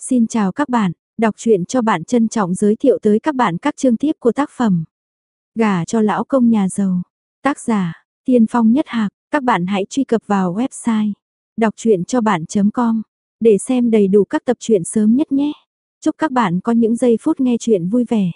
Xin chào các bạn, đọc truyện cho bạn trân trọng giới thiệu tới các bạn các chương tiếp của tác phẩm Gả cho lão công nhà giàu. Tác giả, Tiên Phong Nhất Hạc. Các bạn hãy truy cập vào website đọc truyện cho bạn.com để xem đầy đủ các tập truyện sớm nhất nhé. Chúc các bạn có những giây phút nghe truyện vui vẻ.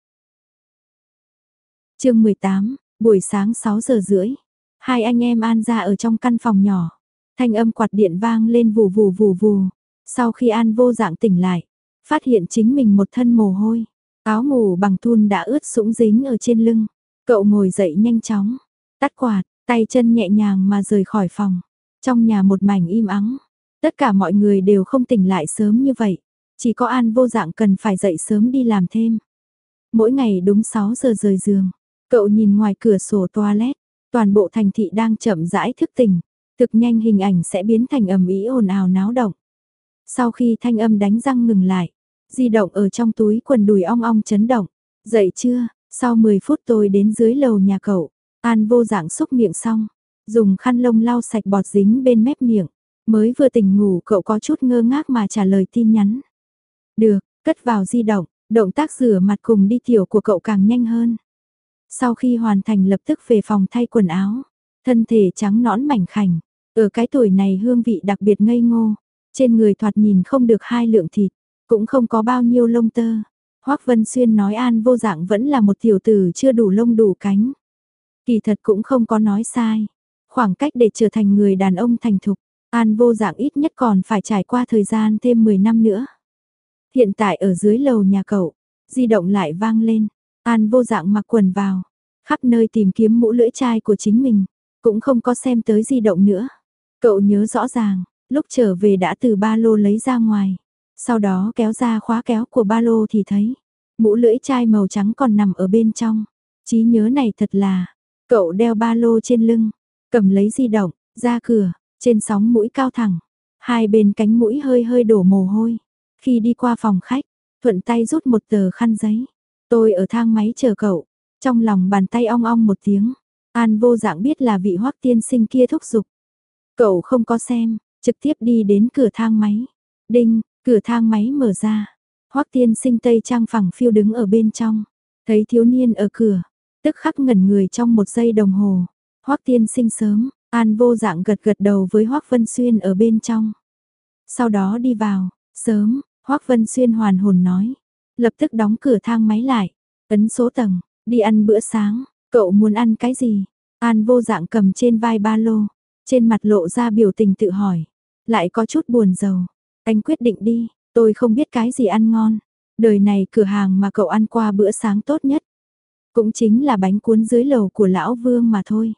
Chương 18, buổi sáng 6 giờ rưỡi. Hai anh em An ra ở trong căn phòng nhỏ. Thanh âm quạt điện vang lên vù vù vù vù. Sau khi An Vô Dạng tỉnh lại, phát hiện chính mình một thân mồ hôi, áo ngủ bằng thun đã ướt sũng dính ở trên lưng. Cậu ngồi dậy nhanh chóng, tắt quạt, tay chân nhẹ nhàng mà rời khỏi phòng. Trong nhà một mảnh im ắng, tất cả mọi người đều không tỉnh lại sớm như vậy, chỉ có An Vô Dạng cần phải dậy sớm đi làm thêm. Mỗi ngày đúng 6 giờ rời giường, cậu nhìn ngoài cửa sổ toilet, toàn bộ thành thị đang chậm rãi thức tỉnh, thực nhanh hình ảnh sẽ biến thành ầm ĩ ồn ào náo động. Sau khi thanh âm đánh răng ngừng lại, di động ở trong túi quần đùi ong ong chấn động. Dậy chưa? Sau 10 phút tôi đến dưới lầu nhà cậu. An Vô Dạng xúc miệng xong, dùng khăn lông lau sạch bọt dính bên mép miệng. Mới vừa tỉnh ngủ cậu có chút ngơ ngác mà trả lời tin nhắn. Được, cất vào di động, động tác rửa mặt cùng đi tiểu của cậu càng nhanh hơn. Sau khi hoàn thành lập tức về phòng thay quần áo. Thân thể trắng nõn mảnh khảnh, ở cái tuổi này hương vị đặc biệt ngây ngô. Trên người thoạt nhìn không được 2 lượng thịt, cũng không có bao nhiêu lông tơ. Hoắc Vân Xuyên nói An Vô Dạng vẫn là một tiểu tử chưa đủ lông đủ cánh. Kỳ thật cũng không có nói sai. Khoảng cách để trở thành người đàn ông thành thục, An Vô Dạng ít nhất còn phải trải qua thời gian thêm 10 năm nữa. Hiện tại ở dưới lầu nhà cậu, di động lại vang lên. An Vô Dạng mặc quần vào, khắp nơi tìm kiếm mũ lưỡi chai của chính mình, cũng không có xem tới di động nữa. Cậu nhớ rõ ràng, lúc trở về đã từ ba lô lấy ra ngoài, sau đó kéo ra khóa kéo của ba lô thì thấy mũ lưỡi chai màu trắng còn nằm ở bên trong. Trí nhớ này thật là, cậu đeo ba lô trên lưng, cầm lấy di động, ra cửa, trên sóng mũi cao thẳng, hai bên cánh mũi hơi hơi đổ mồ hôi. Khi đi qua phòng khách, thuận tay rút một tờ khăn giấy. Tôi ở thang máy chờ cậu, trong lòng bàn tay ong ong một tiếng. An Vô Dạng biết là vị Hoắc tiên sinh kia thúc giục. Cậu không có xem, trực tiếp đi đến cửa thang máy. Đinh, cửa thang máy mở ra. Hoắc tiên sinh tây trang phẳng phiu đứng ở bên trong. Thấy thiếu niên ở cửa, tức khắc ngẩn người trong 1 giây đồng hồ. Hoắc tiên sinh sớm, An Vô Dạng gật gật đầu với Hoắc Vân Xuyên ở bên trong. Sau đó đi vào, sớm, Hoắc Vân Xuyên hoàn hồn nói. Lập tức đóng cửa thang máy lại, ấn số tầng, đi ăn bữa sáng, cậu muốn ăn cái gì? An Vô Dạng cầm trên vai ba lô, trên mặt lộ ra biểu tình tự hỏi, lại có chút buồn rầu. Anh quyết định đi, tôi không biết cái gì ăn ngon. Đời này cửa hàng mà cậu ăn qua bữa sáng tốt nhất, cũng chính là bánh cuốn dưới lầu của lão Vương mà thôi.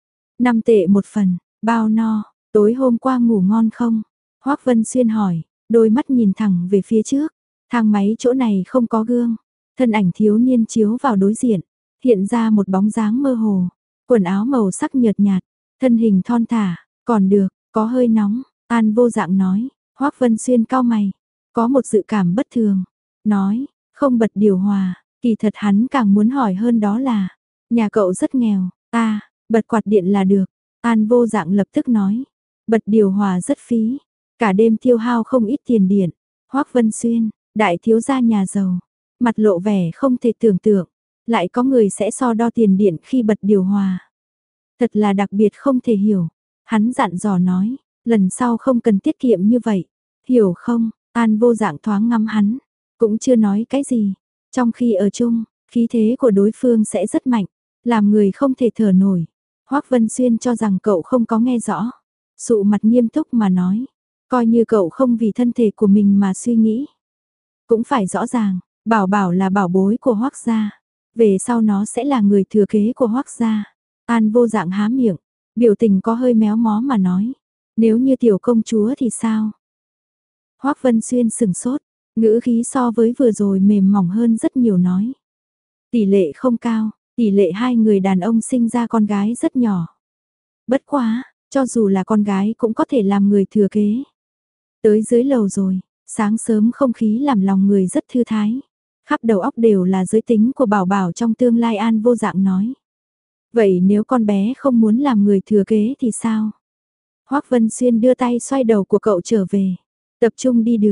5 tệ một phần, bao no, tối hôm qua ngủ ngon không? Hoắc Vân Xuyên hỏi, đôi mắt nhìn thẳng về phía trước. Thang máy chỗ này không có gương, thân ảnh thiếu niên chiếu vào đối diện, hiện ra một bóng dáng mơ hồ, quần áo màu sắc nhợt nhạt, thân hình thon thả, còn được, có hơi nóng. An Vô Dạng nói. Hoắc Vân Xuyên cau mày, có một dự cảm bất thường, nói, không bật điều hòa. Kỳ thật hắn càng muốn hỏi hơn đó là, nhà cậu rất nghèo, bật quạt điện là được. An Vô Dạng lập tức nói, bật điều hòa rất phí, cả đêm tiêu hao không ít tiền điện. Hoắc Vân Xuyên, đại thiếu gia nhà giàu, mặt lộ vẻ không thể tưởng tượng, lại có người sẽ so đo tiền điện khi bật điều hòa. Thật là đặc biệt không thể hiểu. Hắn dặn dò nói, lần sau không cần tiết kiệm như vậy, hiểu không? An Vô Dạng thoáng ngắm hắn, cũng chưa nói cái gì. Trong khi ở chung, khí thế của đối phương sẽ rất mạnh, làm người không thể thở nổi. Hoắc Vân Xuyên cho rằng cậu không có nghe rõ, sụ mặt nghiêm túc mà nói, coi như cậu không vì thân thể của mình mà suy nghĩ. Cũng phải rõ ràng, Bảo Bảo là bảo bối của Hoắc gia, về sau nó sẽ là người thừa kế của Hoắc gia. An Vô Dạng há miệng, biểu tình có hơi méo mó mà nói, nếu như tiểu công chúa thì sao? Hoắc Vân Xuyên sừng sốt, ngữ khí so với vừa rồi mềm mỏng hơn rất nhiều nói. Tỷ lệ không cao, tỷ lệ 2 người đàn ông sinh ra con gái rất nhỏ. Bất quá, cho dù là con gái cũng có thể làm người thừa kế. Tới dưới lầu rồi, sáng sớm không khí làm lòng người rất thư thái. Khắp đầu óc đều là giới tính của Bảo Bảo trong tương lai. An Vô Dạng nói. Vậy nếu con bé không muốn làm người thừa kế thì sao? Hoắc Vân Xuyên đưa tay xoay đầu của cậu trở về. Tập trung đi đường,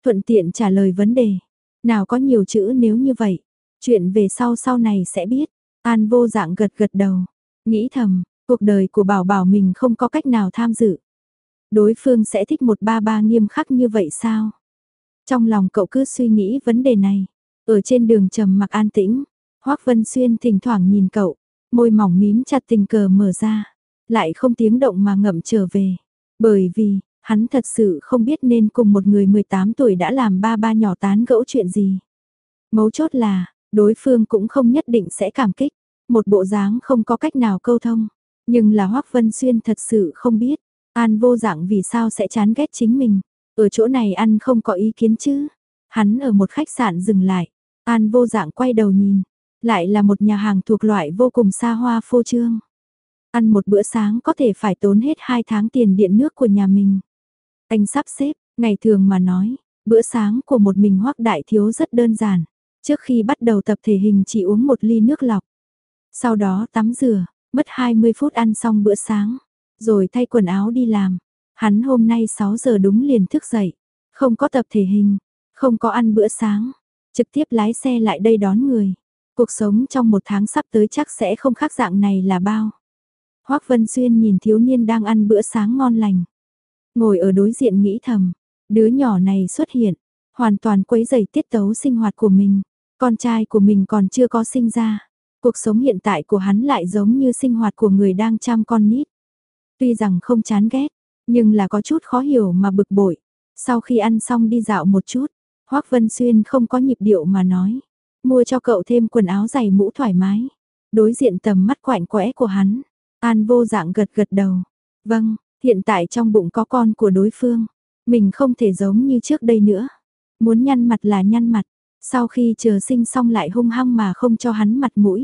thuận tiện trả lời vấn đề. Nào có nhiều chữ nếu như vậy, chuyện về sau này sẽ biết. An Vô Dạng gật gật đầu, nghĩ thầm, cuộc đời của Bảo Bảo mình không có cách nào tham dự. Đối phương sẽ thích một ba ba nghiêm khắc như vậy sao? Trong lòng cậu cứ suy nghĩ vấn đề này. Ở trên đường trầm mặc an tĩnh, Hoắc Vân Xuyên thỉnh thoảng nhìn cậu, môi mỏng mím chặt tình cờ mở ra, lại không tiếng động mà ngậm trở về. Bởi vì, hắn thật sự không biết nên cùng một người 18 tuổi đã làm ba ba nhỏ tán gẫu chuyện gì. Mấu chốt là, đối phương cũng không nhất định sẽ cảm kích, một bộ dáng không có cách nào câu thông. Nhưng là Hoắc Vân Xuyên thật sự không biết, An Vô Dạng vì sao sẽ chán ghét chính mình. Ở chỗ này ăn không có ý kiến chứ. Hắn ở một khách sạn dừng lại, An Vô Dạng quay đầu nhìn, lại là một nhà hàng thuộc loại vô cùng xa hoa phô trương. Ăn một bữa sáng có thể phải tốn hết 2 tháng tiền điện nước của nhà mình. Anh sắp xếp, ngày thường mà nói, bữa sáng của một mình Hoắc đại thiếu rất đơn giản. Trước khi bắt đầu tập thể hình chỉ uống một ly nước lọc. Sau đó tắm rửa, mất 20 phút ăn xong bữa sáng, rồi thay quần áo đi làm. Hắn hôm nay 6 giờ đúng liền thức dậy, không có tập thể hình, không có ăn bữa sáng, trực tiếp lái xe lại đây đón người. Cuộc sống trong một tháng sắp tới chắc sẽ không khác dạng này là bao. Hoắc Vân Xuyên nhìn thiếu niên đang ăn bữa sáng ngon lành. Ngồi ở đối diện nghĩ thầm, đứa nhỏ này xuất hiện, hoàn toàn quấy rầy tiết tấu sinh hoạt của mình. Con trai của mình còn chưa có sinh ra. Cuộc sống hiện tại của hắn lại giống như sinh hoạt của người đang chăm con nít. Tuy rằng không chán ghét, nhưng là có chút khó hiểu mà bực bội. Sau khi ăn xong đi dạo một chút, Hoắc Vân Xuyên không có nhịp điệu mà nói. Mua cho cậu thêm quần áo giày mũ thoải mái. Đối diện tầm mắt quạnh quẽ của hắn, An Vô Dạng gật gật đầu. Vâng, hiện tại trong bụng có con của đối phương. Mình không thể giống như trước đây nữa. Muốn nhăn mặt là nhăn mặt. Sau khi chờ sinh xong lại hung hăng mà không cho hắn mặt mũi.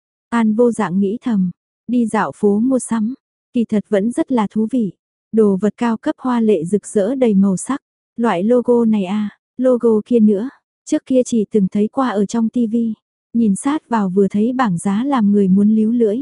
An Vô Dạng nghĩ thầm, đi dạo phố mua sắm, kỳ thật vẫn rất là thú vị. Đồ vật cao cấp hoa lệ rực rỡ đầy màu sắc. Loại logo này à, logo kia nữa, trước kia chỉ từng thấy qua ở trong tivi. Nhìn sát vào vừa thấy bảng giá làm người muốn líu lưỡi.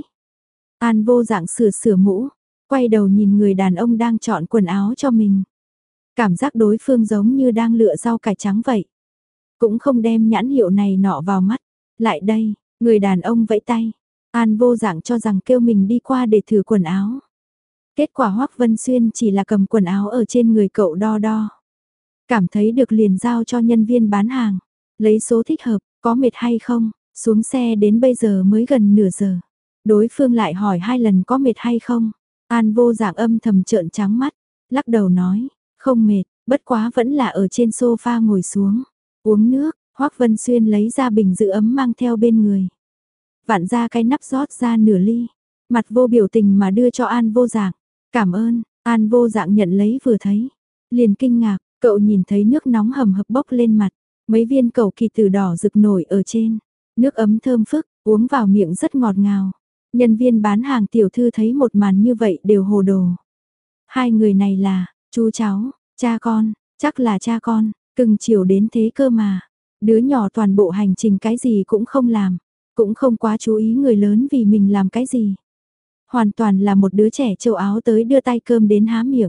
An Vô Dạng sửa sửa mũ, quay đầu nhìn người đàn ông đang chọn quần áo cho mình. Cảm giác đối phương giống như đang lựa rau cải trắng vậy. Cũng không đem nhãn hiệu này nọ vào mắt. Lại đây, người đàn ông vẫy tay. An Vô Dạng cho rằng kêu mình đi qua để thử quần áo. Kết quả Hoắc Vân Xuyên chỉ là cầm quần áo ở trên người cậu đo đo. Cảm thấy được liền giao cho nhân viên bán hàng. Lấy số thích hợp, có mệt hay không? Xuống xe đến bây giờ mới gần nửa giờ. Đối phương lại hỏi 2 lần có mệt hay không? An Vô Dạng âm thầm trợn trắng mắt, lắc đầu nói, không mệt, bất quá vẫn là ở trên sofa ngồi xuống. Uống nước, Hoắc Vân Xuyên lấy ra bình giữ ấm mang theo bên người. Vặn ra cái nắp rót ra nửa ly, mặt vô biểu tình mà đưa cho An Vô Dạng. Cảm ơn, An Vô Dạng nhận lấy vừa thấy. Liền kinh ngạc, cậu nhìn thấy nước nóng hầm hập bốc lên mặt. Mấy viên cầu kỳ tử đỏ rực nổi ở trên. Nước ấm thơm phức, uống vào miệng rất ngọt ngào. Nhân viên bán hàng tiểu thư thấy một màn như vậy đều hồ đồ. Hai người này là, chú cháu, cha con, chắc là cha con, cưng chiều đến thế cơ mà. Đứa nhỏ toàn bộ hành trình cái gì cũng không làm, cũng không quá chú ý người lớn vì mình làm cái gì. Hoàn toàn là một đứa trẻ châu Áo tới đưa tay cơm đến há miệng.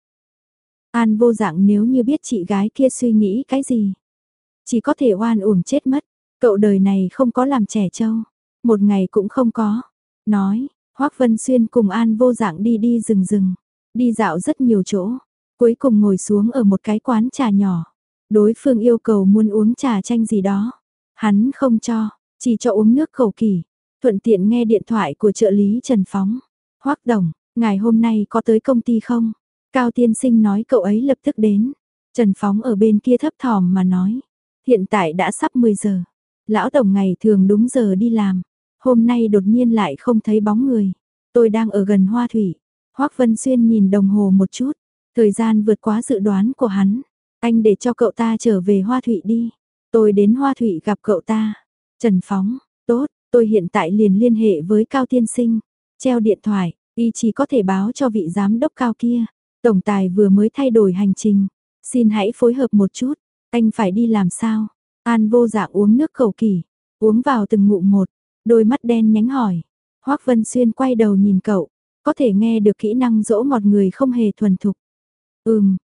An Vô Dạng nếu như biết chị gái kia suy nghĩ cái gì, chỉ có thể oan uổng chết mất. Cậu đời này không có làm trẻ trâu, một ngày cũng không có. Nói, Hoắc Vân Xuyên cùng An Vô Dạng đi đi rừng rừng, đi dạo rất nhiều chỗ, cuối cùng ngồi xuống ở một cái quán trà nhỏ. Đối phương yêu cầu muốn uống trà chanh gì đó, hắn không cho, chỉ cho uống nước cầu kỳ. Thuận tiện nghe điện thoại của trợ lý Trần Phóng. Hoắc đồng, ngài hôm nay có tới công ty không? Cao tiên sinh nói cậu ấy lập tức đến. Trần Phóng ở bên kia thấp thỏm mà nói, hiện tại đã sắp 10 giờ. Lão tổng ngày thường đúng giờ đi làm. Hôm nay đột nhiên lại không thấy bóng người. Tôi đang ở gần Hoa Thủy. Hoắc Vân Xuyên nhìn đồng hồ một chút. Thời gian vượt quá dự đoán của hắn. Anh để cho cậu ta trở về Hoa Thủy đi. Tôi đến Hoa Thủy gặp cậu ta. Trần Phóng, tốt, tôi hiện tại liền liên hệ với Cao Tiên Sinh. Treo điện thoại, y chỉ có thể báo cho vị giám đốc Cao kia. Tổng tài vừa mới thay đổi hành trình. Xin hãy phối hợp một chút. Anh phải đi làm sao? An Vô Dạng uống nước cầu kỳ. Uống vào từng ngụm một. Đôi mắt đen nhánh hỏi. Hoắc Vân Xuyên quay đầu nhìn cậu. Có thể nghe được kỹ năng dỗ ngọt người không hề thuần thục.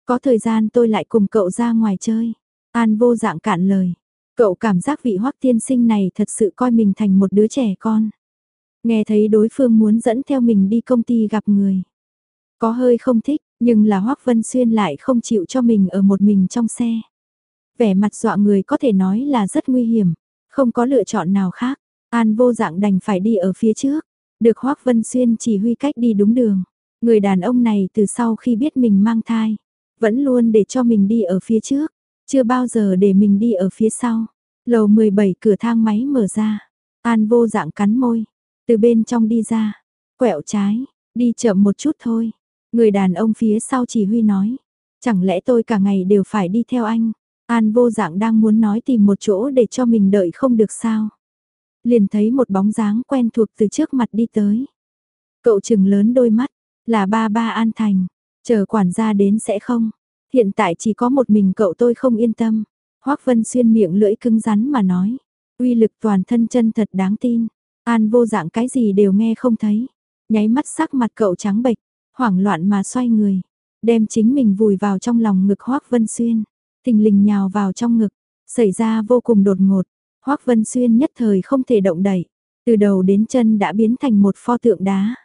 Có thời gian tôi lại cùng cậu ra ngoài chơi. An Vô Dạng cạn lời. Cậu cảm giác vị Hoắc tiên sinh này thật sự coi mình thành một đứa trẻ con. Nghe thấy đối phương muốn dẫn theo mình đi công ty gặp người. Có hơi không thích, nhưng là Hoắc Vân Xuyên lại không chịu cho mình ở một mình trong xe. Vẻ mặt dọa người có thể nói là rất nguy hiểm, không có lựa chọn nào khác. An Vô Dạng đành phải đi ở phía trước, được Hoắc Vân Xuyên chỉ huy cách đi đúng đường. Người đàn ông này từ sau khi biết mình mang thai, vẫn luôn để cho mình đi ở phía trước, chưa bao giờ để mình đi ở phía sau. Lầu 17 cửa thang máy mở ra, An Vô Dạng cắn môi, từ bên trong đi ra, quẹo trái, đi chậm một chút thôi. Người đàn ông phía sau chỉ huy nói, chẳng lẽ tôi cả ngày đều phải đi theo anh? An Vô Dạng đang muốn nói tìm một chỗ để cho mình đợi không được sao? Liền thấy một bóng dáng quen thuộc từ trước mặt đi tới. Cậu trừng lớn đôi mắt, là ba ba An Thành, chờ quản gia đến sẽ không? Hiện tại chỉ có một mình cậu tôi không yên tâm. Hoắc Vân Xuyên miệng lưỡi cứng rắn mà nói, uy lực toàn thân chân thật đáng tin. An Vô Dạng cái gì đều nghe không thấy, nháy mắt sắc mặt cậu trắng bệch, hoảng loạn mà xoay người, đem chính mình vùi vào trong lòng ngực Hoắc Vân Xuyên, thình lình nhào vào trong ngực, xảy ra vô cùng đột ngột. Hoắc Vân Xuyên nhất thời không thể động đậy, từ đầu đến chân đã biến thành một pho tượng đá.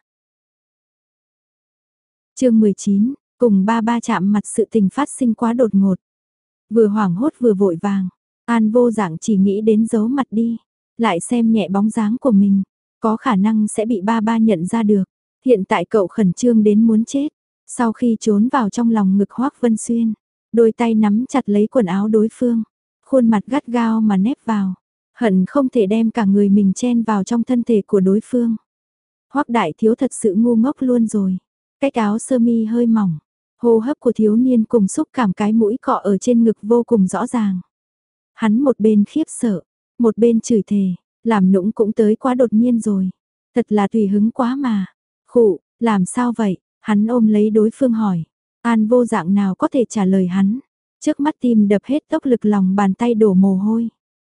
Chương 19, cùng ba ba chạm mặt sự tình phát sinh quá đột ngột. Vừa hoảng hốt vừa vội vàng, An Vô Dạng chỉ nghĩ đến giấu mặt đi, lại xem nhẹ bóng dáng của mình, có khả năng sẽ bị ba ba nhận ra được. Hiện tại cậu khẩn trương đến muốn chết, sau khi trốn vào trong lòng ngực Hoắc Vân Xuyên, đôi tay nắm chặt lấy quần áo đối phương, khuôn mặt gắt gao mà nép vào, hận không thể đem cả người mình chen vào trong thân thể của đối phương. Hoắc đại thiếu thật sự ngu ngốc luôn rồi. Cái áo sơ mi hơi mỏng, hô hấp của thiếu niên cùng xúc cảm cái mũi cọ ở trên ngực vô cùng rõ ràng. Hắn một bên khiếp sợ, một bên chửi thề, làm nũng cũng tới quá đột nhiên rồi. Thật là tùy hứng quá mà. Khụ, làm sao vậy? Hắn ôm lấy đối phương hỏi. An Vô Dạng nào có thể trả lời hắn. Trước mắt tim đập hết tốc lực, lòng bàn tay đổ mồ hôi.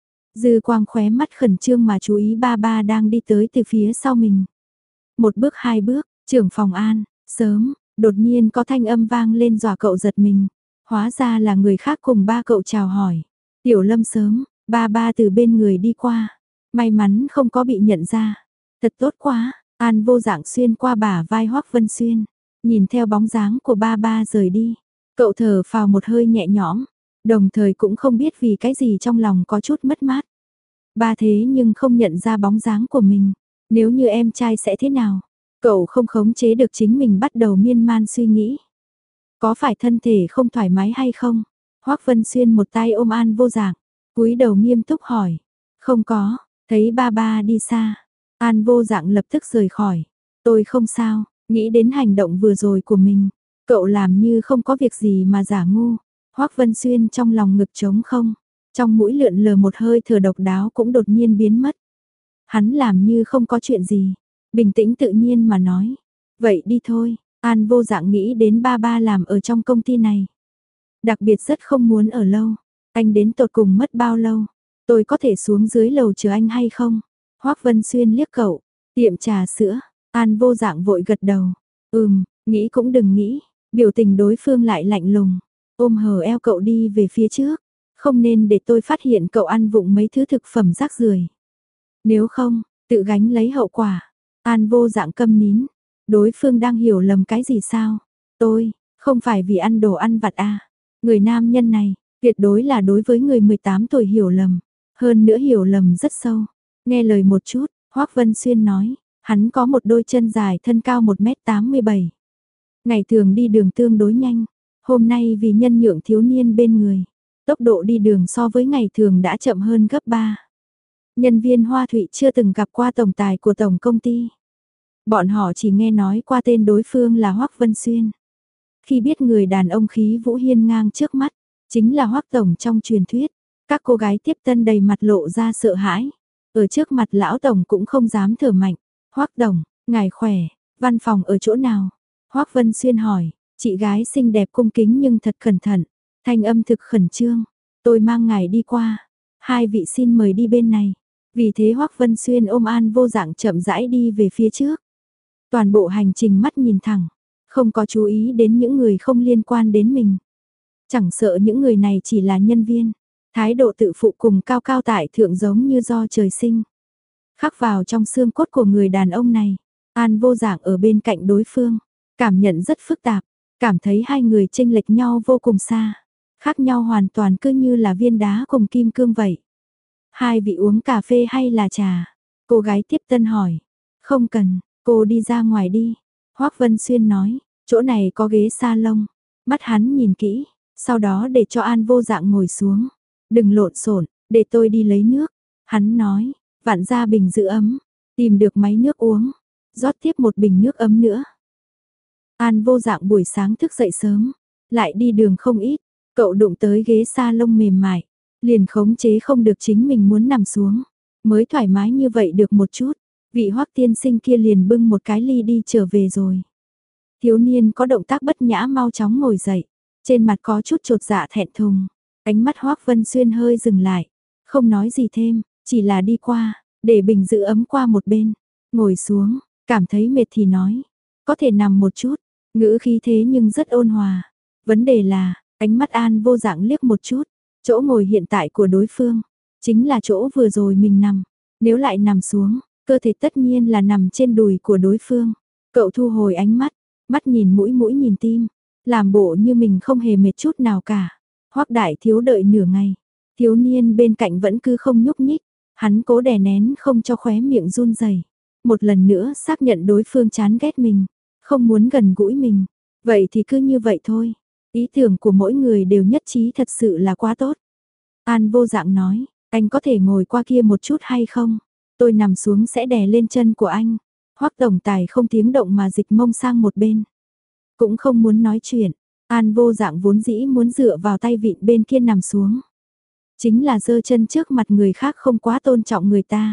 Dư quang khóe mắt khẩn trương mà chú ý ba ba đang đi tới từ phía sau mình. Một bước hai bước, trưởng phòng An, sớm, đột nhiên có thanh âm vang lên dọa cậu giật mình. Hóa ra là người khác cùng ba cậu chào hỏi. Tiểu Lâm sớm, ba ba từ bên người đi qua. May mắn không có bị nhận ra. Thật tốt quá, An Vô Dạng xuyên qua bả vai Hoắc Vân Xuyên. Nhìn theo bóng dáng của ba ba rời đi. Cậu thở phào một hơi nhẹ nhõm. Đồng thời cũng không biết vì cái gì trong lòng có chút mất mát. Ba thế nhưng không nhận ra bóng dáng của mình. Nếu như em trai sẽ thế nào? Cậu không khống chế được chính mình, bắt đầu miên man suy nghĩ. Có phải thân thể không thoải mái hay không? Hoắc Vân Xuyên một tay ôm An Vô Dạng, cúi đầu nghiêm túc hỏi. Không có, thấy ba ba đi xa. An Vô Dạng lập tức rời khỏi. Tôi không sao, nghĩ đến hành động vừa rồi của mình. Cậu làm như không có việc gì mà giả ngu. Hoắc Vân Xuyên trong lòng ngực trống không. Trong mũi lượn lờ một hơi thở độc đáo cũng đột nhiên biến mất. Hắn làm như không có chuyện gì. Bình tĩnh tự nhiên mà nói. Vậy đi thôi, An Vô Dạng nghĩ đến ba ba làm ở trong công ty này. Đặc biệt rất không muốn ở lâu. Anh đến tột cùng mất bao lâu? Tôi có thể xuống dưới lầu chờ anh hay không? Hoắc Vân Xuyên liếc cậu. Tiệm trà sữa. An Vô Dạng vội gật đầu. Nghĩ cũng đừng nghĩ. Biểu tình đối phương lại lạnh lùng. Ôm hờ eo cậu đi về phía trước. Không nên để tôi phát hiện cậu ăn vụng mấy thứ thực phẩm rác rưởi. Nếu không, tự gánh lấy hậu quả. An Vô Dạng câm nín. Đối phương đang hiểu lầm cái gì sao? Tôi, không phải vì ăn đồ ăn vặt à. Người nam nhân này, tuyệt đối là đối với người 18 tuổi hiểu lầm. Hơn nữa hiểu lầm rất sâu. Nghe lời một chút, Hoắc Vân Xuyên nói, hắn có một đôi chân dài, thân cao 1m87. Ngày thường đi đường tương đối nhanh. Hôm nay vì nhân nhượng thiếu niên bên người, tốc độ đi đường so với ngày thường đã chậm hơn gấp 3. Nhân viên Hoa Thụy chưa từng gặp qua tổng tài của tổng công ty. Bọn họ chỉ nghe nói qua tên đối phương là Hoắc Vân Xuyên. Khi biết người đàn ông khí vũ hiên ngang trước mắt, chính là Hoắc tổng trong truyền thuyết, các cô gái tiếp tân đầy mặt lộ ra sợ hãi. Ở trước mặt lão tổng cũng không dám thở mạnh. Hoắc tổng, ngài khỏe, văn phòng ở chỗ nào? Hoắc Vân Xuyên hỏi, chị gái xinh đẹp cung kính nhưng thật cẩn thận, thanh âm thực khẩn trương. Tôi mang ngài đi qua, hai vị xin mời đi bên này. Vì thế Hoắc Vân Xuyên ôm An Vô Dạng chậm rãi đi về phía trước. Toàn bộ hành trình mắt nhìn thẳng, không có chú ý đến những người không liên quan đến mình. Chẳng sợ những người này chỉ là nhân viên, thái độ tự phụ cùng cao cao tại thượng giống như do trời sinh. Khắc vào trong xương cốt của người đàn ông này, An Vô Dạng ở bên cạnh đối phương, cảm nhận rất phức tạp, cảm thấy hai người chênh lệch nhau vô cùng xa, khác nhau hoàn toàn cứ như là viên đá cùng kim cương vậy. Hai vị uống cà phê hay là trà? Cô gái tiếp tân hỏi. Không cần, cô đi ra ngoài đi. Hoắc Vân Xuyên nói, chỗ này có ghế salon. Mắt hắn nhìn kỹ, sau đó để cho An Vô Dạng ngồi xuống. Đừng lộn xộn, để tôi đi lấy nước. Hắn nói, vặn ra bình giữ ấm, tìm được máy nước uống, rót tiếp một bình nước ấm nữa. An Vô Dạng buổi sáng thức dậy sớm, lại đi đường không ít, cậu đụng tới ghế salon mềm mại, liền khống chế không được chính mình muốn nằm xuống, mới thoải mái như vậy được một chút, vị Hoắc tiên sinh kia liền bưng một cái ly đi trở về rồi. Thiếu niên có động tác bất nhã mau chóng ngồi dậy, trên mặt có chút chột dạ thẹn thùng, ánh mắt Hoắc Vân Xuyên hơi dừng lại, không nói gì thêm, chỉ là đi qua, để bình giữ ấm qua một bên, ngồi xuống, cảm thấy mệt thì nói, có thể nằm một chút, ngữ khí thế nhưng rất ôn hòa. Vấn đề là, ánh mắt An Vô Dạng liếc một chút, chỗ ngồi hiện tại của đối phương, chính là chỗ vừa rồi mình nằm, nếu lại nằm xuống, cơ thể tất nhiên là nằm trên đùi của đối phương. Cậu thu hồi ánh mắt, mắt nhìn mũi mũi nhìn tim, làm bộ như mình không hề mệt chút nào cả. Hoắc đại thiếu đợi nửa ngày, thiếu niên bên cạnh vẫn cứ không nhúc nhích, hắn cố đè nén không cho khóe miệng run rẩy. Một lần nữa xác nhận đối phương chán ghét mình, không muốn gần gũi mình. Vậy thì cứ như vậy thôi. Ý tưởng của mỗi người đều nhất trí thật sự là quá tốt. An Vô Dạng nói, anh có thể ngồi qua kia một chút hay không? Tôi nằm xuống sẽ đè lên chân của anh. Hoắc tổng tài không tiếng động mà dịch mông sang một bên. Cũng không muốn nói chuyện. An Vô Dạng vốn dĩ muốn dựa vào tay vịn bên kia nằm xuống. Chính là giơ chân trước mặt người khác không quá tôn trọng người ta.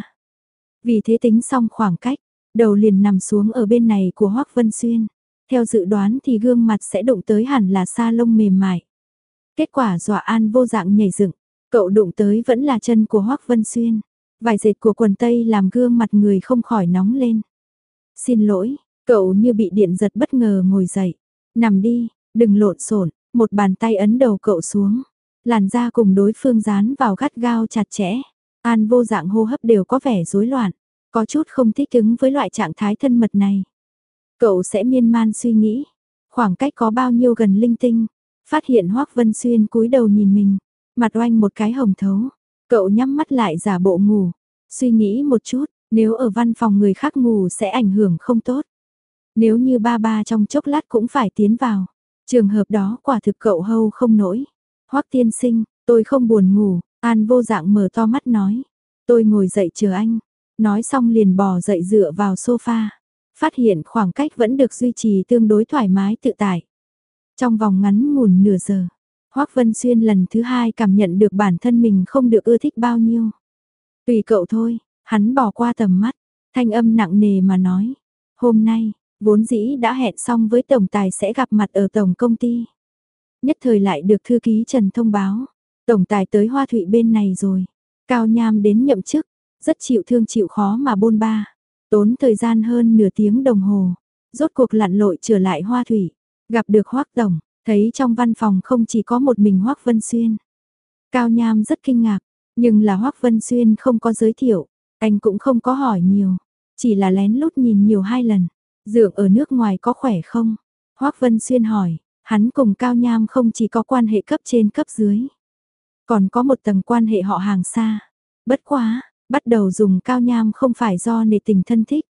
Vì thế tính xong khoảng cách, đầu liền nằm xuống ở bên này của Hoắc Vân Xuyên. Theo dự đoán thì gương mặt sẽ đụng tới hẳn là sa lông mềm mại. Kết quả dọa An Vô Dạng nhảy dựng, cậu đụng tới vẫn là chân của Hoắc Vân Xuyên. Vải dệt của quần tây làm gương mặt người không khỏi nóng lên. Xin lỗi, cậu như bị điện giật bất ngờ ngồi dậy. Nằm đi, đừng lộn xộn, một bàn tay ấn đầu cậu xuống. Làn da cùng đối phương dán vào gắt gao chặt chẽ. An Vô Dạng hô hấp đều có vẻ rối loạn, có chút không thích ứng với loại trạng thái thân mật này. Cậu sẽ miên man suy nghĩ, khoảng cách có bao nhiêu gần linh tinh, phát hiện Hoắc Vân Xuyên cúi đầu nhìn mình, mặt oanh một cái hồng thấu. Cậu nhắm mắt lại giả bộ ngủ, suy nghĩ một chút, nếu ở văn phòng người khác ngủ sẽ ảnh hưởng không tốt. Nếu như ba trong chốc lát cũng phải tiến vào, trường hợp đó quả thực cậu hâu không nổi. Hoắc tiên sinh, tôi không buồn ngủ, An Vô Dạng mở to mắt nói. Tôi ngồi dậy chờ anh, nói xong liền bò dậy dựa vào sofa. Phát hiện khoảng cách vẫn được duy trì tương đối thoải mái tự tại. Trong vòng ngắn ngủn nửa giờ, Hoắc Vân Xuyên lần thứ hai cảm nhận được bản thân mình không được ưa thích bao nhiêu. Tùy cậu thôi, hắn bỏ qua tầm mắt, thanh âm nặng nề mà nói. Hôm nay, vốn dĩ đã hẹn xong với tổng tài sẽ gặp mặt ở tổng công ty. Nhất thời lại được thư ký Trần thông báo, tổng tài tới Hoa Thụy bên này rồi. Cao Nham đến nhậm chức, rất chịu thương chịu khó mà bôn ba. Tốn thời gian hơn nửa tiếng đồng hồ, rốt cuộc lặn lội trở lại Hoa Thủy, gặp được Hoắc tổng, thấy trong văn phòng không chỉ có một mình Hoắc Vân Xuyên. Cao Nham rất kinh ngạc, nhưng là Hoắc Vân Xuyên không có giới thiệu, anh cũng không có hỏi nhiều, chỉ là lén lút nhìn nhiều hai lần. Dượng ở nước ngoài có khỏe không? Hoắc Vân Xuyên hỏi, hắn cùng Cao Nham không chỉ có quan hệ cấp trên cấp dưới, còn có một tầng quan hệ họ hàng xa. Bất quá, bắt đầu dùng Cao Nham không phải do nể tình thân thích.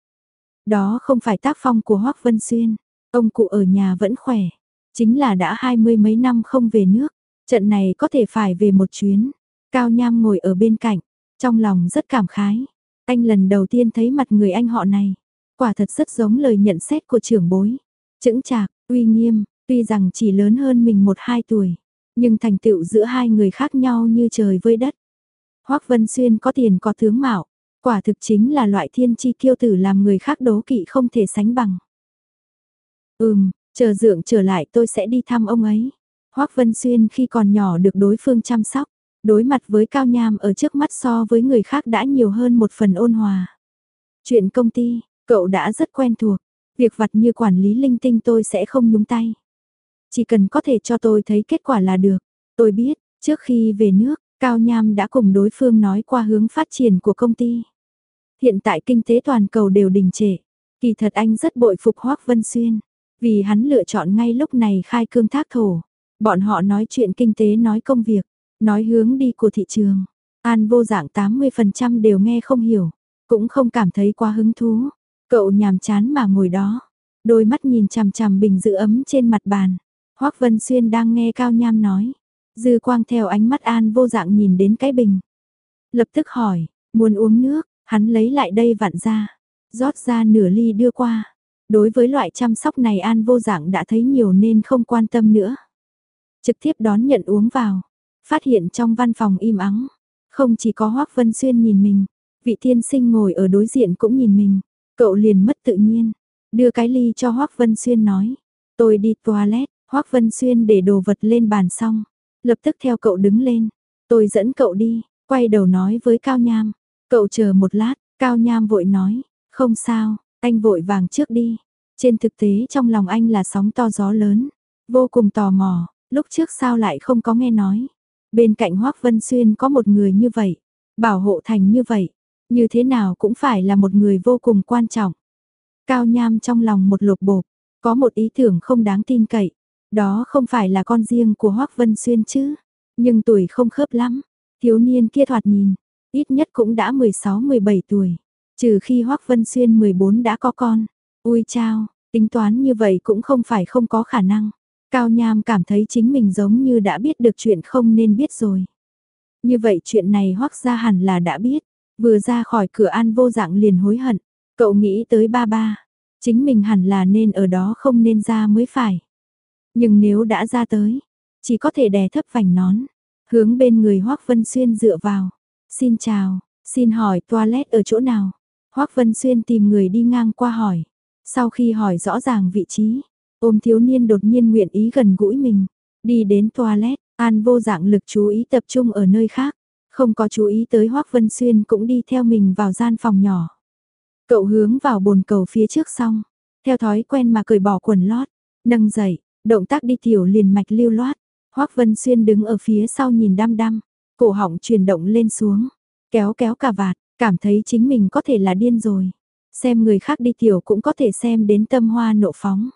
Đó không phải tác phong của Hoắc Vân Xuyên. Ông cụ ở nhà vẫn khỏe. Chính là đã 20 mấy năm không về nước. Trận này có thể phải về một chuyến. Cao Nham ngồi ở bên cạnh. Trong lòng rất cảm khái. Anh lần đầu tiên thấy mặt người anh họ này. Quả thật rất giống lời nhận xét của trưởng bối. Chững chạc, uy nghiêm. Tuy rằng chỉ lớn hơn mình 1-2 tuổi. Nhưng thành tựu giữa hai người khác nhau như trời với đất. Hoắc Vân Xuyên có tiền có tướng mạo, quả thực chính là loại thiên chi kiêu tử làm người khác đố kỵ không thể sánh bằng. Chờ dượng trở lại tôi sẽ đi thăm ông ấy. Hoắc Vân Xuyên khi còn nhỏ được đối phương chăm sóc, đối mặt với Cao Nham ở trước mắt so với người khác đã nhiều hơn một phần ôn hòa. Chuyện công ty, cậu đã rất quen thuộc, việc vặt như quản lý linh tinh tôi sẽ không nhúng tay. Chỉ cần có thể cho tôi thấy kết quả là được. Tôi biết, trước khi về nước, Cao Nham đã cùng đối phương nói qua hướng phát triển của công ty. Hiện tại kinh tế toàn cầu đều đình trệ. Kỳ thật anh rất bội phục Hoắc Vân Xuyên. Vì hắn lựa chọn ngay lúc này khai cương thác thổ. Bọn họ nói chuyện kinh tế, nói công việc, nói hướng đi của thị trường. An Vô Dạng 80% đều nghe không hiểu, cũng không cảm thấy quá hứng thú. Cậu nhàm chán mà ngồi đó, đôi mắt nhìn chằm chằm bình giữ ấm trên mặt bàn. Hoắc Vân Xuyên đang nghe Cao Nham nói, dư quang theo ánh mắt An Vô Dạng nhìn đến cái bình. Lập tức hỏi, muốn uống nước, hắn lấy lại đây vặn ra, rót ra nửa ly đưa qua. Đối với loại chăm sóc này An Vô Dạng đã thấy nhiều nên không quan tâm nữa. Trực tiếp đón nhận uống vào, phát hiện trong văn phòng im ắng. Không chỉ có Hoắc Vân Xuyên nhìn mình, vị tiên sinh ngồi ở đối diện cũng nhìn mình. Cậu liền mất tự nhiên, đưa cái ly cho Hoắc Vân Xuyên nói, tôi đi toilet. Hoắc Vân Xuyên để đồ vật lên bàn xong, lập tức theo cậu đứng lên, tôi dẫn cậu đi, quay đầu nói với Cao Nham, cậu chờ một lát. Cao Nham vội nói, không sao, anh vội vàng trước đi. Trên thực tế trong lòng anh là sóng to gió lớn, vô cùng tò mò, lúc trước sao lại không có nghe nói. Bên cạnh Hoắc Vân Xuyên có một người như vậy, bảo hộ thành như vậy, như thế nào cũng phải là một người vô cùng quan trọng. Cao Nham trong lòng một lột bột, có một ý tưởng không đáng tin cậy, đó không phải là con riêng của Hoắc Vân Xuyên chứ, nhưng tuổi không khớp lắm, thiếu niên kia thoạt nhìn, ít nhất cũng đã 16-17 tuổi, trừ khi Hoắc Vân Xuyên 14 đã có con. Ui chao, tính toán như vậy cũng không phải không có khả năng. Cao Nham cảm thấy chính mình giống như đã biết được chuyện không nên biết rồi. Như vậy chuyện này Hoắc gia hẳn là đã biết, vừa ra khỏi cửa An Vô Dạng liền hối hận. Cậu nghĩ tới ba ba, chính mình hẳn là nên ở đó không nên ra mới phải. Nhưng nếu đã ra tới, chỉ có thể đè thấp vành nón, hướng bên người Hoắc Vân Xuyên dựa vào. Xin chào, xin hỏi toilet ở chỗ nào? Hoắc Vân Xuyên tìm người đi ngang qua hỏi. Sau khi hỏi rõ ràng vị trí, ôm thiếu niên đột nhiên nguyện ý gần gũi mình. Đi đến toilet, An Vô Dạng lực chú ý tập trung ở nơi khác, không có chú ý tới Hoắc Vân Xuyên cũng đi theo mình vào gian phòng nhỏ. Cậu hướng vào bồn cầu phía trước xong, theo thói quen mà cởi bỏ quần lót, nâng dậy, động tác đi tiểu liền mạch lưu loát. Hoắc Vân Xuyên đứng ở phía sau nhìn đăm đăm, cổ họng chuyển động lên xuống, kéo kéo cà vạt, cảm thấy chính mình có thể là điên rồi. Xem người khác đi tiểu cũng có thể xem đến tâm hoa nộ phóng.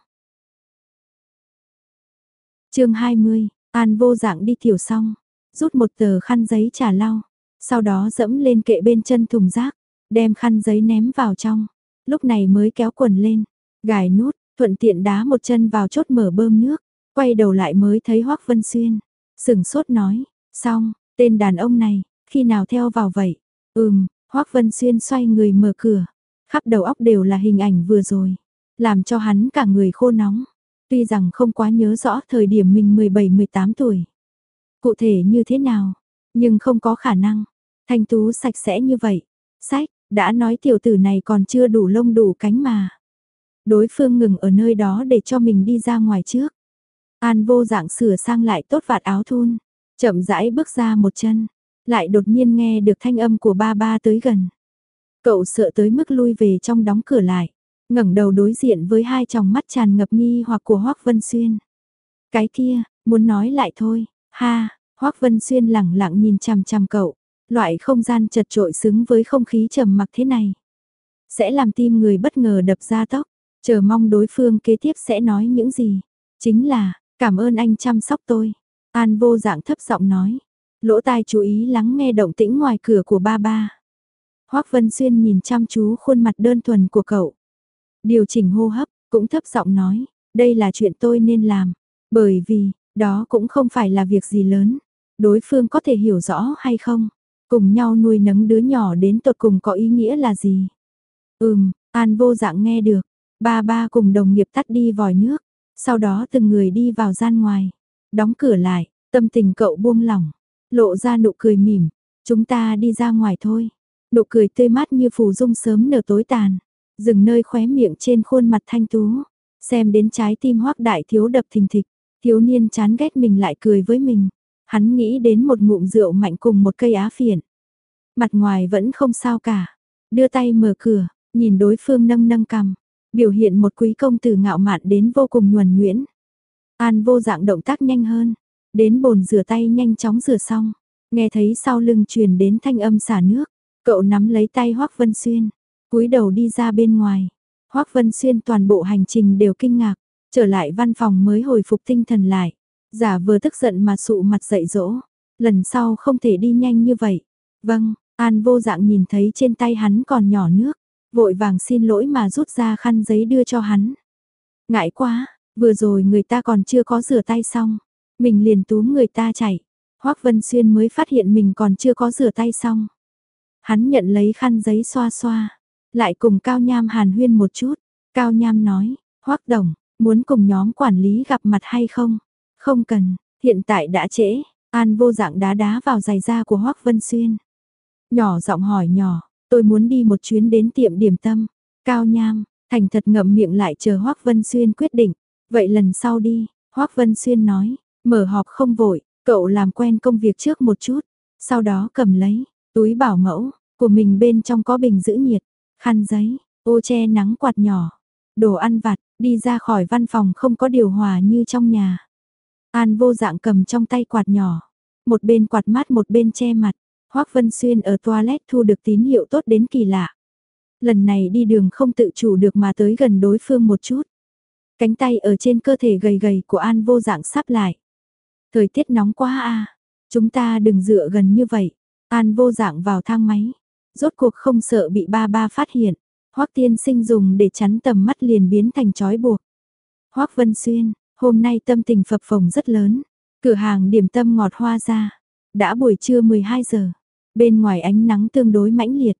Chương 20, An Vô Dạng đi tiểu xong, rút một tờ khăn giấy trà lau, sau đó dẫm lên kệ bên chân thùng rác, đem khăn giấy ném vào trong, lúc này mới kéo quần lên, gài nút, thuận tiện đá một chân vào chốt mở bơm nước, quay đầu lại mới thấy Hoắc Vân Xuyên, sững sốt nói, xong, tên đàn ông này, khi nào theo vào vậy? Hoắc Vân Xuyên xoay người mở cửa, khắp đầu óc đều là hình ảnh vừa rồi, làm cho hắn cả người khô nóng. Tuy rằng không quá nhớ rõ thời điểm mình 17-18 tuổi, cụ thể như thế nào, nhưng không có khả năng, thanh tú sạch sẽ như vậy. Sách, đã nói tiểu tử này còn chưa đủ lông đủ cánh mà. Đối phương ngừng ở nơi đó để cho mình đi ra ngoài trước. An Vô Dạng sửa sang lại tốt vạt áo thun, chậm rãi bước ra một chân, lại đột nhiên nghe được thanh âm của ba ba tới gần. Cậu sợ tới mức lui về trong đóng cửa lại, ngẩng đầu đối diện với hai tròng mắt tràn ngập nghi hoặc của Hoắc Vân Xuyên. Cái kia, muốn nói lại thôi, ha, Hoắc Vân Xuyên lẳng lặng nhìn chằm chằm cậu, loại không gian chật trội xứng với không khí trầm mặc thế này. Sẽ làm tim người bất ngờ đập ra tốc, chờ mong đối phương kế tiếp sẽ nói những gì. Chính là, cảm ơn anh chăm sóc tôi. An Vô Dạng thấp giọng nói, lỗ tai chú ý lắng nghe động tĩnh ngoài cửa của ba ba. Hoắc Vân Xuyên nhìn chăm chú khuôn mặt đơn thuần của cậu. Điều chỉnh hô hấp, cũng thấp giọng nói, đây là chuyện tôi nên làm, bởi vì, đó cũng không phải là việc gì lớn. Đối phương có thể hiểu rõ hay không? Cùng nhau nuôi nấng đứa nhỏ đến tột cùng có ý nghĩa là gì? An Vô Dạng nghe được, ba ba cùng đồng nghiệp tắt đi vòi nước, sau đó từng người đi vào gian ngoài, đóng cửa lại, tâm tình cậu buông lỏng, lộ ra nụ cười mỉm, chúng ta đi ra ngoài thôi. Nụ cười tươi mát như phù dung sớm nở tối tàn, dừng nơi khóe miệng trên khuôn mặt thanh tú, xem đến trái tim Hoắc Đại Thiếu đập thình thịch, thiếu niên chán ghét mình lại cười với mình. Hắn nghĩ đến một ngụm rượu mạnh cùng một cây á phiện. Mặt ngoài vẫn không sao cả, đưa tay mở cửa, nhìn đối phương nâng nâng cằm, biểu hiện một quý công tử ngạo mạn đến vô cùng nhuần nhuyễn. An Vô Dạng động tác nhanh hơn, đến bồn rửa tay nhanh chóng rửa xong, nghe thấy sau lưng truyền đến thanh âm xả nước, cậu nắm lấy tay Hoắc Vân Xuyên, cúi đầu đi ra bên ngoài. Hoắc Vân Xuyên toàn bộ hành trình đều kinh ngạc, trở lại văn phòng mới hồi phục tinh thần lại, giả vờ tức giận mà sụ mặt dạy dỗ, lần sau không thể đi nhanh như vậy. Vâng, An Vô Dạng nhìn thấy trên tay hắn còn nhỏ nước, vội vàng xin lỗi mà rút ra khăn giấy đưa cho hắn. Ngại quá, vừa rồi người ta còn chưa có rửa tay xong, mình liền túm người ta chạy. Hoắc Vân Xuyên mới phát hiện mình còn chưa có rửa tay xong. Hắn nhận lấy khăn giấy xoa xoa, lại cùng Cao Nham hàn huyên một chút. Cao Nham nói, Hoắc Đồng, muốn cùng nhóm quản lý gặp mặt hay không? Không cần, hiện tại đã trễ. An Vô Dạng đá đá vào giày da của Hoắc Vân Xuyên. Nhỏ giọng hỏi nhỏ, tôi muốn đi một chuyến đến tiệm điểm tâm. Cao Nham, thành thật ngậm miệng lại chờ Hoắc Vân Xuyên quyết định. Vậy lần sau đi, Hoắc Vân Xuyên nói, mở họp không vội, cậu làm quen công việc trước một chút. Sau đó cầm lấy, túi bảo mẫu, của mình bên trong có bình giữ nhiệt, khăn giấy, ô che nắng quạt nhỏ, đồ ăn vặt, đi ra khỏi văn phòng không có điều hòa như trong nhà. An Vô Dạng cầm trong tay quạt nhỏ, một bên quạt mát một bên che mặt. Hoắc Vân Xuyên ở toilet thu được tín hiệu tốt đến kỳ lạ. Lần này đi đường không tự chủ được mà tới gần đối phương một chút. Cánh tay ở trên cơ thể gầy gầy của An Vô Dạng sắp lại. Thời tiết nóng quá à, chúng ta đừng dựa gần như vậy. An Vô Dạng vào thang máy, rốt cuộc không sợ bị ba ba phát hiện. Hoắc tiên sinh dùng để chắn tầm mắt liền biến thành trói buộc. Hoắc Vân Xuyên, hôm nay tâm tình phập phồng rất lớn. Cửa hàng điểm tâm ngọt hoa ra. Đã buổi trưa 12 giờ, bên ngoài ánh nắng tương đối mãnh liệt.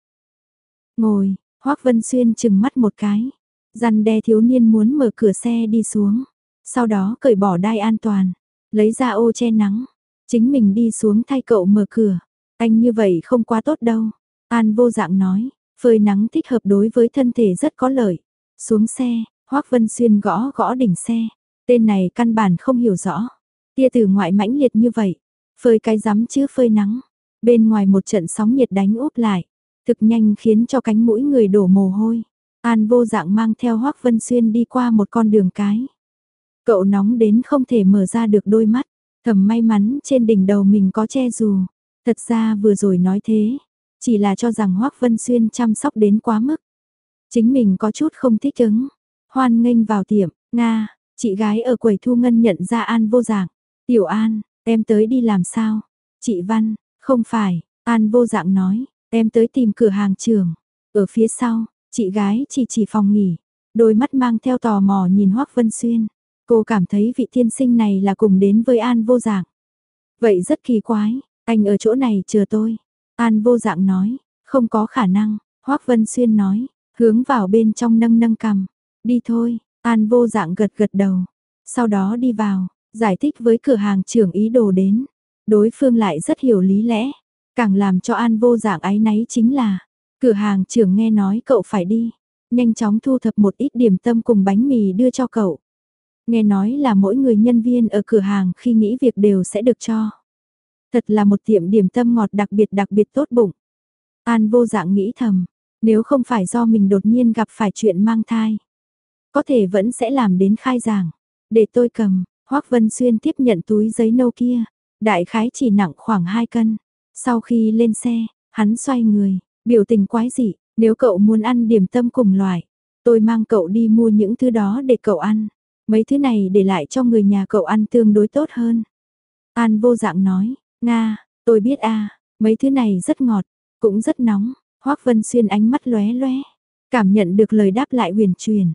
Ngồi, Hoắc Vân Xuyên chừng mắt một cái, răn đe thiếu niên muốn mở cửa xe đi xuống, sau đó cởi bỏ đai an toàn, lấy ra ô che nắng, chính mình đi xuống thay cậu mở cửa. Anh như vậy không quá tốt đâu, An Vô Dạng nói, phơi nắng thích hợp đối với thân thể rất có lợi. Xuống xe, Hoắc Vân Xuyên gõ gõ đỉnh xe, tên này căn bản không hiểu rõ, tia từ ngoại mãnh liệt như vậy. Phơi cái rắm chứ phơi nắng, bên ngoài một trận sóng nhiệt đánh úp lại, thực nhanh khiến cho cánh mũi người đổ mồ hôi. An Vô Dạng mang theo Hoắc Vân Xuyên đi qua một con đường cái. Cậu nóng đến không thể mở ra được đôi mắt, thầm may mắn trên đỉnh đầu mình có che dù. Thật ra vừa rồi nói thế, chỉ là cho rằng Hoắc Vân Xuyên chăm sóc đến quá mức. Chính mình có chút không thích ứng. Hoan nghênh vào tiệm, Nga, chị gái ở quầy thu ngân nhận ra An Vô Dạng. Tiểu An, em tới đi làm sao? Chị Văn, không phải, An Vô Dạng nói, em tới tìm cửa hàng trưởng. Ở phía sau, chị gái chỉ phòng nghỉ, đôi mắt mang theo tò mò nhìn Hoắc Vân Xuyên. Cô cảm thấy vị tiên sinh này là cùng đến với An Vô Dạng. Vậy rất kỳ quái, anh ở chỗ này chờ tôi. An Vô Dạng nói, không có khả năng, Hoắc Vân Xuyên nói, hướng vào bên trong nâng nâng cằm. Đi thôi, An Vô Dạng gật gật đầu, sau đó đi vào. Giải thích với cửa hàng trưởng ý đồ đến, đối phương lại rất hiểu lý lẽ, càng làm cho An Vô Dạng áy náy chính là, cửa hàng trưởng nghe nói cậu phải đi, nhanh chóng thu thập một ít điểm tâm cùng bánh mì đưa cho cậu. Nghe nói là mỗi người nhân viên ở cửa hàng khi nghỉ việc đều sẽ được cho. Thật là một tiệm điểm tâm ngọt đặc biệt tốt bụng. An Vô Dạng nghĩ thầm, nếu không phải do mình đột nhiên gặp phải chuyện mang thai, có thể vẫn sẽ làm đến khai giảng. Để tôi cầm. Hoắc Vân Xuyên tiếp nhận túi giấy nâu kia, đại khái chỉ nặng khoảng 2 cân. Sau khi lên xe, hắn xoay người, biểu tình quái dị, nếu cậu muốn ăn điểm tâm cùng loại, tôi mang cậu đi mua những thứ đó để cậu ăn. Mấy thứ này để lại cho người nhà cậu ăn tương đối tốt hơn. An Vô Dạng nói, Nga, tôi biết à, mấy thứ này rất ngọt, cũng rất nóng. Hoắc Vân Xuyên ánh mắt lóe lóe, cảm nhận được lời đáp lại huyền truyền.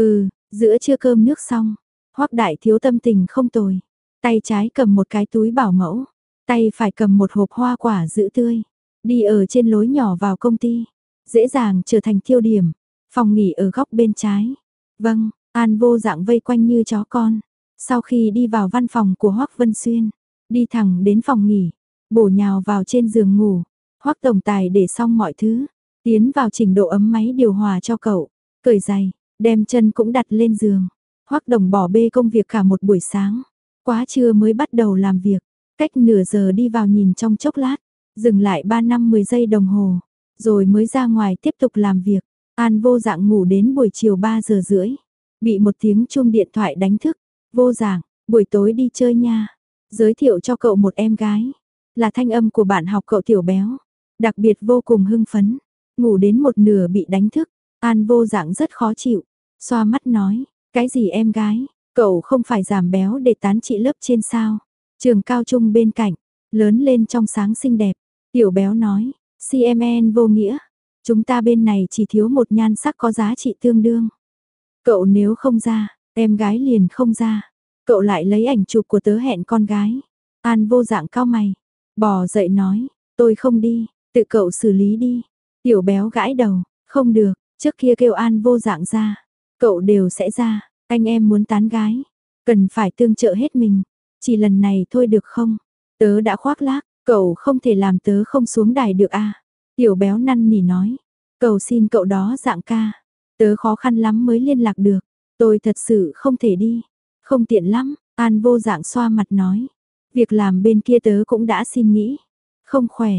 Giữa trưa cơm nước xong. Hoắc đại thiếu tâm tình không tồi, tay trái cầm một cái túi bảo mẫu, tay phải cầm một hộp hoa quả giữ tươi, đi ở trên lối nhỏ vào công ty, dễ dàng trở thành tiêu điểm. Phòng nghỉ ở góc bên trái. Vâng, An Vô Dạng vây quanh như chó con. Sau khi đi vào văn phòng của Hoắc Vân Xuyên, đi thẳng đến phòng nghỉ, bổ nhào vào trên giường ngủ. Hoắc tổng tài để xong mọi thứ, tiến vào chỉnh độ ấm máy điều hòa cho cậu, cởi giày, đem chân cũng đặt lên giường. Hoắc Đồng bỏ bê công việc cả một buổi sáng, quá trưa mới bắt đầu làm việc, cách nửa giờ đi vào nhìn trong chốc lát, dừng lại 3-5-10 giây đồng hồ, rồi mới ra ngoài tiếp tục làm việc. An Vô Dạng ngủ đến buổi chiều 3 giờ rưỡi, bị một tiếng chuông điện thoại đánh thức. Vô Dạng, buổi tối đi chơi nha. Giới thiệu cho cậu một em gái. Là thanh âm của bạn học cậu Tiểu Béo. Đặc biệt vô cùng hưng phấn. Ngủ đến một nửa bị đánh thức. An Vô Dạng rất khó chịu. Xoa mắt nói, cái gì em gái? Cậu không phải giảm béo để tán trị lớp trên sao? Trường cao trung bên cạnh, lớn lên trong sáng xinh đẹp. Tiểu Béo nói, CMN vô nghĩa. Chúng ta bên này chỉ thiếu một nhan sắc có giá trị tương đương. Cậu nếu không ra, em gái liền không ra. Cậu lại lấy ảnh chụp của tớ hẹn con gái. An Vô Dạng cau mày, bò dậy nói, tôi không đi, tự cậu xử lý đi. Tiểu Béo gãi đầu, không được, trước kia kêu An Vô Dạng ra, cậu đều sẽ ra, anh em muốn tán gái, cần phải tương trợ hết mình, chỉ lần này thôi được không? Tớ đã khoác lác, cậu không thể làm tớ không xuống đài được à? Tiểu Béo năn nỉ nói, cầu xin cậu đó Dạng ca, tớ khó khăn lắm mới liên lạc được, tôi thật sự không thể đi, không tiện lắm. An Vô Dạng xoa mặt nói, việc làm bên kia tớ cũng đã xin nghỉ, không khỏe.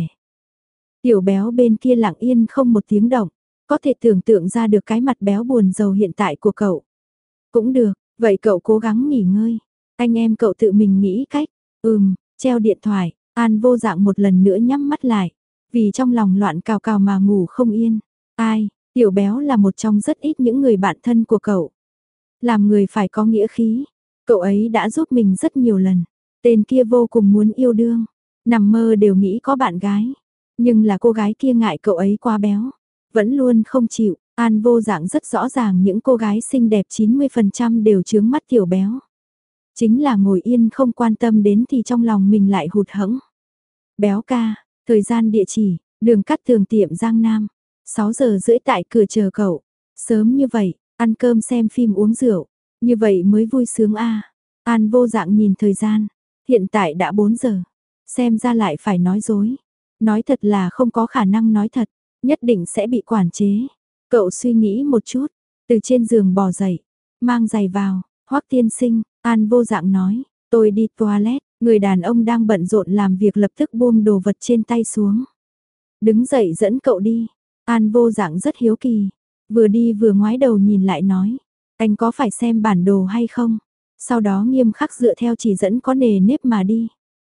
Tiểu Béo bên kia lặng yên không một tiếng động, có thể tưởng tượng ra được cái mặt béo buồn rầu hiện tại của cậu. Cũng được, vậy cậu cố gắng nghỉ ngơi, anh em cậu tự mình nghĩ cách. Treo điện thoại, An Vô Dạng một lần nữa nhắm mắt lại, vì trong lòng loạn cào cào mà ngủ không yên. Ai, Tiểu Béo là một trong rất ít những người bạn thân của cậu. Làm người phải có nghĩa khí, cậu ấy đã giúp mình rất nhiều lần. Tên kia vô cùng muốn yêu đương, nằm mơ đều nghĩ có bạn gái. Nhưng là cô gái kia ngại cậu ấy quá béo, vẫn luôn không chịu. An Vô Dạng rất rõ ràng những cô gái xinh đẹp 90% đều chướng mắt Tiểu Béo. Chính là ngồi yên không quan tâm đến thì trong lòng mình lại hụt hẫng. Béo ca, thời gian địa chỉ, đường Cát Tường tiệm Giang Nam. 6 giờ rưỡi tại cửa chờ cậu. Sớm như vậy, ăn cơm xem phim uống rượu. Như vậy mới vui sướng a. An Vô Dạng nhìn thời gian. Hiện tại đã 4 giờ. Xem ra lại phải nói dối. Nói thật là không có khả năng nói thật. Nhất định sẽ bị quản chế. Cậu suy nghĩ một chút. Từ trên giường bò dậy. Mang giày vào. Hoắc tiên sinh, An Vô Dạng nói. Tôi đi toilet. Người đàn ông đang bận rộn làm việc lập tức buông đồ vật trên tay xuống. Đứng dậy dẫn cậu đi. An Vô Dạng rất hiếu kỳ. Vừa đi vừa ngoái đầu nhìn lại nói. Anh có phải xem bản đồ hay không? Sau đó nghiêm khắc dựa theo chỉ dẫn có nề nếp mà đi.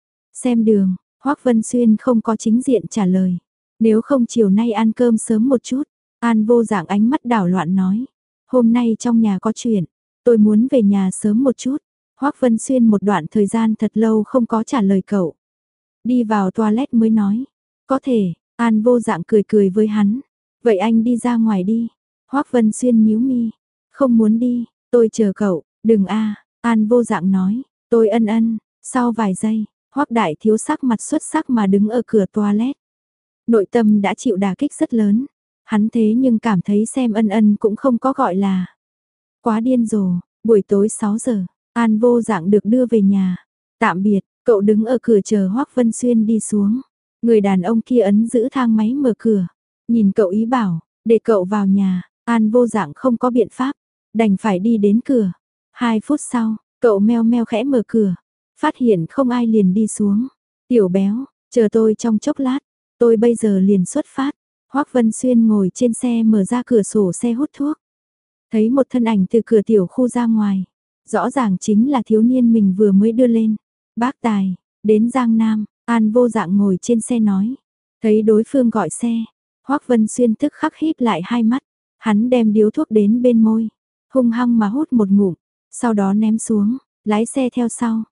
Xem đường, Hoắc Vân Xuyên không có chính diện trả lời. Nếu không chiều nay ăn cơm sớm một chút. An Vô Dạng ánh mắt đảo loạn nói. Hôm nay trong nhà có chuyện. Tôi muốn về nhà sớm một chút. Hoắc Vân Xuyên một đoạn thời gian thật lâu không có trả lời cậu. Đi vào toilet mới nói. Có thể, An Vô Dạng cười cười với hắn. Vậy anh đi ra ngoài đi. Hoắc Vân Xuyên nhíu mi. Không muốn đi, tôi chờ cậu, đừng a. An Vô Dạng nói. Tôi ân ân. Sau vài giây, Hoắc đại thiếu sắc mặt xuất sắc mà đứng ở cửa toilet. Nội tâm đã chịu đả kích rất lớn. Hắn thế nhưng cảm thấy xem ân ân cũng không có gọi là quá điên rồ. Buổi tối 6 giờ, An Vô Dạng được đưa về nhà. Tạm biệt, cậu đứng ở cửa chờ Hoắc Vân Xuyên đi xuống. Người đàn ông kia ấn giữ thang máy mở cửa. Nhìn cậu ý bảo, để cậu vào nhà. An Vô Dạng không có biện pháp, đành phải đi đến cửa. 2 phút sau, cậu meo meo khẽ mở cửa. Phát hiện không ai liền đi xuống. Tiểu Béo, chờ tôi trong chốc lát. Tôi bây giờ liền xuất phát. Hoắc Vân Xuyên ngồi trên xe mở ra cửa sổ xe hút thuốc. Thấy một thân ảnh từ cửa tiểu khu ra ngoài. Rõ ràng chính là thiếu niên mình vừa mới đưa lên. Bác Tài, đến Giang Nam, An Vô Dạng ngồi trên xe nói. Thấy đối phương gọi xe. Hoắc Vân Xuyên tức khắc híp lại hai mắt. Hắn đem điếu thuốc đến bên môi. Hung hăng mà hút một ngụm. Sau đó ném xuống, lái xe theo sau.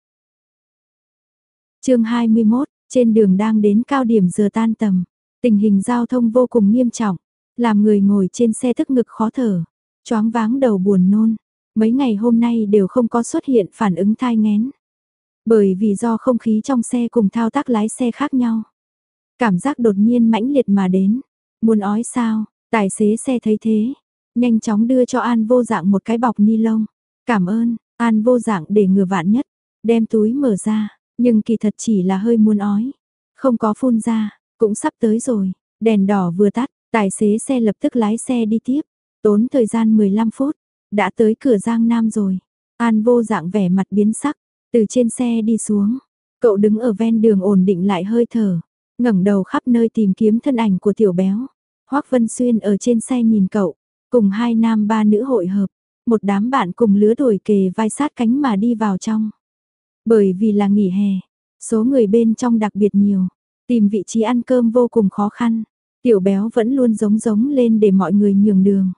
Chương 21, trên đường đang đến cao điểm giờ tan tầm. Tình hình giao thông vô cùng nghiêm trọng. Làm người ngồi trên xe tức ngực khó thở. Choáng váng đầu buồn nôn. Mấy ngày hôm nay đều không có xuất hiện phản ứng thai nghén. Bởi vì do không khí trong xe cùng thao tác lái xe khác nhau. Cảm giác đột nhiên mãnh liệt mà đến. Muốn ói sao, tài xế xe thấy thế. Nhanh chóng đưa cho An Vô Dạng một cái bọc ni lông. Cảm ơn, An Vô Dạng để ngừa vạn nhất. Đem túi mở ra, nhưng kỳ thật chỉ là hơi muốn ói. Không có phun ra, cũng sắp tới rồi. Đèn đỏ vừa tắt, tài xế xe lập tức lái xe đi tiếp. Tốn thời gian 15 phút, đã tới cửa Giang Nam rồi. An Vô Dạng vẻ mặt biến sắc, từ trên xe đi xuống. Cậu đứng ở ven đường ổn định lại hơi thở, ngẩng đầu khắp nơi tìm kiếm thân ảnh của Tiểu Béo. Hoắc Vân Xuyên ở trên xe nhìn cậu, cùng hai nam ba nữ hội hợp. Một đám bạn cùng lứa tuổi kề vai sát cánh mà đi vào trong. Bởi vì là nghỉ hè, số người bên trong đặc biệt nhiều, tìm vị trí ăn cơm vô cùng khó khăn. Tiểu béo vẫn luôn giống lên để mọi người nhường đường.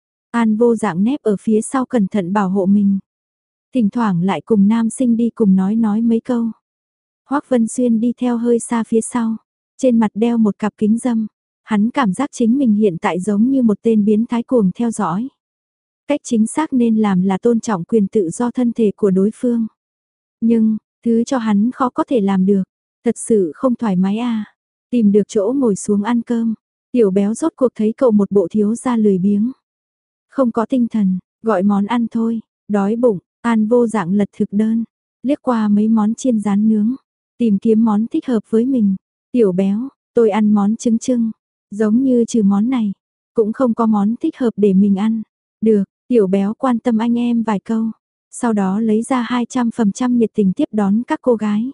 An Vô Dạng nép ở phía sau cẩn thận bảo hộ mình. Thỉnh thoảng lại cùng nam sinh đi cùng nói mấy câu. Hoắc Vân Xuyên đi theo hơi xa phía sau, trên mặt đeo một cặp kính râm. Hắn cảm giác chính mình hiện tại giống như một tên biến thái cuồng theo dõi. Cách chính xác nên làm là tôn trọng quyền tự do thân thể của đối phương. Nhưng, thứ cho hắn khó có thể làm được, thật sự không thoải mái à. Tìm được chỗ ngồi xuống ăn cơm, tiểu béo rốt cuộc thấy cậu một bộ thiếu gia lười biếng. Không có tinh thần, gọi món ăn thôi, đói bụng, An Vô Dạng lật thực đơn, liếc qua mấy món chiên rán nướng, tìm kiếm món thích hợp với mình. Tiểu béo, tôi ăn món trứng trưng, giống như trừ món này, cũng không có món thích hợp để mình ăn. Được, tiểu béo quan tâm anh em vài câu, sau đó lấy ra 200% nhiệt tình tiếp đón các cô gái.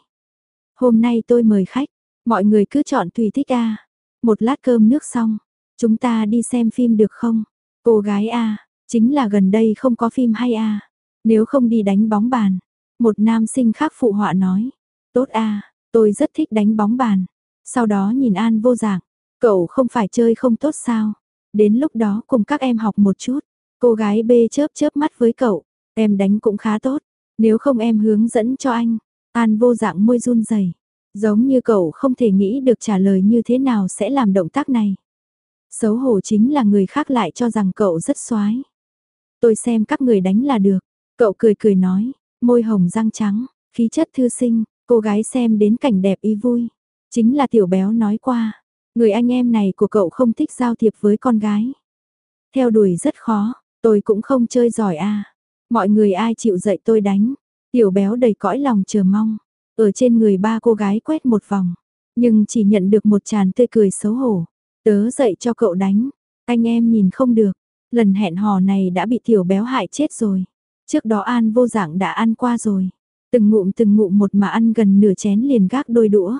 Hôm nay tôi mời khách, mọi người cứ chọn tùy thích à. Một lát cơm nước xong, chúng ta đi xem phim được không? Cô gái à, chính là gần đây không có phim hay à. Nếu không đi đánh bóng bàn. Một nam sinh khác phụ họa nói. Tốt à, tôi rất thích đánh bóng bàn. Sau đó nhìn An Vô Dạng, cậu không phải chơi không tốt sao? Đến lúc đó cùng các em học một chút. Cô gái B chớp mắt với cậu, em đánh cũng khá tốt. Nếu không em hướng dẫn cho anh. An Vô Dạng môi run rẩy, giống như cậu không thể nghĩ được trả lời như thế nào sẽ làm động tác này. Xấu hổ chính là người khác lại cho rằng cậu rất xoái. Tôi xem các người đánh là được. Cậu cười nói, môi hồng răng trắng, khí chất thư sinh, cô gái xem đến cảnh đẹp ý vui. Chính là tiểu béo nói qua, người anh em này của cậu không thích giao thiệp với con gái. Theo đuổi rất khó, tôi cũng không chơi giỏi à. Mọi người ai chịu dạy tôi đánh. Tiểu béo đầy cõi lòng chờ mong. Ở trên người ba cô gái quét một vòng, nhưng chỉ nhận được một tràn tươi cười xấu hổ. Tớ dạy cho cậu đánh, anh em nhìn không được. Lần hẹn hò này đã bị tiểu béo hại chết rồi. Trước đó An Vô Dạng đã ăn qua rồi. Từng ngụm một mà ăn gần nửa chén liền gác đôi đũa.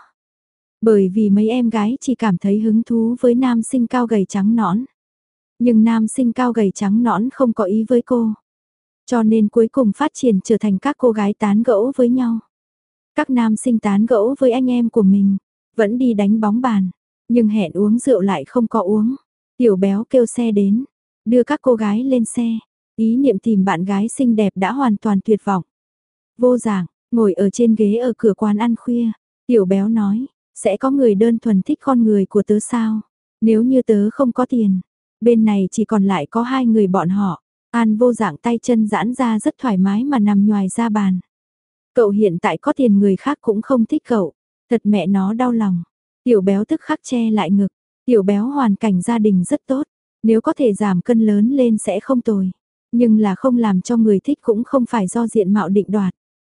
Bởi vì mấy em gái chỉ cảm thấy hứng thú với nam sinh cao gầy trắng nõn. Nhưng nam sinh cao gầy trắng nõn không có ý với cô. Cho nên cuối cùng phát triển trở thành các cô gái tán gẫu với nhau. Các nam sinh tán gẫu với anh em của mình, vẫn đi đánh bóng bàn, nhưng hẹn uống rượu lại không có uống. Tiểu béo kêu xe đến, đưa các cô gái lên xe, ý niệm tìm bạn gái xinh đẹp đã hoàn toàn tuyệt vọng. Vô Dạng, ngồi ở trên ghế ở cửa quán ăn khuya, tiểu béo nói, sẽ có người đơn thuần thích con người của tớ sao? Nếu như tớ không có tiền, bên này chỉ còn lại có hai người bọn họ. An Vô Dạng tay chân giãn ra rất thoải mái mà nằm nhoài ra bàn. Cậu hiện tại có tiền người khác cũng không thích cậu, thật mẹ nó đau lòng. Tiểu béo tức khắc che lại ngực, tiểu béo hoàn cảnh gia đình rất tốt, nếu có thể giảm cân lớn lên sẽ không tồi, nhưng là không làm cho người thích cũng không phải do diện mạo định đoạt.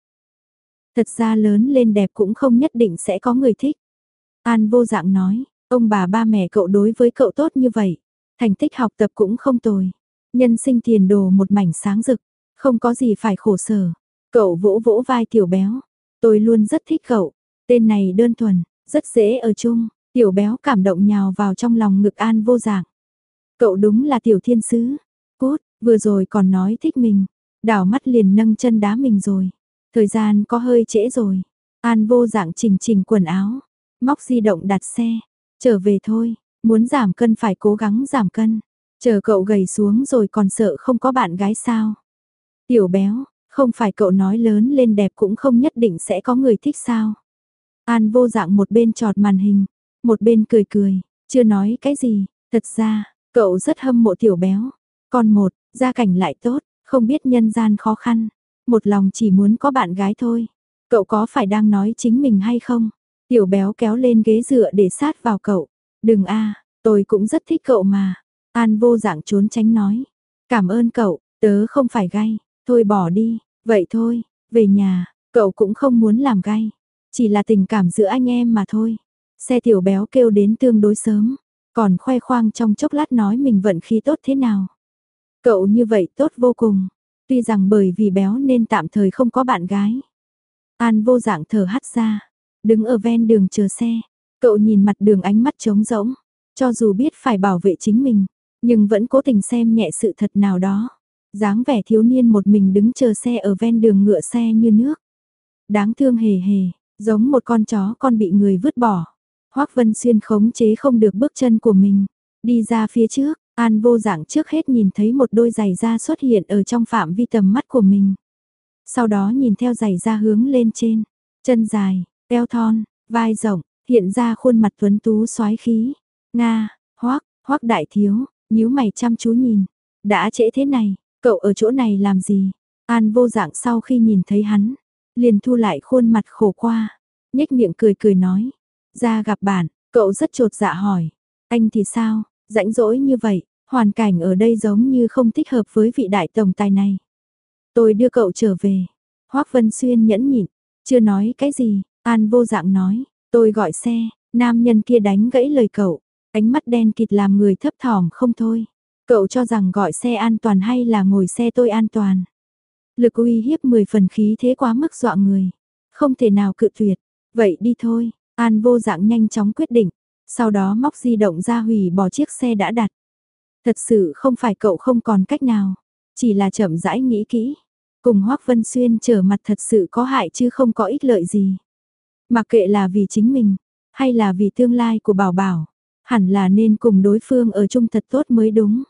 Thật ra lớn lên đẹp cũng không nhất định sẽ có người thích. An Vô Dạng nói, ông bà ba mẹ cậu đối với cậu tốt như vậy, thành tích học tập cũng không tồi, nhân sinh tiền đồ một mảnh sáng rực, không có gì phải khổ sở. Cậu vỗ vỗ vai tiểu béo, tôi luôn rất thích cậu, tên này đơn thuần, rất dễ ở chung. Tiểu béo cảm động nhào vào trong lòng ngực An Vô Dạng. Cậu đúng là tiểu thiên sứ. Cút, vừa rồi còn nói thích mình, đảo mắt liền nâng chân đá mình rồi. Thời gian có hơi trễ rồi. An Vô Dạng chỉnh quần áo, móc di động đặt xe, trở về thôi, muốn giảm cân phải cố gắng giảm cân. Chờ cậu gầy xuống rồi còn sợ không có bạn gái sao? Tiểu béo, không phải cậu nói lớn lên đẹp cũng không nhất định sẽ có người thích sao? An Vô Dạng một bên chọt màn hình, một bên cười, chưa nói cái gì, thật ra, cậu rất hâm mộ tiểu béo. Còn một, gia cảnh lại tốt, không biết nhân gian khó khăn, một lòng chỉ muốn có bạn gái thôi. Cậu có phải đang nói chính mình hay không? Tiểu béo kéo lên ghế dựa để sát vào cậu. Đừng a, tôi cũng rất thích cậu mà. An Vô Dạng trốn tránh nói. Cảm ơn cậu, tớ không phải gay, thôi bỏ đi, vậy thôi, về nhà, cậu cũng không muốn làm gay. Chỉ là tình cảm giữa anh em mà thôi. Xe tiểu béo kêu đến tương đối sớm, còn khoe khoang trong chốc lát nói mình vận khí tốt thế nào. Cậu như vậy tốt vô cùng, tuy rằng bởi vì béo nên tạm thời không có bạn gái. An Vô Dạng thở hắt ra, đứng ở ven đường chờ xe, cậu nhìn mặt đường ánh mắt trống rỗng, cho dù biết phải bảo vệ chính mình, nhưng vẫn cố tình xem nhẹ sự thật nào đó. Dáng vẻ thiếu niên một mình đứng chờ xe ở ven đường ngựa xe như nước. Đáng thương hề hề, giống một con chó con bị người vứt bỏ. Hoắc Vân Xuyên khống chế không được bước chân của mình, đi ra phía trước, An Vô Dạng trước hết nhìn thấy một đôi giày da xuất hiện ở trong phạm vi tầm mắt của mình. Sau đó nhìn theo giày da hướng lên trên, chân dài, eo thon, vai rộng, hiện ra khuôn mặt tuấn tú soái khí. Nga, Hoắc đại thiếu, nhíu mày chăm chú nhìn, đã trễ thế này, cậu ở chỗ này làm gì? An Vô Dạng sau khi nhìn thấy hắn, liền thu lại khuôn mặt khổ qua, nhếch miệng cười cười nói, ra gặp bạn, cậu rất chột dạ hỏi, anh thì sao, rãnh rỗi như vậy, hoàn cảnh ở đây giống như không thích hợp với vị đại tổng tài này. Tôi đưa cậu trở về. Hoắc Vân Xuyên nhẫn nhịn, chưa nói cái gì, An Vô Dạng nói, tôi gọi xe, nam nhân kia đánh gãy lời cậu, ánh mắt đen kịt làm người thấp thỏm không thôi. Cậu cho rằng gọi xe an toàn hay là ngồi xe tôi an toàn? Lực uy hiếp 10 phần khí thế quá mức dọa người, không thể nào cự tuyệt. Vậy đi thôi, An Vô Dạng nhanh chóng quyết định, sau đó móc di động ra hủy bỏ chiếc xe đã đặt. Thật sự không phải cậu không còn cách nào, chỉ là chậm rãi nghĩ kỹ. Cùng Hoắc Vân Xuyên trở mặt thật sự có hại chứ không có ích lợi gì. Mặc kệ là vì chính mình, hay là vì tương lai của Bảo Bảo, hẳn là nên cùng đối phương ở chung thật tốt mới đúng.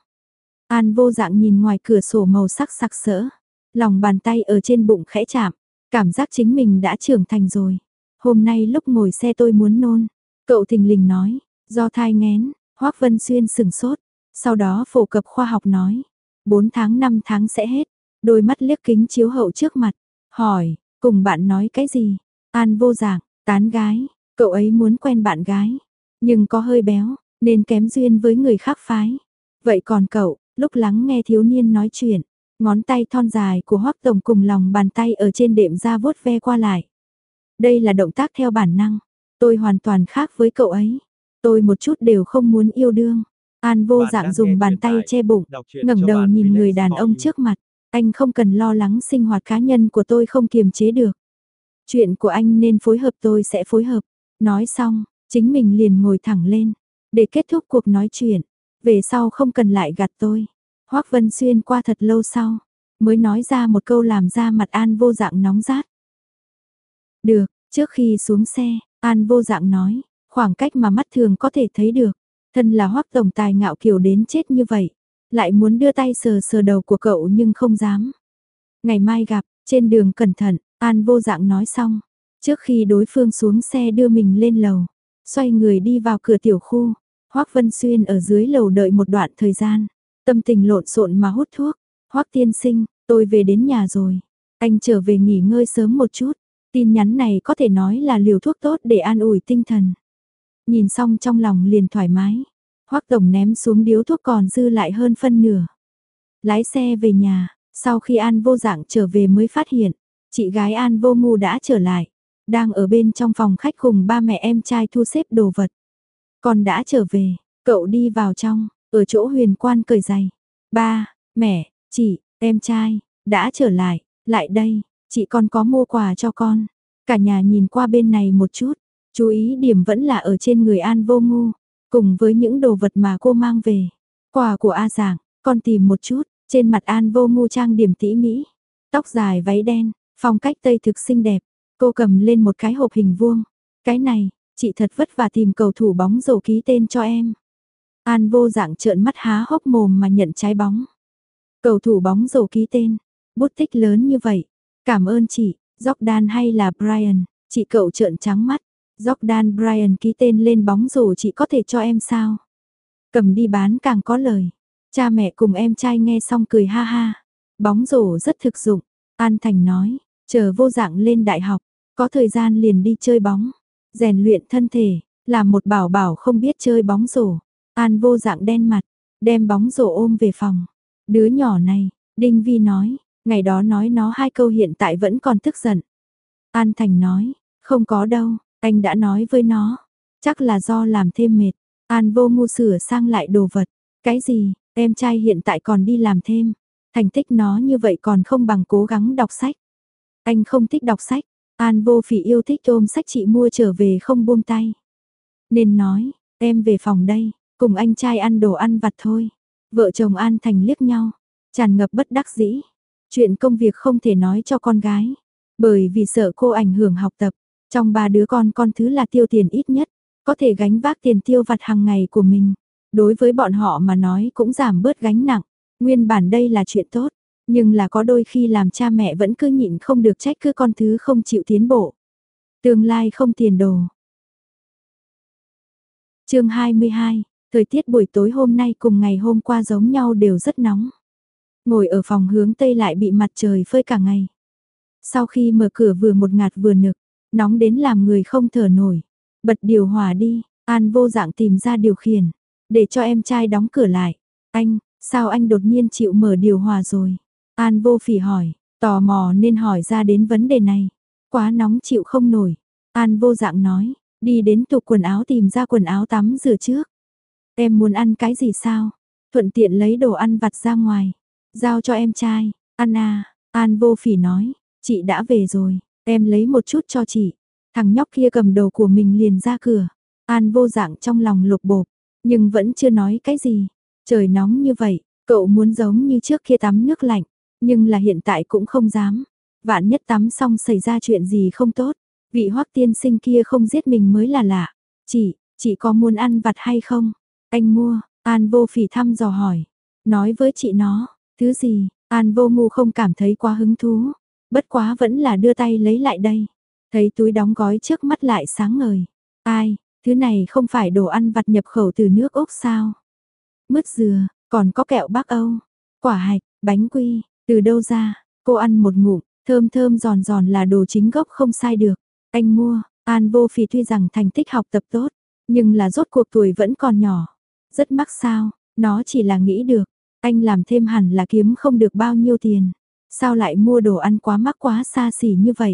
An Vô Dạng nhìn ngoài cửa sổ màu sắc sặc sỡ, lòng bàn tay ở trên bụng khẽ chạm, cảm giác chính mình đã trưởng thành rồi. Hôm nay lúc ngồi xe tôi muốn nôn, cậu thình lình nói, do thai nghén. Hoắc Vân Xuyên sừng sốt, sau đó phổ cập khoa học nói, 4 tháng 5 tháng sẽ hết. Đôi mắt liếc kính chiếu hậu trước mặt, hỏi, cùng bạn nói cái gì? An Vô Dạng, tán gái, cậu ấy muốn quen bạn gái, nhưng có hơi béo, nên kém duyên với người khác phái. Vậy còn cậu, lúc lắng nghe thiếu niên nói chuyện, ngón tay thon dài của Hoắc tổng cùng lòng bàn tay ở trên đệm da vuốt ve qua lại. Đây là động tác theo bản năng, tôi hoàn toàn khác với cậu ấy. Tôi một chút đều không muốn yêu đương. An Vô Dạng dùng bàn tay che bụng, ngẩng đầu nhìn người đàn ông trước mặt. Anh không cần lo lắng sinh hoạt cá nhân của tôi không kiềm chế được. Chuyện của anh nên phối hợp tôi sẽ phối hợp. Nói xong, chính mình liền ngồi thẳng lên, để kết thúc cuộc nói chuyện. Về sau không cần lại gạt tôi. Hoắc Vân Xuyên qua thật lâu sau, mới nói ra một câu làm ra mặt An Vô Dạng nóng rát. Được, trước khi xuống xe, An Vô Dạng nói, khoảng cách mà mắt thường có thể thấy được. Thân là Hoắc tổng tài ngạo kiều đến chết như vậy, lại muốn đưa tay sờ sờ đầu của cậu nhưng không dám. Ngày mai gặp, trên đường cẩn thận, An Vô Dạng nói xong. Trước khi đối phương xuống xe đưa mình lên lầu, xoay người đi vào cửa tiểu khu. Hoắc Vân Xuyên ở dưới lầu đợi một đoạn thời gian, tâm tình lộn xộn mà hút thuốc. Hoắc tiên sinh, tôi về đến nhà rồi. Anh trở về nghỉ ngơi sớm một chút. Tin nhắn này có thể nói là liều thuốc tốt để an ủi tinh thần. Nhìn xong trong lòng liền thoải mái. Hoắc tổng ném xuống điếu thuốc còn dư lại hơn phân nửa. Lái xe về nhà, sau khi An Vô Dạng trở về mới phát hiện, chị gái An Vô Ngu đã trở lại, đang ở bên trong phòng khách cùng ba mẹ em trai thu xếp đồ vật. Con đã trở về, cậu đi vào trong, ở chỗ Huyền Quan cởi giày. Ba, mẹ, chị, em trai, đã trở lại, lại đây, chị con có mua quà cho con. Cả nhà nhìn qua bên này một chút, chú ý điểm vẫn là ở trên người An Vô Ngu, cùng với những đồ vật mà cô mang về. Quà của A Giảng, con tìm một chút, trên mặt An Vô Ngu trang điểm tỉ mỉ, tóc dài váy đen, phong cách Tây thực xinh đẹp. Cô cầm lên một cái hộp hình vuông. Cái này, chị thật vất vả tìm cầu thủ bóng rổ ký tên cho em. An Vô Dạng trợn mắt há hốc mồm mà nhận trái bóng. Cầu thủ bóng rổ ký tên, bút tích lớn như vậy. Cảm ơn chị, Jordan hay là Brian, chị cậu trợn trắng mắt. Jordan Brian ký tên lên bóng rổ chị có thể cho em sao? Cầm đi bán càng có lời. Cha mẹ cùng em trai nghe xong cười ha ha. Bóng rổ rất thực dụng, An Thành nói, chờ Vô Dạng lên đại học, có thời gian liền đi chơi bóng, rèn luyện thân thể, là một bảo bảo không biết chơi bóng rổ. An Vô Dạng đen mặt, đem bóng rổ ôm về phòng. Đứa nhỏ này, Đinh Vi nói, ngày đó nói nó 2 câu hiện tại vẫn còn tức giận. An Thành nói, không có đâu, anh đã nói với nó, chắc là do làm thêm mệt. An Vô Ngu sửa sang lại đồ vật, cái gì, em trai hiện tại còn đi làm thêm, thành tích nó như vậy còn không bằng cố gắng đọc sách. Anh không thích đọc sách, An Vô Phỉ yêu thích ôm sách chị mua trở về không buông tay. Nên nói, em về phòng đây, cùng anh trai ăn đồ ăn vặt thôi. Vợ chồng An Thành liếc nhau, tràn ngập bất đắc dĩ. Chuyện công việc không thể nói cho con gái, bởi vì sợ cô ảnh hưởng học tập. Trong 3 đứa con thứ là tiêu tiền ít nhất, có thể gánh vác tiền tiêu vặt hàng ngày của mình. Đối với bọn họ mà nói cũng giảm bớt gánh nặng. Nguyên bản đây là chuyện tốt, nhưng là có đôi khi làm cha mẹ vẫn cứ nhịn không được trách cứ con thứ không chịu tiến bộ. Tương lai không tiền đồ. Chương 22, thời tiết buổi tối hôm nay cùng ngày hôm qua giống nhau đều rất nóng. Ngồi ở phòng hướng Tây lại bị mặt trời phơi cả ngày. Sau khi mở cửa vừa một ngạt vừa nực, nóng đến làm người không thở nổi. Bật điều hòa đi, An Vô Dạng tìm ra điều khiển, để cho em trai đóng cửa lại. Anh, sao anh đột nhiên chịu mở điều hòa rồi? An Vô Phỉ hỏi, tò mò nên hỏi ra đến vấn đề này. Quá nóng chịu không nổi. An Vô Dạng nói, đi đến tủ quần áo tìm ra quần áo tắm rửa trước. Em muốn ăn cái gì sao? Thuận tiện lấy đồ ăn vặt ra ngoài. Giao cho em trai, ăn à, An Vô Phỉ nói, chị đã về rồi, em lấy một chút cho chị. Thằng nhóc kia cầm đồ của mình liền ra cửa. An Vô Dạng trong lòng lục bộp, nhưng vẫn chưa nói cái gì. Trời nóng như vậy, cậu muốn giống như trước kia tắm nước lạnh, nhưng là hiện tại cũng không dám. Vạn nhất tắm xong xảy ra chuyện gì không tốt, vị Hoắc tiên sinh kia không giết mình mới là lạ. Chị có muốn ăn vặt hay không? Anh mua, An Vô Phỉ thăm dò hỏi. Nói với chị nó, thứ gì? An Vô Ngu không cảm thấy quá hứng thú, bất quá vẫn là đưa tay lấy lại đây. Thấy túi đóng gói trước mắt lại sáng ngời. Ai, thứ này không phải đồ ăn vặt nhập khẩu từ nước Úc sao? Mứt dừa, còn có kẹo Bắc Âu, quả hạch, bánh quy, từ đâu ra? Cô ăn một ngụm, thơm thơm giòn giòn là đồ chính gốc không sai được. Anh mua, An Vô Phỉ tuy rằng thành tích học tập tốt, nhưng là rốt cuộc tuổi vẫn còn nhỏ. Rất mắc sao, nó chỉ là nghĩ được. Anh làm thêm hẳn là kiếm không được bao nhiêu tiền. Sao lại mua đồ ăn quá mắc quá xa xỉ như vậy?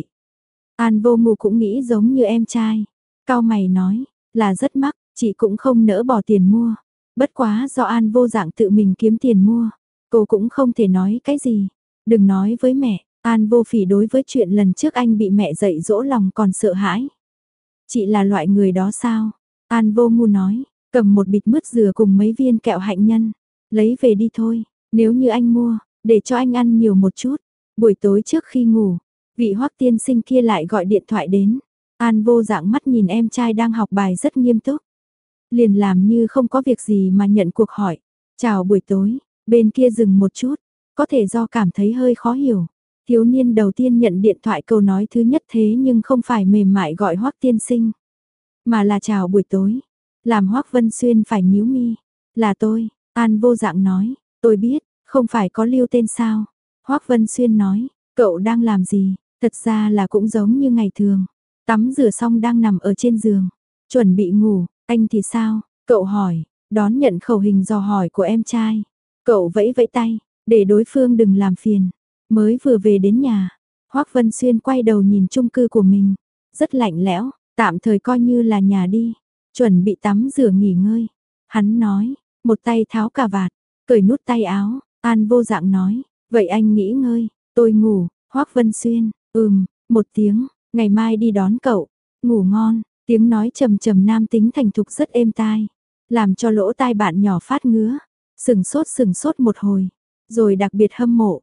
An Vô Ngu cũng nghĩ giống như em trai. Cao mày nói, là rất mắc, chị cũng không nỡ bỏ tiền mua. Bất quá do An Vô Dạng tự mình kiếm tiền mua. Cô cũng không thể nói cái gì. Đừng nói với mẹ, An Vô Phỉ đối với chuyện lần trước anh bị mẹ dạy dỗ lòng còn sợ hãi. Chị là loại người đó sao? An Vô Ngu nói, cầm một bịch mứt dừa cùng mấy viên kẹo hạnh nhân. Lấy về đi thôi, nếu như anh mua, để cho anh ăn nhiều một chút. Buổi tối trước khi ngủ, vị Hoắc tiên sinh kia lại gọi điện thoại đến. An Vô Dạng mắt nhìn em trai đang học bài rất nghiêm túc. Liền làm như không có việc gì mà nhận cuộc hỏi. Chào buổi tối, bên kia dừng một chút, có thể do cảm thấy hơi khó hiểu. Thiếu niên đầu tiên nhận điện thoại câu nói thứ nhất thế nhưng không phải mềm mại gọi Hoắc tiên sinh, mà là chào buổi tối. Làm Hoắc Vân Xuyên phải nhíu mi. Là tôi, An Vô Dạng nói, tôi biết, không phải có lưu tên sao. Hoắc Vân Xuyên nói, cậu đang làm gì? Thật ra là cũng giống như ngày thường. Tắm rửa xong đang nằm ở trên giường, chuẩn bị ngủ. Anh thì sao? Cậu hỏi, đón nhận khẩu hình dò hỏi của em trai. Cậu vẫy vẫy tay, để đối phương đừng làm phiền. Mới vừa về đến nhà, Hoắc Vân Xuyên quay đầu nhìn chung cư của mình. Rất lạnh lẽo, tạm thời coi như là nhà đi. Chuẩn bị tắm rửa nghỉ ngơi. Hắn nói, một tay tháo cà vạt, cởi nút tay áo. An Vô Dạng nói, vậy anh nghỉ ngơi, tôi ngủ. Hoắc Vân Xuyên, một tiếng, ngày mai đi đón cậu. Ngủ ngon. Tiếng nói trầm trầm nam tính thành thục rất êm tai, làm cho lỗ tai bạn nhỏ phát ngứa. Sừng sốt một hồi, rồi đặc biệt hâm mộ.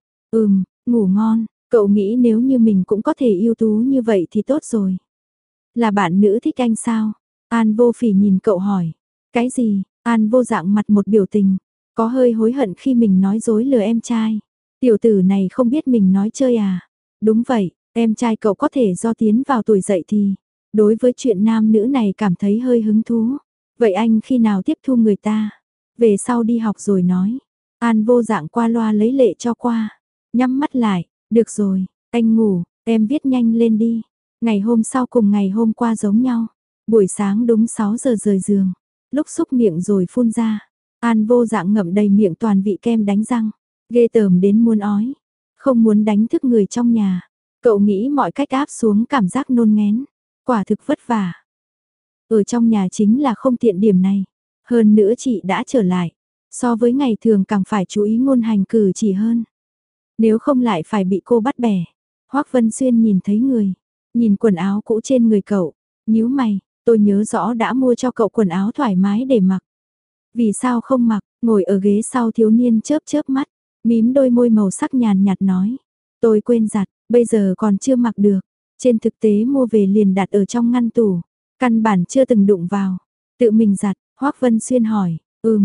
Ngủ ngon, cậu nghĩ nếu như mình cũng có thể ưu tú như vậy thì tốt rồi. Là bạn nữ thích anh sao? An Vô Phỉ nhìn cậu hỏi. Cái gì? An Vô Dạng mặt một biểu tình, có hơi hối hận khi mình nói dối lừa em trai. Tiểu tử này không biết mình nói chơi à? Đúng vậy, em trai cậu có thể do tiến vào tuổi dậy thì đối với chuyện nam nữ này cảm thấy hơi hứng thú. Vậy anh khi nào tiếp thu người ta? Về sau đi học rồi nói. An Vô Dạng qua loa lấy lệ cho qua. Nhắm mắt lại, được rồi, anh ngủ, em viết nhanh lên đi. Ngày hôm sau cùng ngày hôm qua giống nhau. Buổi sáng đúng 6 giờ rời giường. Lúc xúc miệng rồi phun ra. An Vô Dạng ngậm đầy miệng toàn vị kem đánh răng. Ghê tởm đến muốn ói. Không muốn đánh thức người trong nhà. Cậu nghĩ mọi cách áp xuống cảm giác nôn ngén. Quả thực vất vả. Ở trong nhà chính là không tiện điểm này. Hơn nữa chị đã trở lại. So với ngày thường càng phải chú ý ngôn hành cử chỉ hơn. Nếu không lại phải bị cô bắt bẻ. Hoắc Vân Xuyên nhìn thấy người. Nhìn quần áo cũ trên người cậu. Nhíu mày, tôi nhớ rõ đã mua cho cậu quần áo thoải mái để mặc. Vì sao không mặc, ngồi ở ghế sau thiếu niên chớp chớp mắt. Mím đôi môi màu sắc nhàn nhạt nói. Tôi quên giặt, bây giờ còn chưa mặc được. Trên thực tế mua về liền đặt ở trong ngăn tủ. Căn bản chưa từng đụng vào. Tự mình giặt, Hoác Vân Xuyên hỏi.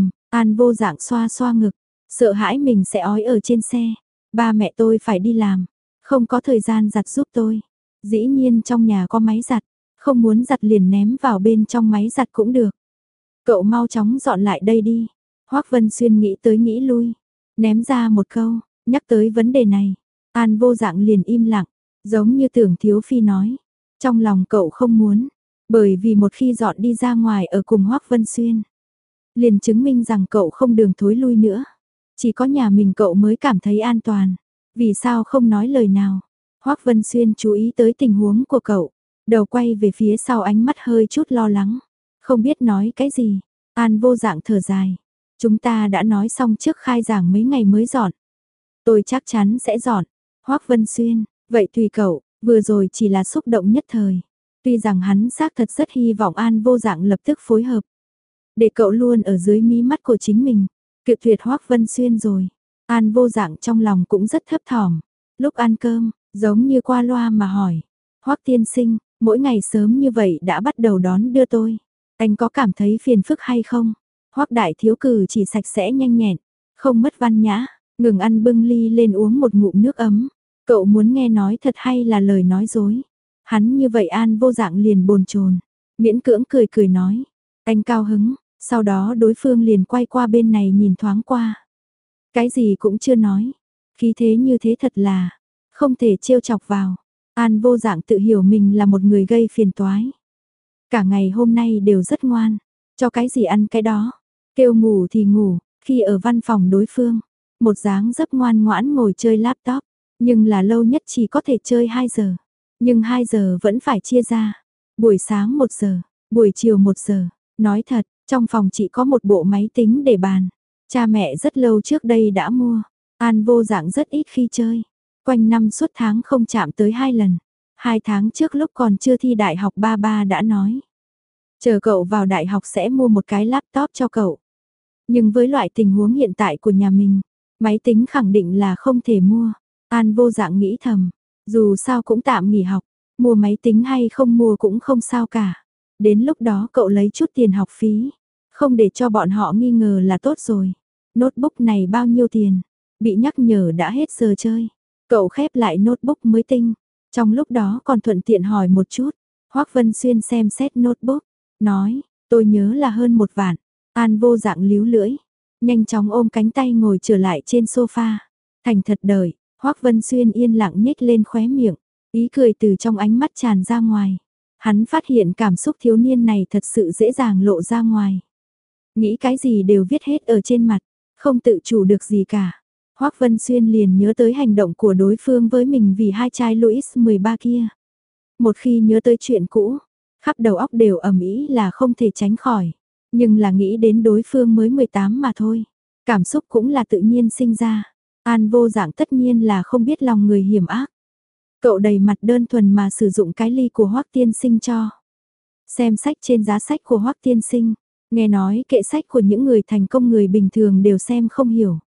An Vô Dạng xoa xoa ngực. Sợ hãi mình sẽ ói ở trên xe. Ba mẹ tôi phải đi làm. Không có thời gian giặt giúp tôi. Dĩ nhiên trong nhà có máy giặt. Không muốn giặt liền ném vào bên trong máy giặt cũng được. Cậu mau chóng dọn lại đây đi. Hoác Vân Xuyên nghĩ tới nghĩ lui. Ném ra một câu, nhắc tới vấn đề này. An Vô Dạng liền im lặng, giống như Tưởng Thiếu Phi nói. Trong lòng cậu không muốn, bởi vì một khi dọn đi ra ngoài ở cùng Hoác Vân Xuyên. Liền chứng minh rằng cậu không đường thối lui nữa. Chỉ có nhà mình cậu mới cảm thấy an toàn. Vì sao không nói lời nào? Hoác Vân Xuyên chú ý tới tình huống của cậu. Đầu quay về phía sau, ánh mắt hơi chút lo lắng. Không biết nói cái gì. An Vô Dạng thở dài. Chúng ta đã nói xong trước khai giảng mấy ngày mới dọn. Tôi chắc chắn sẽ dọn. Hoác Vân Xuyên, vậy tùy cậu, vừa rồi chỉ là xúc động nhất thời. Tuy rằng hắn xác thật rất hy vọng An Vô Dạng lập tức phối hợp. Để cậu luôn ở dưới mí mắt của chính mình. Cự tuyệt Hoác Vân Xuyên rồi. An Vô Dạng trong lòng cũng rất thấp thỏm. Lúc ăn cơm, giống như qua loa mà hỏi. Hoác tiên sinh, mỗi ngày sớm như vậy đã bắt đầu đón đưa tôi. Anh có cảm thấy phiền phức hay không? Hoác đại thiếu cử chỉ sạch sẽ nhanh nhẹn, không mất văn nhã, ngừng ăn bưng ly lên uống một ngụm nước ấm. Cậu muốn nghe nói thật hay là lời nói dối? Hắn như vậy An Vô Dạng liền bồn chồn, miễn cưỡng cười cười nói. Anh cao hứng, sau đó đối phương liền quay qua bên này nhìn thoáng qua. Cái gì cũng chưa nói, khí thế như thế thật là không thể trêu chọc vào. An Vô Dạng tự hiểu mình là một người gây phiền toái. Cả ngày hôm nay đều rất ngoan, cho cái gì ăn cái đó. Kêu ngủ thì ngủ, khi ở văn phòng đối phương, một dáng dấp ngoan ngoãn ngồi chơi laptop, nhưng là lâu nhất chỉ có thể chơi 2 giờ. Nhưng 2 giờ vẫn phải chia ra, buổi sáng 1 giờ, buổi chiều 1 giờ. Nói thật, trong phòng chỉ có một bộ máy tính để bàn. Cha mẹ rất lâu trước đây đã mua, An Vô Dạng rất ít khi chơi. Quanh năm suốt tháng không chạm tới 2 lần. 2 tháng trước lúc còn chưa thi đại học ba ba đã nói. Chờ cậu vào đại học sẽ mua một cái laptop cho cậu. Nhưng với loại tình huống hiện tại của nhà mình, máy tính khẳng định là không thể mua. An Vô Dạng nghĩ thầm, dù sao cũng tạm nghỉ học, mua máy tính hay không mua cũng không sao cả. Đến lúc đó cậu lấy chút tiền học phí, không để cho bọn họ nghi ngờ là tốt rồi. Notebook này bao nhiêu tiền? Bị nhắc nhở đã hết giờ chơi. Cậu khép lại notebook mới tinh, trong lúc đó còn thuận tiện hỏi một chút. Hoác Vân Xuyên xem xét notebook, nói, tôi nhớ là hơn 1 vạn. An Vô Dạng líu lưỡi, nhanh chóng ôm cánh tay ngồi trở lại trên sofa. Thành thật đợi, Hoác Vân Xuyên yên lặng nhếch lên khóe miệng, ý cười từ trong ánh mắt tràn ra ngoài. Hắn phát hiện cảm xúc thiếu niên này thật sự dễ dàng lộ ra ngoài. Nghĩ cái gì đều viết hết ở trên mặt, không tự chủ được gì cả. Hoác Vân Xuyên liền nhớ tới hành động của đối phương với mình vì hai trai Louis 13 kia. Một khi nhớ tới chuyện cũ, khắp đầu óc đều ầm ĩ là không thể tránh khỏi. Nhưng là nghĩ đến đối phương mới 18 mà thôi. Cảm xúc cũng là tự nhiên sinh ra. An Vô Dạng tất nhiên là không biết lòng người hiểm ác. Cậu đầy mặt đơn thuần mà sử dụng cái ly của Hoác tiên sinh cho. Xem sách trên giá sách của Hoác tiên sinh. Nghe nói kệ sách của những người thành công người bình thường đều xem không hiểu.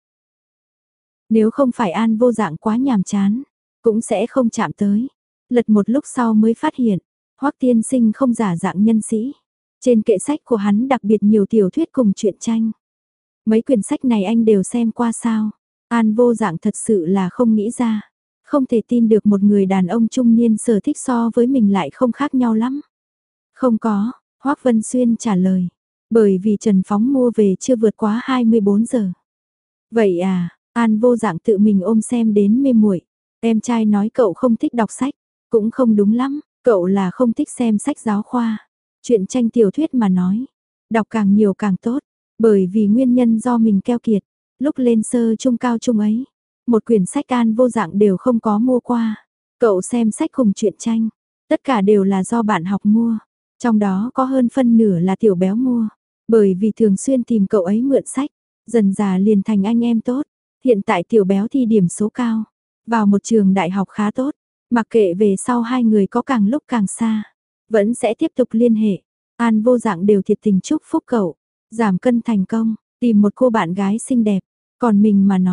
Nếu không phải An Vô Dạng quá nhàm chán, cũng sẽ không chạm tới. Lật một lúc sau mới phát hiện, Hoác tiên sinh không giả dạng nhân sĩ. Trên kệ sách của hắn đặc biệt nhiều tiểu thuyết cùng truyện tranh. Mấy quyển sách này anh đều xem qua sao? An Vô Dạng thật sự là không nghĩ ra. Không thể tin được một người đàn ông trung niên sở thích so với mình lại không khác nhau lắm. Không có, Hoác Vân Xuyên trả lời. Bởi vì Trần Phóng mua về chưa vượt quá 24 giờ. Vậy à, An Vô Dạng tự mình ôm xem đến mê muội. Em trai nói cậu không thích đọc sách, cũng không đúng lắm, cậu là không thích xem sách giáo khoa. Chuyện tranh tiểu thuyết mà nói, đọc càng nhiều càng tốt, bởi vì nguyên nhân do mình keo kiệt. Lúc lên sơ trung cao trung ấy, một quyển sách An Vô Dạng đều không có mua qua. Cậu xem sách cùng truyện tranh, tất cả đều là do bạn học mua, trong đó có hơn phân nửa là Tiểu Béo mua, bởi vì thường xuyên tìm cậu ấy mượn sách, dần dà liền thành anh em tốt. Hiện tại Tiểu Béo thi điểm số cao, vào một trường đại học khá tốt, mặc kệ về sau hai người có càng lúc càng xa, vẫn sẽ tiếp tục liên hệ. An Vô Dạng đều thiệt tình chúc phúc cậu, giảm cân thành công, tìm một cô bạn gái xinh đẹp. Còn mình mà nói,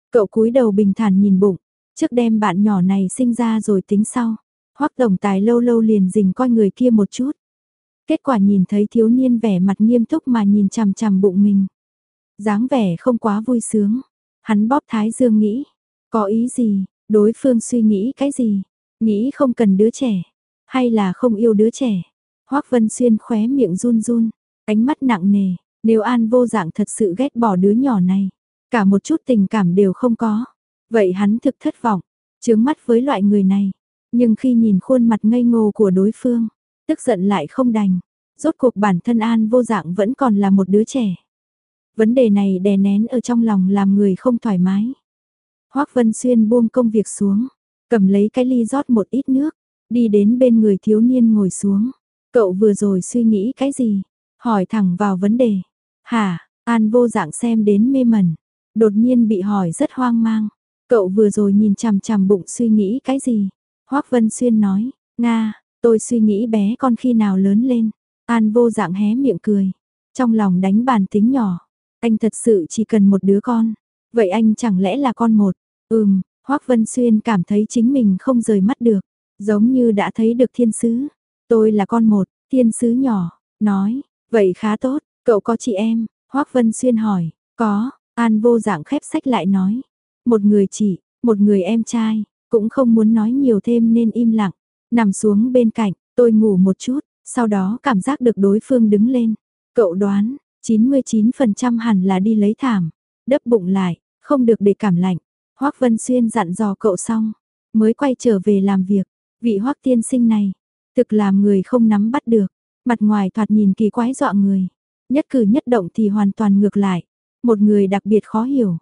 Cậu cúi đầu bình thản nhìn bụng, trước đem bạn nhỏ này sinh ra rồi tính sau. Hoắc tổng tài lâu lâu liền rình coi người kia một chút. Kết quả nhìn thấy thiếu niên vẻ mặt nghiêm túc mà nhìn chằm chằm bụng mình. Dáng vẻ không quá vui sướng. Hắn bóp thái dương nghĩ, có ý gì, đối phương suy nghĩ cái gì, nghĩ không cần đứa trẻ, hay là không yêu đứa trẻ. Hoắc Vân Xuyên khóe miệng run run, ánh mắt nặng nề, nếu An Vô Dạng thật sự ghét bỏ đứa nhỏ này, cả một chút tình cảm đều không có, vậy hắn thực thất vọng, chướng mắt với loại người này. Nhưng khi nhìn khuôn mặt ngây ngô của đối phương, tức giận lại không đành. Rốt cuộc bản thân An Vô Dạng vẫn còn là một đứa trẻ. Vấn đề này đè nén ở trong lòng làm người không thoải mái. Hoắc Vân Xuyên buông công việc xuống, cầm lấy cái ly rót một ít nước, đi đến bên người thiếu niên ngồi xuống. Cậu vừa rồi suy nghĩ cái gì? Hỏi thẳng vào vấn đề. Hả? An Vô Dạng xem đến mê mẩn, đột nhiên bị hỏi rất hoang mang. Cậu vừa rồi nhìn chằm chằm bụng suy nghĩ cái gì? Hoắc Vân Xuyên nói, Nga, tôi suy nghĩ bé con khi nào lớn lên. An Vô Dạng hé miệng cười, trong lòng đánh bàn tính nhỏ. Anh thật sự chỉ cần một đứa con. Vậy anh chẳng lẽ là con một? Hoắc Vân Xuyên cảm thấy chính mình không rời mắt được, giống như đã thấy được thiên sứ. Tôi là con một, thiên sứ nhỏ, nói, vậy khá tốt, cậu có chị em? Hoắc Vân Xuyên hỏi, có, An Vô Dạng khép sách lại nói, một người chị, một người em trai, cũng không muốn nói nhiều thêm nên im lặng, nằm xuống bên cạnh, tôi ngủ một chút, sau đó cảm giác được đối phương đứng lên. Cậu đoán, 99% hẳn là đi lấy thảm, đắp bụng lại, không được để cảm lạnh. Hoắc Vân Xuyên dặn dò cậu xong, mới quay trở về làm việc. Vị Hoắc tiên sinh này, thực làm người không nắm bắt được, mặt ngoài thoạt nhìn kỳ quái dọa người, nhất cử nhất động thì hoàn toàn ngược lại, một người đặc biệt khó hiểu.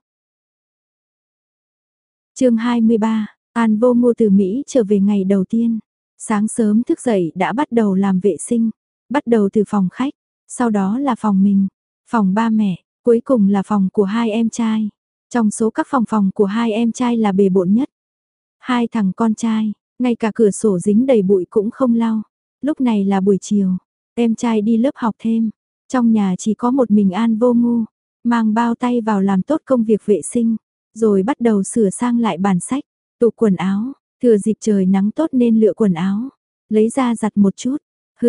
Chương 23, An Vô Ngô từ Mỹ trở về ngày đầu tiên, sáng sớm thức dậy đã bắt đầu làm vệ sinh, bắt đầu từ phòng khách, sau đó là phòng mình, phòng ba mẹ, cuối cùng là phòng của hai em trai. Trong số các phòng của hai em trai là bề bộn nhất. Hai thằng con trai, ngay cả cửa sổ dính đầy bụi cũng không lau. Lúc này là buổi chiều, em trai đi lớp học thêm. Trong nhà chỉ có một mình An Vô Ngu, mang bao tay vào làm tốt công việc vệ sinh, rồi bắt đầu sửa sang lại bàn sách, tủ quần áo, thừa dịp trời nắng tốt nên lựa quần áo, lấy ra giặt một chút.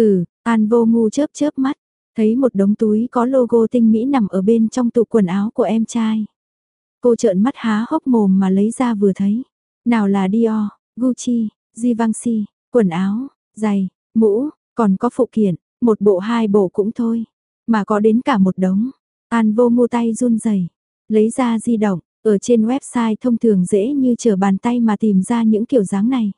An Vô Ngu chớp chớp mắt, thấy một đống túi có logo tinh mỹ nằm ở bên trong tủ quần áo của em trai. Cô trợn mắt há hốc mồm mà lấy ra vừa thấy. Nào là Dior, Gucci, Givenchy, quần áo, giày, mũ, còn có phụ kiện, một bộ hai bộ cũng thôi. Mà có đến cả một đống. An Vô Ngu tay run rẩy, lấy ra di động, ở trên website thông thường dễ như trở bàn tay mà tìm ra những kiểu dáng này.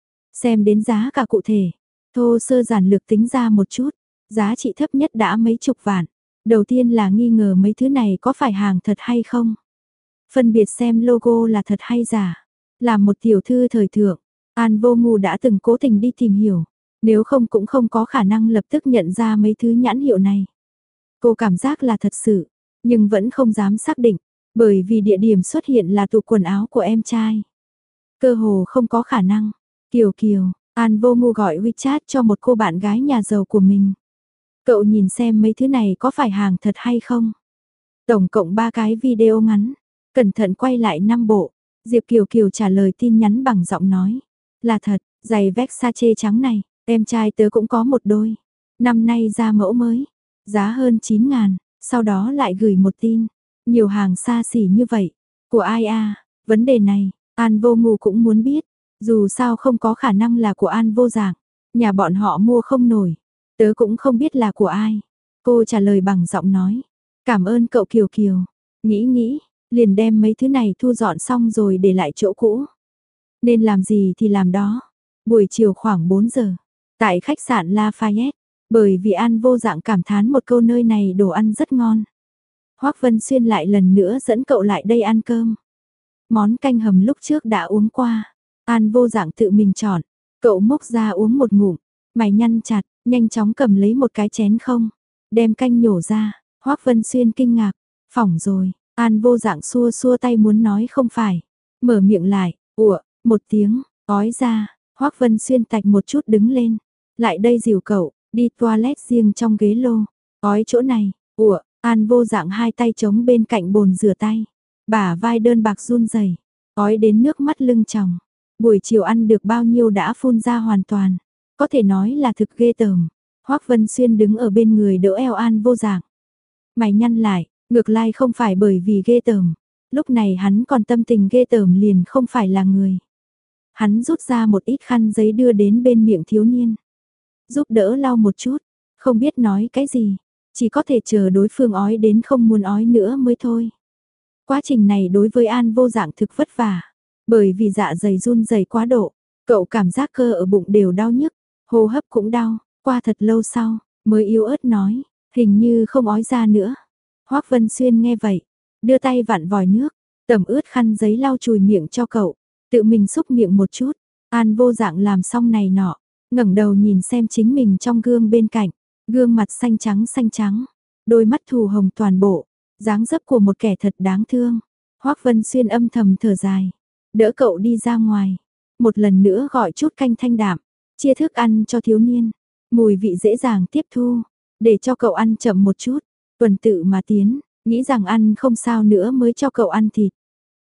Xem đến giá cả cụ thể, thô sơ giản lược tính ra một chút, giá trị thấp nhất đã mấy chục vạn. Đầu tiên là nghi ngờ mấy thứ này có phải hàng thật hay không. Phân biệt xem logo là thật hay giả. Làm một tiểu thư thời thượng, An Vô Ngu đã từng cố tình đi tìm hiểu. Nếu không cũng không có khả năng lập tức nhận ra mấy thứ nhãn hiệu này. Cô cảm giác là thật sự, nhưng vẫn không dám xác định, bởi vì địa điểm xuất hiện là tủ quần áo của em trai. Cơ hồ không có khả năng. Kiều Kiều, An Vô Ngu gọi WeChat cho một cô bạn gái nhà giàu của mình. Cậu nhìn xem mấy thứ này có phải hàng thật hay không? Tổng cộng 3 cái video ngắn. Cẩn thận quay lại 5 bộ. Diệp Kiều Kiều trả lời tin nhắn bằng giọng nói. Là thật, giày Versace trắng này, em trai tớ cũng có một đôi. Năm nay ra mẫu mới. Giá hơn 9.000, sau đó lại gửi một tin. Nhiều hàng xa xỉ như vậy. Của ai à? Vấn đề này, An Vô Ngu cũng muốn biết. Dù sao không có khả năng là của An Vô Dạng. Nhà bọn họ mua không nổi. Tớ cũng không biết là của ai. Cô trả lời bằng giọng nói. Cảm ơn cậu Kiều Kiều. Nghĩ, liền đem mấy thứ này thu dọn xong rồi để lại chỗ cũ. Nên làm gì thì làm đó. Buổi chiều khoảng 4 giờ. Tại khách sạn Lafayette. Bởi vì An Vô Dạng cảm thán một câu nơi này đồ ăn rất ngon. Hoắc Vân Xuyên lại lần nữa dẫn cậu lại đây ăn cơm. Món canh hầm lúc trước đã uống qua. An Vô Dạng tự mình chọn. Cậu múc ra uống một ngụm. Mày nhăn chặt, nhanh chóng cầm lấy một cái chén không. Đem canh nhổ ra. Hoắc Vân Xuyên kinh ngạc. Phỏng rồi. An Vô Dạng xua xua tay muốn nói không phải. Mở miệng lại. Ủa, một tiếng. Ói ra. Hoắc Vân Xuyên tạch một chút đứng lên. Lại đây dìu cậu. Đi toilet riêng trong ghế lô. Ói chỗ này. Ủa, An Vô Dạng hai tay chống bên cạnh bồn rửa tay. bả vai đơn bạc run rẩy, ói đến nước mắt lưng tròng. Buổi chiều ăn được bao nhiêu đã phun ra hoàn toàn, có thể nói là thực ghê tởm. Hoắc Vân Xuyên đứng ở bên người đỡ eo An Vô Dạng. Mày nhăn lại, ngược lại không phải bởi vì ghê tởm, lúc này hắn còn tâm tình ghê tởm liền không phải là người. Hắn rút ra một ít khăn giấy đưa đến bên miệng thiếu niên, giúp đỡ lau một chút, không biết nói cái gì, chỉ có thể chờ đối phương ói đến không muốn ói nữa mới thôi. Quá trình này đối với An Vô Dạng thực vất vả, bởi vì dạ dày run rẩy quá độ, cậu cảm giác cơ ở bụng đều đau nhức, hô hấp cũng đau, qua thật lâu sau, mới yếu ớt nói, hình như không ói ra nữa. Hoắc Vân Xuyên nghe vậy, đưa tay vặn vòi nước, tẩm ướt khăn giấy lau chùi miệng cho cậu, tự mình xúc miệng một chút. An Vô Dạng làm xong này nọ, ngẩng đầu nhìn xem chính mình trong gương bên cạnh, gương mặt xanh trắng, đôi mắt thù hồng toàn bộ, dáng dấp của một kẻ thật đáng thương. Hoắc Vân Xuyên âm thầm thở dài, đỡ cậu đi ra ngoài, một lần nữa gọi chút canh thanh đạm, chia thức ăn cho thiếu niên, mùi vị dễ dàng tiếp thu, để cho cậu ăn chậm một chút, tuần tự mà tiến, nghĩ rằng ăn không sao nữa mới cho cậu ăn thịt.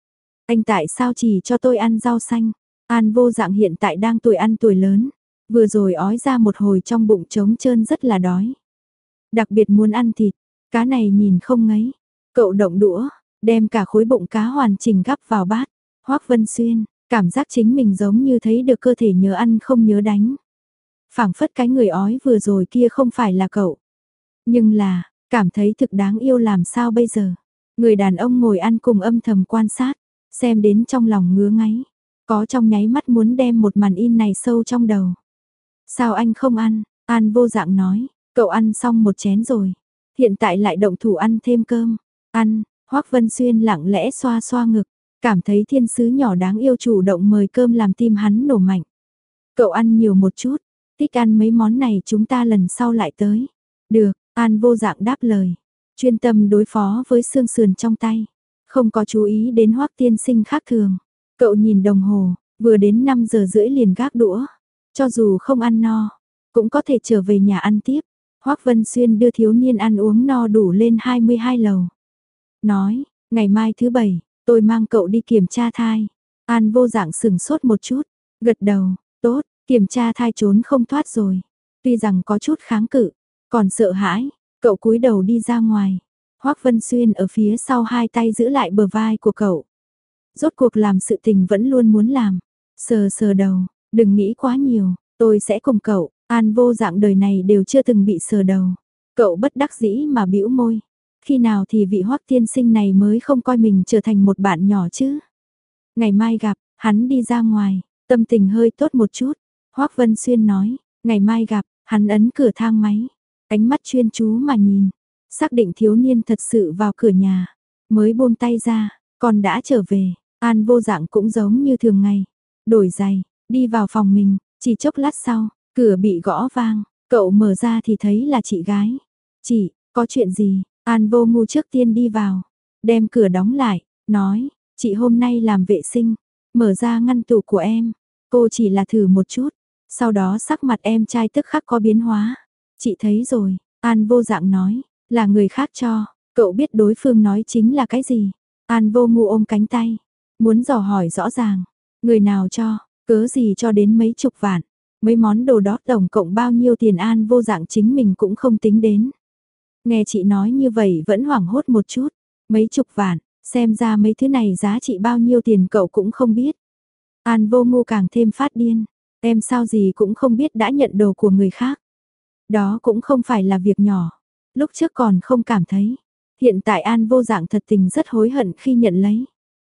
Anh tại sao chỉ cho tôi ăn rau xanh? An Vô Dạng hiện tại đang tuổi ăn tuổi lớn, vừa rồi ói ra một hồi trong bụng trống trơn rất là đói. Đặc biệt muốn ăn thịt, cá này nhìn không ngấy. Cậu động đũa, đem cả khối bụng cá hoàn chỉnh gắp vào bát. Hoắc Vân Xuyên, cảm giác chính mình giống như thấy được cơ thể nhớ ăn không nhớ đánh. Phảng phất cái người ói vừa rồi kia không phải là cậu. Nhưng là, cảm thấy thực đáng yêu làm sao bây giờ. Người đàn ông ngồi ăn cùng âm thầm quan sát, xem đến trong lòng ngứa ngáy. Có trong nháy mắt muốn đem một màn in này sâu trong đầu. Sao anh không ăn? An Vô Dạng nói, cậu ăn xong một chén rồi. Hiện tại lại động thủ ăn thêm cơm. Ăn, Hoắc Vân Xuyên lặng lẽ xoa xoa ngực, cảm thấy thiên sứ nhỏ đáng yêu chủ động mời cơm làm tim hắn nổ mạnh. Cậu ăn nhiều một chút, thích ăn mấy món này chúng ta lần sau lại tới. Được, An Vô Dạng đáp lời, chuyên tâm đối phó với xương sườn trong tay, không có chú ý đến Hoắc tiên sinh khác thường. Cậu nhìn đồng hồ, vừa đến 5 giờ rưỡi liền gác đũa, cho dù không ăn no, cũng có thể trở về nhà ăn tiếp. Hoắc Vân Xuyên đưa thiếu niên ăn uống no đủ lên 22 lầu. Nói, ngày mai thứ bảy, tôi mang cậu đi kiểm tra thai. An Vô Dạng sửng sốt một chút, gật đầu, tốt, kiểm tra thai trốn không thoát rồi. Tuy rằng có chút kháng cự, còn sợ hãi, cậu cúi đầu đi ra ngoài. Hoắc Vân Xuyên ở phía sau hai tay giữ lại bờ vai của cậu. Rốt cuộc làm sự tình vẫn luôn muốn làm. Sờ sờ đầu, đừng nghĩ quá nhiều, tôi sẽ cùng cậu. An Vô Dạng đời này đều chưa từng bị sờ đầu. Cậu bất đắc dĩ mà bĩu môi. Khi nào thì vị Hoắc tiên sinh này mới không coi mình trở thành một bạn nhỏ chứ? Ngày mai gặp, hắn đi ra ngoài, tâm tình hơi tốt một chút. Hoắc Vân Xuyên nói, ngày mai gặp, hắn ấn cửa thang máy, ánh mắt chuyên chú mà nhìn, xác định thiếu niên thật sự vào cửa nhà, mới buông tay ra, con đã trở về. An Vô Dạng cũng giống như thường ngày, đổi giày, đi vào phòng mình, chỉ chốc lát sau, cửa bị gõ vang, cậu mở ra thì thấy là chị gái. Chị, có chuyện gì? An Vô Ngu trước tiên đi vào, đem cửa đóng lại, nói, chị hôm nay làm vệ sinh, mở ra ngăn tủ của em, cô chỉ là thử một chút, sau đó sắc mặt em trai tức khắc có biến hóa. Chị thấy rồi, An Vô Dạng nói, là người khác cho, cậu biết đối phương nói chính là cái gì. An Vô Ngu ôm cánh tay, muốn dò hỏi rõ ràng, người nào cho, cớ gì cho đến mấy chục vạn, mấy món đồ đó tổng cộng bao nhiêu tiền. An Vô Dạng chính mình cũng không tính đến. Nghe chị nói như vậy vẫn hoảng hốt một chút, mấy chục vạn, xem ra mấy thứ này giá trị bao nhiêu tiền cậu cũng không biết. An Vô Ngu càng thêm phát điên, em sao gì cũng không biết đã nhận đồ của người khác. Đó cũng không phải là việc nhỏ, lúc trước còn không cảm thấy, hiện tại An Vô Dạng thật tình rất hối hận khi nhận lấy.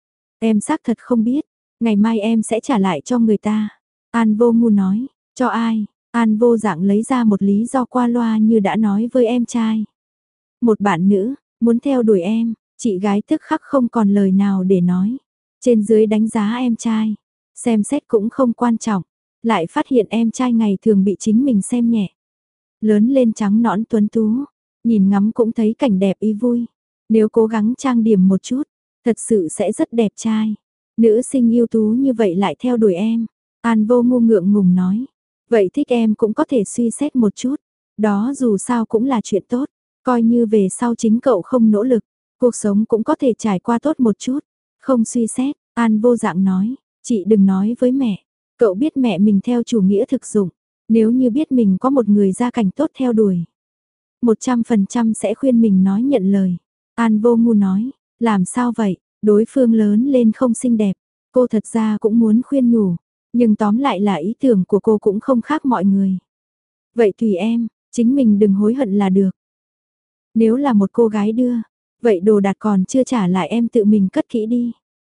Em xác thật không biết, ngày mai em sẽ trả lại cho người ta. An Vô Ngu nói, cho ai? An Vô Dạng lấy ra một lý do qua loa như đã nói với em trai. Một bạn nữ, muốn theo đuổi em, chị gái tức khắc không còn lời nào để nói. Trên dưới đánh giá em trai, xem xét cũng không quan trọng, lại phát hiện em trai ngày thường bị chính mình xem nhẹ. Lớn lên trắng nõn tuấn tú, nhìn ngắm cũng thấy cảnh đẹp ý vui. Nếu cố gắng trang điểm một chút, thật sự sẽ rất đẹp trai. Nữ sinh ưu tú như vậy lại theo đuổi em. An Vô Ngu ngượng ngùng nói, vậy thích em cũng có thể suy xét một chút, đó dù sao cũng là chuyện tốt. Coi như về sau chính cậu không nỗ lực, cuộc sống cũng có thể trải qua tốt một chút. Không suy xét, An Vô Dạng nói, chị đừng nói với mẹ. Cậu biết mẹ mình theo chủ nghĩa thực dụng, nếu như biết mình có một người gia cảnh tốt theo đuổi. 100% sẽ khuyên mình nói nhận lời. An Vô Ngu nói, làm sao vậy, đối phương lớn lên không xinh đẹp. Cô thật ra cũng muốn khuyên nhủ, nhưng tóm lại là ý tưởng của cô cũng không khác mọi người. Vậy tùy em, chính mình đừng hối hận là được. Nếu là một cô gái đưa, vậy đồ đạc còn chưa trả lại em tự mình cất kỹ đi.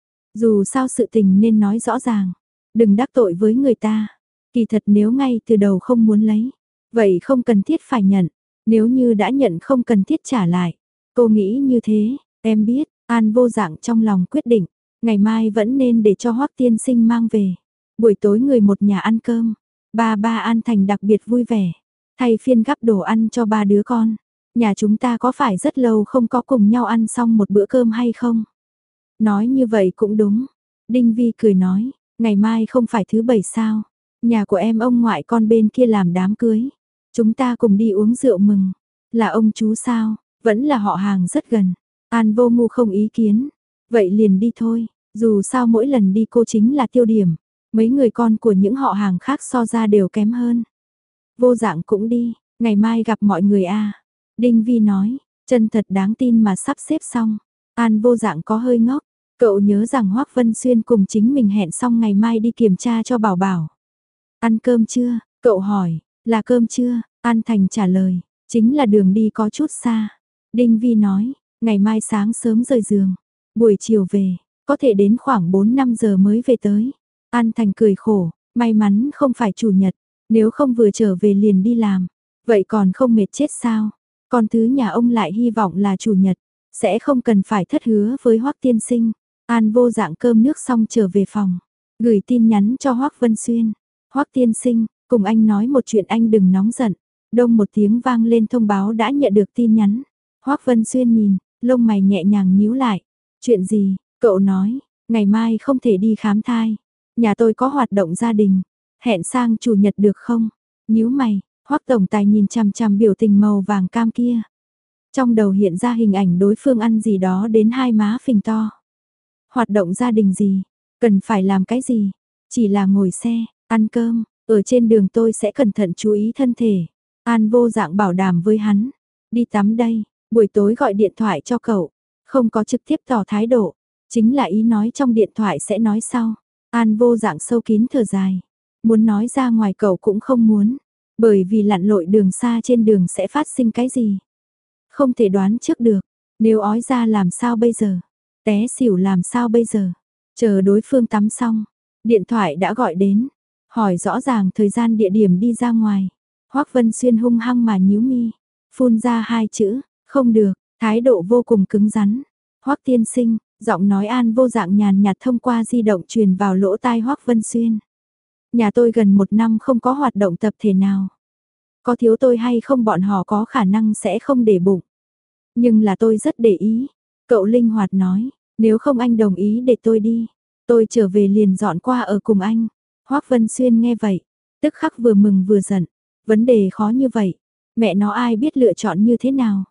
Dù sao sự tình nên nói rõ ràng, đừng đắc tội với người ta. Kỳ thật nếu ngay từ đầu không muốn lấy, vậy không cần thiết phải nhận. Nếu như đã nhận không cần thiết trả lại. Cô nghĩ như thế, em biết, An Vô Dạng trong lòng quyết định, ngày mai vẫn nên để cho Hoắc tiên sinh mang về. Buổi tối người một nhà ăn cơm, ba An Thành đặc biệt vui vẻ, thay phiên gắp đồ ăn cho ba đứa con. Nhà chúng ta có phải rất lâu không có cùng nhau ăn xong một bữa cơm hay không? Nói như vậy cũng đúng. Đinh Vi cười nói, ngày mai không phải thứ bảy sao? Nhà của em ông ngoại con bên kia làm đám cưới. Chúng ta cùng đi uống rượu mừng. Là ông chú sao? Vẫn là họ hàng rất gần. An Vô Ngu không ý kiến. Vậy liền đi thôi. Dù sao mỗi lần đi cô chính là tiêu điểm. Mấy người con của những họ hàng khác so ra đều kém hơn. Vô Dạng cũng đi. Ngày mai gặp mọi người a. Đinh Vi nói. Chân thật đáng tin mà sắp xếp xong. An Vô Dạng có hơi ngốc. Cậu nhớ rằng Hoắc Vân Xuyên cùng chính mình hẹn xong ngày mai đi kiểm tra cho Bảo Bảo. Ăn cơm chưa? Cậu hỏi. Là cơm chưa? An Thành trả lời. Chính là đường đi có chút xa. Đinh Vi nói. Ngày mai sáng sớm rời giường. Buổi chiều về. Có thể đến khoảng 4-5 giờ mới về tới. An Thành cười khổ. May mắn không phải chủ nhật. Nếu không vừa trở về liền đi làm. Vậy còn không mệt chết sao? Còn thứ nhà ông lại hy vọng là chủ nhật. Sẽ không cần phải thất hứa với Hoắc tiên sinh. An Vô Dạng cơm nước xong trở về phòng. Gửi tin nhắn cho Hoắc Vân Xuyên. Hoắc tiên sinh, cùng anh nói một chuyện, anh đừng nóng giận. Đông một tiếng vang lên thông báo đã nhận được tin nhắn. Hoắc Vân Xuyên nhìn, lông mày nhẹ nhàng nhíu lại. Chuyện gì? Cậu nói, ngày mai không thể đi khám thai. Nhà tôi có hoạt động gia đình. Hẹn sang chủ nhật được không? Nhíu mày, Hoắc tổng tài nhìn chằm chằm biểu tình màu vàng cam kia. Trong đầu hiện ra hình ảnh đối phương ăn gì đó đến hai má phình to. Hoạt động gia đình gì? Cần phải làm cái gì? Chỉ là ngồi xe, ăn cơm, ở trên đường tôi sẽ cẩn thận chú ý thân thể. An Vô Dạng bảo đảm với hắn. Đi tắm đây, buổi tối gọi điện thoại cho cậu. Không có trực tiếp tỏ thái độ. Chính là ý nói trong điện thoại sẽ nói sau. An Vô Dạng sâu kín thở dài. Muốn nói ra ngoài cậu cũng không muốn. Bởi vì lặn lội đường xa trên đường sẽ phát sinh cái gì. Không thể đoán trước được. Nếu ói ra làm sao bây giờ? Té xỉu làm sao bây giờ? Chờ đối phương tắm xong. Điện thoại đã gọi đến. Hỏi rõ ràng thời gian địa điểm đi ra ngoài. Hoắc Vân Xuyên hung hăng mà nhíu mi. Phun ra hai chữ. Không được. Thái độ vô cùng cứng rắn. Hoắc tiên sinh. Giọng nói An Vô Dạng nhàn nhạt thông qua di động truyền vào lỗ tai Hoắc Vân Xuyên. Nhà tôi gần 1 năm không có hoạt động tập thể nào. Có thiếu tôi hay không bọn họ có khả năng sẽ không để bụng. Nhưng là tôi rất để ý. Cậu linh hoạt nói, nếu không anh đồng ý để tôi đi. Tôi trở về liền dọn qua ở cùng anh. Hoắc Vân Xuyên nghe vậy, tức khắc vừa mừng vừa giận. Vấn đề khó như vậy, mẹ nó ai biết lựa chọn như thế nào.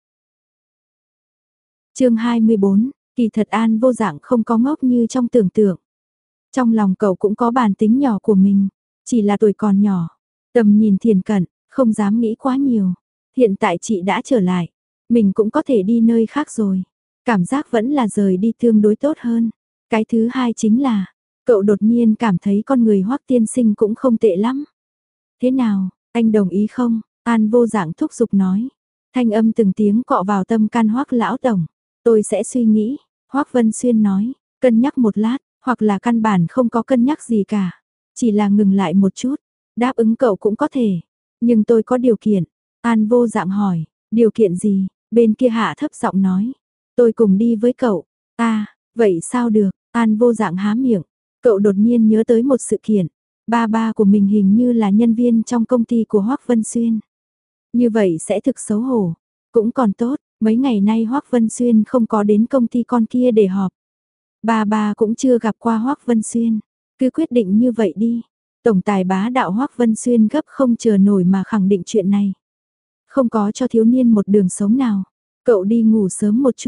Chương 24, kỳ thật An Vô Dạng không có ngốc như trong tưởng tượng. Trong lòng cậu cũng có bản tính nhỏ của mình, chỉ là tuổi còn nhỏ, tầm nhìn thiển cận, không dám nghĩ quá nhiều. Hiện tại chị đã trở lại, mình cũng có thể đi nơi khác rồi. Cảm giác vẫn là rời đi tương đối tốt hơn. Cái thứ hai chính là, cậu đột nhiên cảm thấy con người Hoắc tiên sinh cũng không tệ lắm. Thế nào, anh đồng ý không? An Vô Dạng thúc giục nói. Thanh âm từng tiếng cọ vào tâm can Hoắc lão tổng. Tôi sẽ suy nghĩ, Hoắc Vân Xuyên nói, cân nhắc một lát, hoặc là căn bản không có cân nhắc gì cả. Chỉ là ngừng lại một chút, đáp ứng cậu cũng có thể. Nhưng tôi có điều kiện. An Vô Dạng hỏi, điều kiện gì? Bên kia hạ thấp giọng nói. Tôi cùng đi với cậu. À, vậy sao được? An Vô Dạng há miệng. Cậu đột nhiên nhớ tới một sự kiện. Ba của mình hình như là nhân viên trong công ty của Hoắc Vân Xuyên. Như vậy sẽ thực xấu hổ. Cũng còn tốt, mấy ngày nay Hoắc Vân Xuyên không có đến công ty con kia để họp. Ba cũng chưa gặp qua Hoắc Vân Xuyên. Cứ quyết định như vậy đi. Tổng tài bá đạo Hoắc Vân Xuyên gấp không chờ nổi mà khẳng định chuyện này. Không có cho thiếu niên một đường sống nào. Cậu đi ngủ sớm một chút.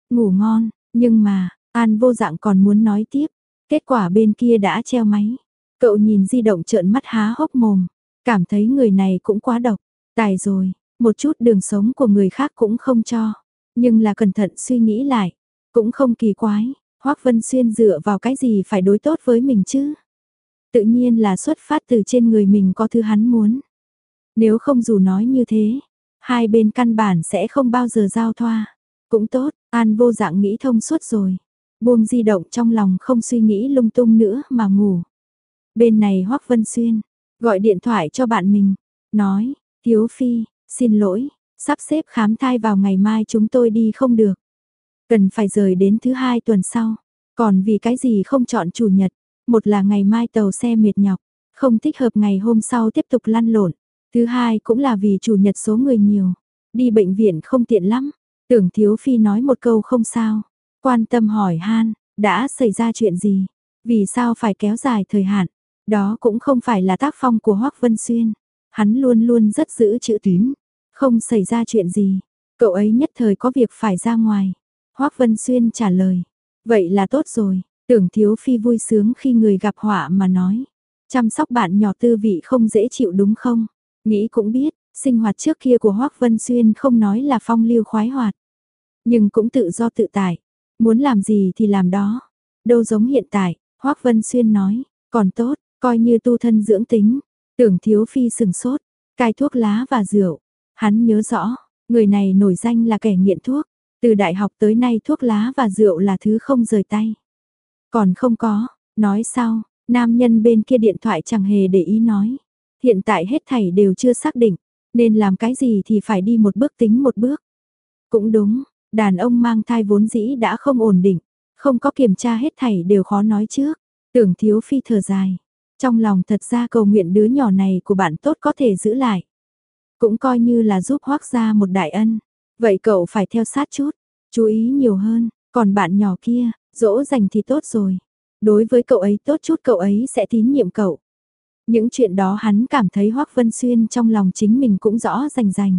ngủ ngon, nhưng mà, An Vô Dạng còn muốn nói tiếp, kết quả bên kia đã treo máy. Cậu nhìn di động trợn mắt há hốc mồm, cảm thấy người này cũng quá độc, tài rồi, một chút đường sống của người khác cũng không cho. Nhưng là cẩn thận suy nghĩ lại, cũng không kỳ quái, Hoắc Vân Xuyên dựa vào cái gì phải đối tốt với mình chứ? Tự nhiên là xuất phát từ trên người mình có thứ hắn muốn. Nếu không dù nói như thế, hai bên căn bản sẽ không bao giờ giao thoa. Cũng tốt, An Vô Dạng nghĩ thông suốt rồi. Buông di động trong lòng không suy nghĩ lung tung nữa mà ngủ. Bên này Hoắc Vân Xuyên, gọi điện thoại cho bạn mình, nói, Thiếu Phi, xin lỗi, sắp xếp khám thai vào ngày mai chúng tôi đi không được. Cần phải rời đến thứ hai tuần sau, còn vì cái gì không chọn chủ nhật, một là ngày mai tàu xe mệt nhọc, không thích hợp ngày hôm sau tiếp tục lăn lộn. Thứ hai cũng là vì chủ nhật số người nhiều, đi bệnh viện không tiện lắm. Tưởng Thiếu Phi nói một câu không sao, quan tâm hỏi han, đã xảy ra chuyện gì, vì sao phải kéo dài thời hạn. Đó cũng không phải là tác phong của Hoắc Vân Xuyên, hắn luôn luôn rất giữ chữ tín, không xảy ra chuyện gì, cậu ấy nhất thời có việc phải ra ngoài. Hoắc Vân Xuyên trả lời, vậy là tốt rồi. Tưởng Thiếu Phi vui sướng khi người gặp họa mà nói, chăm sóc bạn nhỏ tư vị không dễ chịu đúng không? Nghĩ cũng biết, sinh hoạt trước kia của Hoắc Vân Xuyên không nói là phong lưu khoái hoạt, nhưng cũng tự do tự tại, muốn làm gì thì làm đó. Đâu giống hiện tại, Hoắc Vân Xuyên nói, còn tốt, coi như tu thân dưỡng tính. Tưởng Thiếu Phi sừng sốt, cai thuốc lá và rượu. Hắn nhớ rõ, người này nổi danh là kẻ nghiện thuốc, từ đại học tới nay thuốc lá và rượu là thứ không rời tay. Còn không có, nói sau, nam nhân bên kia điện thoại chẳng hề để ý nói. Hiện tại hết thảy đều chưa xác định, nên làm cái gì thì phải đi một bước tính một bước. Cũng đúng, đàn ông mang thai vốn dĩ đã không ổn định, không có kiểm tra hết thảy đều khó nói trước. Tưởng Thiếu Phi thở dài, trong lòng thật ra cầu nguyện đứa nhỏ này của bạn tốt có thể giữ lại. Cũng coi như là giúp Hoắc gia một đại ân. Vậy cậu phải theo sát chút, chú ý nhiều hơn, còn bạn nhỏ kia, dỗ dành thì tốt rồi. Đối với cậu ấy tốt chút cậu ấy sẽ tín nhiệm cậu. Những chuyện đó hắn cảm thấy Hoắc Vân Xuyên trong lòng chính mình cũng rõ rành rành.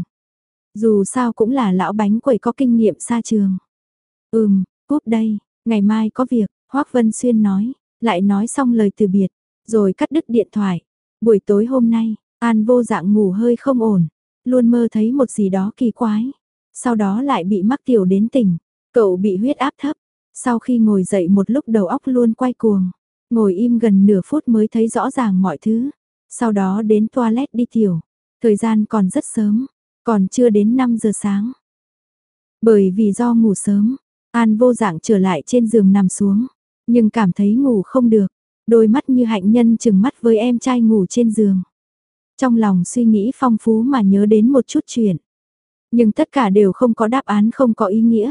Dù sao cũng là lão bánh quẩy có kinh nghiệm xa trường. Cúp đây, ngày mai có việc, Hoắc Vân Xuyên nói, lại nói xong lời từ biệt, rồi cắt đứt điện thoại. Buổi tối hôm nay, An Vô Dạng ngủ hơi không ổn, luôn mơ thấy một gì đó kỳ quái. Sau đó lại bị mắc tiểu đến tỉnh, cậu bị huyết áp thấp. Sau khi ngồi dậy một lúc đầu óc luôn quay cuồng, ngồi im gần nửa phút mới thấy rõ ràng mọi thứ. Sau đó đến toilet đi tiểu, thời gian còn rất sớm, còn chưa đến 5 giờ sáng. Bởi vì do ngủ sớm, An Vô Dạng trở lại trên giường nằm xuống, nhưng cảm thấy ngủ không được, đôi mắt như hạnh nhân chừng mắt với em trai ngủ trên giường. Trong lòng suy nghĩ phong phú mà nhớ đến một chút chuyện, nhưng tất cả đều không có đáp án, không có ý nghĩa.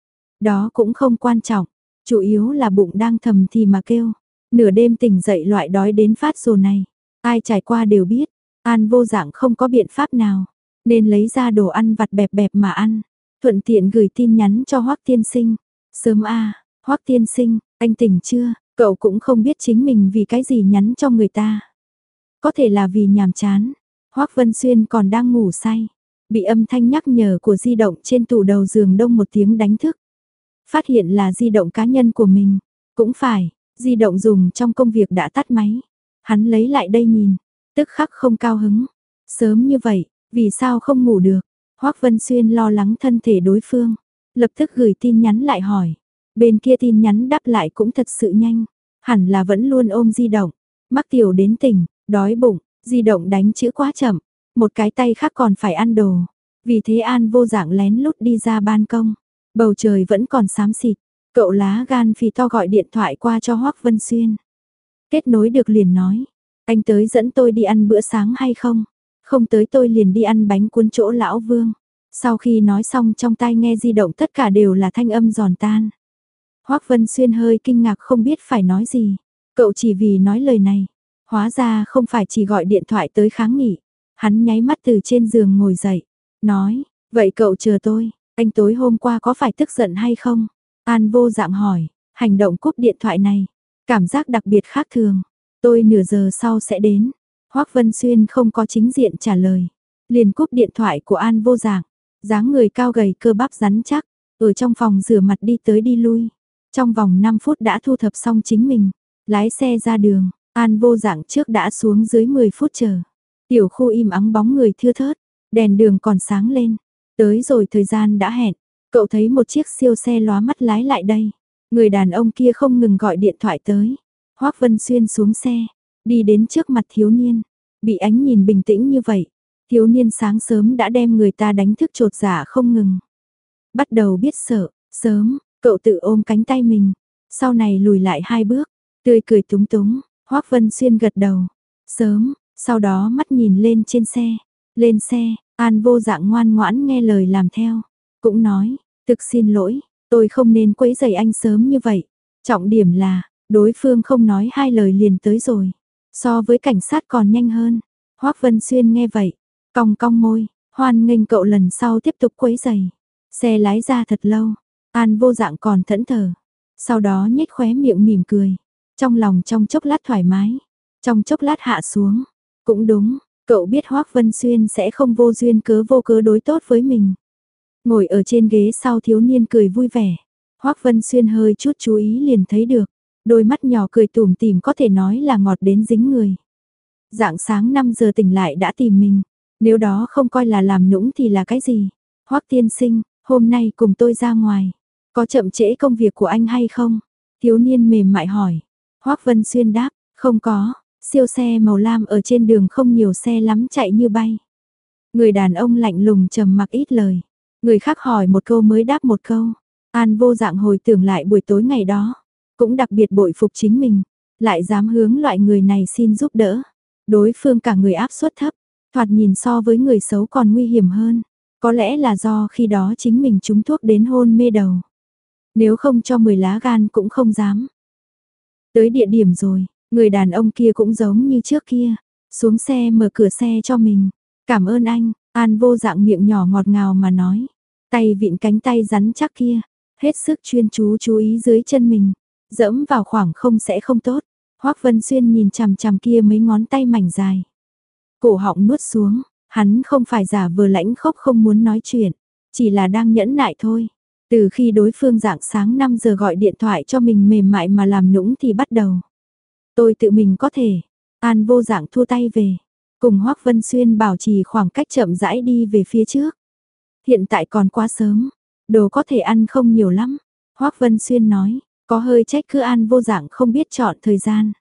Đó cũng không quan trọng, chủ yếu là bụng đang thầm thì mà kêu. Nửa đêm tỉnh dậy loại đói đến phát rồ này, ai trải qua đều biết. An Vô Dạng không có biện pháp nào, nên lấy ra đồ ăn vặt bẹp bẹp mà ăn, thuận tiện gửi tin nhắn cho Hoắc tiên sinh. Sớm a, Hoắc tiên sinh, anh tỉnh chưa? Cậu cũng không biết chính mình vì cái gì nhắn cho người ta. Có thể là vì nhàm chán. Hoắc Vân Xuyên còn đang ngủ say, bị âm thanh nhắc nhở của di động trên tủ đầu giường đông một tiếng đánh thức. Phát hiện là di động cá nhân của mình, cũng phải, di động dùng trong công việc đã tắt máy. Hắn lấy lại đây nhìn, tức khắc không cao hứng. Sớm như vậy, vì sao không ngủ được? Hoắc Vân Xuyên lo lắng thân thể đối phương, lập tức gửi tin nhắn lại hỏi. Bên kia tin nhắn đáp lại cũng thật sự nhanh, hẳn là vẫn luôn ôm di động. Mắc tiểu đến tỉnh, đói bụng, di động đánh chữ quá chậm, một cái tay khác còn phải ăn đồ. Vì thế An Vô Dạng lén lút đi ra ban công, bầu trời vẫn còn xám xịt. Cậu lá gan phì to gọi điện thoại qua cho Hoắc Vân Xuyên. Kết nối được liền nói, anh tới dẫn tôi đi ăn bữa sáng hay không? Không tới tôi liền đi ăn bánh cuốn chỗ lão Vương. Sau khi nói xong trong tai nghe di động tất cả đều là thanh âm giòn tan. Hoắc Vân Xuyên hơi kinh ngạc không biết phải nói gì. Cậu chỉ vì nói lời này, hóa ra không phải chỉ gọi điện thoại tới kháng nghị. Hắn nháy mắt từ trên giường ngồi dậy, nói, vậy cậu chờ tôi, anh tối hôm qua có phải tức giận hay không? An Vô Dạng hỏi, hành động cúp điện thoại này, cảm giác đặc biệt khác thường. Tôi nửa giờ sau sẽ đến. Hoắc Vân Xuyên không có chính diện trả lời, liền cúp điện thoại của An Vô Dạng. Dáng người cao gầy cơ bắp rắn chắc, ở trong phòng rửa mặt đi tới đi lui. Trong vòng 5 phút đã thu thập xong chính mình, lái xe ra đường, An Vô Dạng trước đã xuống dưới 10 phút chờ. Tiểu khu im ắng bóng người thưa thớt, đèn đường còn sáng lên, tới rồi thời gian đã hẹn, cậu thấy một chiếc siêu xe lóa mắt lái lại đây. Người đàn ông kia không ngừng gọi điện thoại tới. Hoắc Vân Xuyên xuống xe, đi đến trước mặt thiếu niên, bị ánh nhìn bình tĩnh như vậy, thiếu niên sáng sớm đã đem người ta đánh thức chột dạ không ngừng. Bắt đầu biết sợ, sớm, cậu tự ôm cánh tay mình, sau này lùi lại 2 bước, tươi cười túng túng, Hoắc Vân Xuyên gật đầu, sớm, sau đó mắt nhìn lên trên xe, lên xe, An Vô Dạng ngoan ngoãn nghe lời làm theo, cũng nói, thực xin lỗi, tôi không nên quấy rầy anh sớm như vậy, trọng điểm là, đối phương không nói 2 lời liền tới rồi, so với cảnh sát còn nhanh hơn. Hoắc Vân Xuyên nghe vậy, cong cong môi, hoan nghênh cậu lần sau tiếp tục quấy rầy. Xe lái ra thật lâu, An Vô Dạng còn thẫn thờ, sau đó nhếch khóe miệng mỉm cười, trong lòng trong chốc lát thoải mái, trong chốc lát hạ xuống. Cũng đúng, cậu biết Hoắc Vân Xuyên sẽ không vô duyên cớ vô cớ đối tốt với mình. Ngồi ở trên ghế sau thiếu niên cười vui vẻ, Hoắc Vân Xuyên hơi chút chú ý liền thấy được, đôi mắt nhỏ cười tủm tỉm có thể nói là ngọt đến dính người. Rạng sáng 5 giờ tỉnh lại đã tìm mình, nếu đó không coi là làm nũng thì là cái gì? Hoắc tiên sinh, hôm nay cùng tôi ra ngoài, có chậm trễ công việc của anh hay không? Thiếu niên mềm mại hỏi. Hoắc Vân Xuyên đáp, không có, siêu xe màu lam ở trên đường không nhiều xe lắm chạy như bay. Người đàn ông lạnh lùng trầm mặc ít lời, người khác hỏi một câu mới đáp một câu. An Vô Dạng hồi tưởng lại buổi tối ngày đó, cũng đặc biệt bội phục chính mình, lại dám hướng loại người này xin giúp đỡ. Đối phương cả người áp suất thấp, thoạt nhìn so với người xấu còn nguy hiểm hơn. Có lẽ là do khi đó chính mình trúng thuốc đến hôn mê đầu. Nếu không cho 10 lá gan cũng không dám. Tới địa điểm rồi, người đàn ông kia cũng giống như trước kia, xuống xe mở cửa xe cho mình. Cảm ơn anh, An Vô Dạng miệng nhỏ ngọt ngào mà nói. Tay vịn cánh tay rắn chắc kia, hết sức chuyên chú ý dưới chân mình, dẫm vào khoảng không sẽ không tốt. Hoắc Vân Xuyên nhìn chằm chằm kia mấy ngón tay mảnh dài. Cổ họng nuốt xuống, hắn không phải giả vờ lãnh khốc không muốn nói chuyện, chỉ là đang nhẫn nại thôi. Từ khi đối phương rạng sáng 5 giờ gọi điện thoại cho mình mềm mại mà làm nũng thì bắt đầu. Tôi tự mình có thể. An Vô Dạng thua tay về, cùng Hoắc Vân Xuyên bảo trì khoảng cách chậm rãi đi về phía trước. Hiện tại còn quá sớm, đồ có thể ăn không nhiều lắm. Hoắc Vân Xuyên nói, có hơi trách cứ An Vô Dạng không biết chọn thời gian.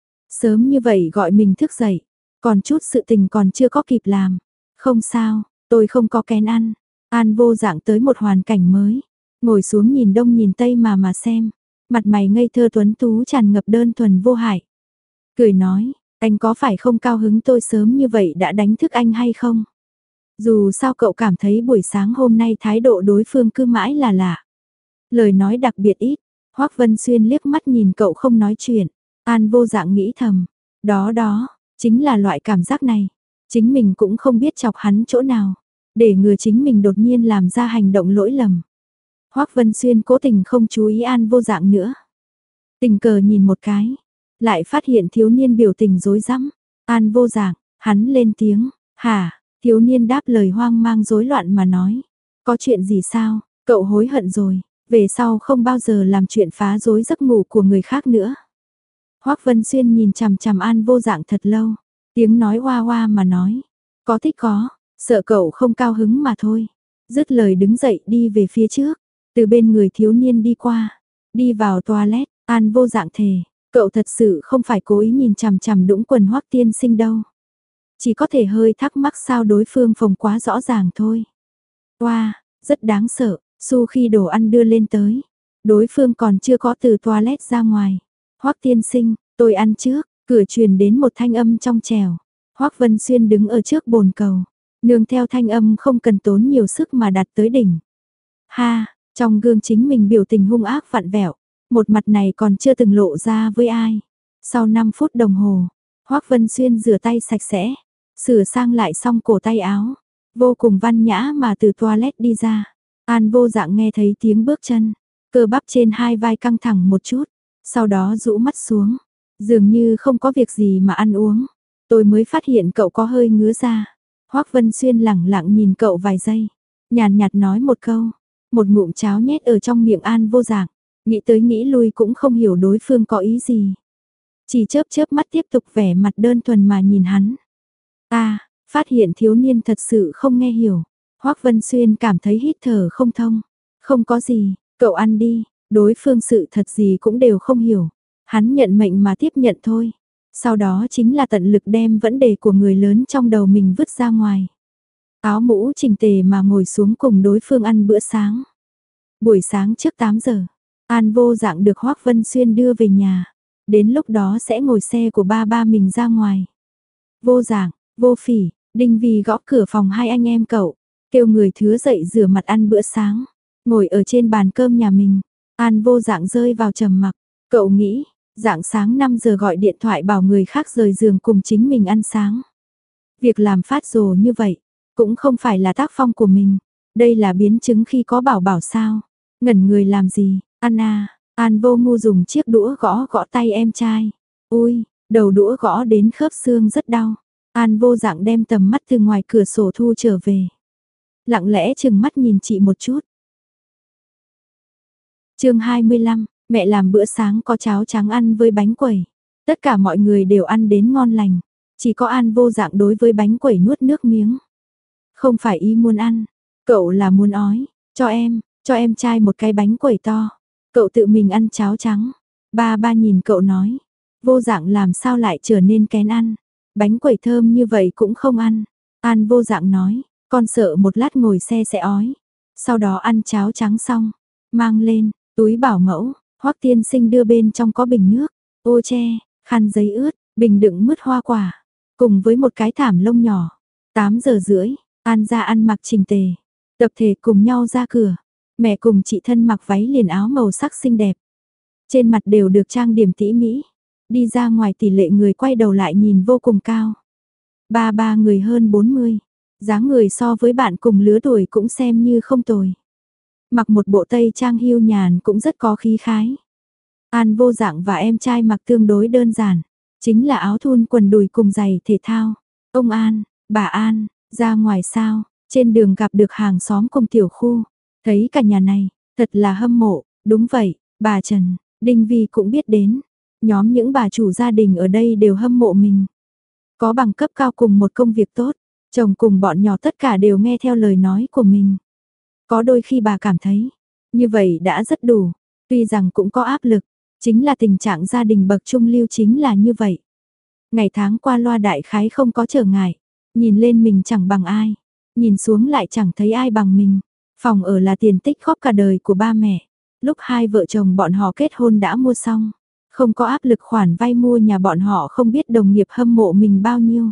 Sớm như vậy gọi mình thức dậy, còn chút sự tình còn chưa có kịp làm. Không sao, tôi không có kén ăn. An Vô Dạng tới một hoàn cảnh mới, ngồi xuống nhìn đông nhìn tây mà xem. Mặt mày ngây thơ tuấn tú tràn ngập đơn thuần vô hại. Cười nói, anh có phải không cao hứng tôi sớm như vậy đã đánh thức anh hay không? Dù sao cậu cảm thấy buổi sáng hôm nay thái độ đối phương cứ mãi là lạ. Lời nói đặc biệt ít, Hoắc Vân Xuyên liếc mắt nhìn cậu không nói chuyện. An Vô Dạng nghĩ thầm, đó, chính là loại cảm giác này. Chính mình cũng không biết chọc hắn chỗ nào, để ngừa chính mình đột nhiên làm ra hành động lỗi lầm. Hoắc Vân Xuyên cố tình không chú ý An Vô Dạng nữa. Tình cờ nhìn một cái, lại phát hiện thiếu niên biểu tình rối rắm. An Vô Dạng, hắn lên tiếng, hả? Thiếu niên đáp lời hoang mang rối loạn mà nói, có chuyện gì sao? Cậu hối hận rồi, về sau không bao giờ làm chuyện phá rối giấc ngủ của người khác nữa. Hoắc Vân Xuyên nhìn chằm chằm An Vô Dạng thật lâu, tiếng nói oa oa mà nói, có thích có, sợ cậu không cao hứng mà thôi. Dứt lời đứng dậy đi về phía trước, từ bên người thiếu niên đi qua, đi vào toilet. An Vô Dạng thề, cậu thật sự không phải cố ý nhìn chằm chằm đũng quần Hoắc tiên sinh đâu. Chỉ có thể hơi thắc mắc sao đối phương phồng quá rõ ràng thôi. Oa, rất đáng sợ, Su khi đồ ăn đưa lên tới, đối phương còn chưa có từ toilet ra ngoài. Hoắc tiên sinh, tôi ăn trước, cửa truyền đến một thanh âm trong trẻo. Hoắc Vân Xuyên đứng ở trước bồn cầu, nương theo thanh âm không cần tốn nhiều sức mà đạt tới đỉnh. Ha, trong gương chính mình biểu tình hung ác vặn vẹo, một mặt này còn chưa từng lộ ra với ai. Sau 5 phút đồng hồ, Hoắc Vân Xuyên rửa tay sạch sẽ, sửa sang lại xong cổ tay áo, vô cùng văn nhã mà từ toilet đi ra. An Vô Dạng nghe thấy tiếng bước chân, cơ bắp trên hai vai căng thẳng một chút, sau đó rũ mắt xuống, dường như không có việc gì mà ăn uống. Tôi mới phát hiện cậu có hơi ngứa ra. Hoắc Vân Xuyên lẳng lặng nhìn cậu vài giây, nhàn nhạt nói một câu, Một ngụm cháo nhét ở trong miệng An Vô Dạng, nghĩ tới nghĩ lui cũng không hiểu đối phương có ý gì. Chỉ chớp chớp mắt tiếp tục vẻ mặt đơn thuần mà nhìn hắn. Phát hiện thiếu niên thật sự không nghe hiểu. Hoắc Vân Xuyên cảm thấy hít thở không thông. Không có gì, cậu ăn đi, đối phương sự thật gì cũng đều không hiểu. Hắn nhận mệnh mà tiếp nhận thôi. Sau đó chính là tận lực đem vấn đề của người lớn trong đầu mình vứt ra ngoài. Áo mũ chỉnh tề mà ngồi xuống cùng đối phương ăn bữa sáng. Buổi sáng trước 8 giờ, An Vô Dạng được Hoắc Vân Xuyên đưa về nhà. Đến lúc đó sẽ ngồi xe của ba mình ra ngoài. Vô Dạng, Vô Phỉ, Đinh Vi gõ cửa phòng hai anh em cậu, kêu người Thứ dậy rửa mặt ăn bữa sáng. Ngồi ở trên bàn cơm nhà mình, An Vô Dạng rơi vào trầm mặc. Cậu nghĩ, rạng sáng 5 giờ gọi điện thoại bảo người khác rời giường cùng chính mình ăn sáng. Việc làm phát rồ như vậy, cũng không phải là tác phong của mình. Đây là biến chứng khi có bảo bảo sao. Ngẩn người làm gì, ăn à. An Vô Ngu dùng chiếc đũa gõ gõ tay em trai. Ui, đầu đũa gõ đến khớp xương rất đau. An Vô Dạng đem tầm mắt từ ngoài cửa sổ thu trở về. Lặng lẽ chừng mắt nhìn chị một chút. Chương 25, mẹ làm bữa sáng có cháo trắng ăn với bánh quẩy. Tất cả mọi người đều ăn đến ngon lành, chỉ có An Vô Dạng đối với bánh quẩy nuốt nước miếng. Không phải ý muốn ăn, cậu là muốn ói, cho em trai một cái bánh quẩy to. Cậu tự mình ăn cháo trắng. Ba nhìn cậu nói, Vô Dạng làm sao lại trở nên kén ăn. Bánh quẩy thơm như vậy cũng không ăn. An Vô Dạng nói, con sợ một lát ngồi xe sẽ ói. Sau đó ăn cháo trắng xong, mang lên, túi bảo mẫu, Hoắc tiên sinh đưa bên trong có bình nước, ô che, khăn giấy ướt, bình đựng mứt hoa quả, cùng với một cái thảm lông nhỏ. 8 giờ rưỡi, An ra ăn mặc chỉnh tề, tập thể cùng nhau ra cửa. Mẹ cùng chị thân mặc váy liền áo màu sắc xinh đẹp. Trên mặt đều được trang điểm tỉ mỉ. Đi ra ngoài tỷ lệ người quay đầu lại nhìn vô cùng cao. Ba người hơn 40, dáng người so với bạn cùng lứa tuổi cũng xem như không tồi. Mặc một bộ tây trang hiu nhàn cũng rất có khí khái. An Vô Dạng và em trai mặc tương đối đơn giản, chính là áo thun quần đùi cùng giày thể thao. Ông An, bà An, ra ngoài sao, trên đường gặp được hàng xóm cùng tiểu khu, thấy cả nhà này, thật là hâm mộ, đúng vậy, bà Trần, Đinh Vi cũng biết đến. Nhóm những bà chủ gia đình ở đây đều hâm mộ mình. Có bằng cấp cao cùng một công việc tốt, chồng cùng bọn nhỏ tất cả đều nghe theo lời nói của mình. Có đôi khi bà cảm thấy, như vậy đã rất đủ, tuy rằng cũng có áp lực, chính là tình trạng gia đình bậc trung lưu chính là như vậy. Ngày tháng qua loa đại khái không có trở ngại, nhìn lên mình chẳng bằng ai, nhìn xuống lại chẳng thấy ai bằng mình. Phòng ở là tiền tích góp cả đời của ba mẹ, lúc hai vợ chồng bọn họ kết hôn đã mua xong. Không có áp lực khoản vay mua nhà bọn họ không biết đồng nghiệp hâm mộ mình bao nhiêu.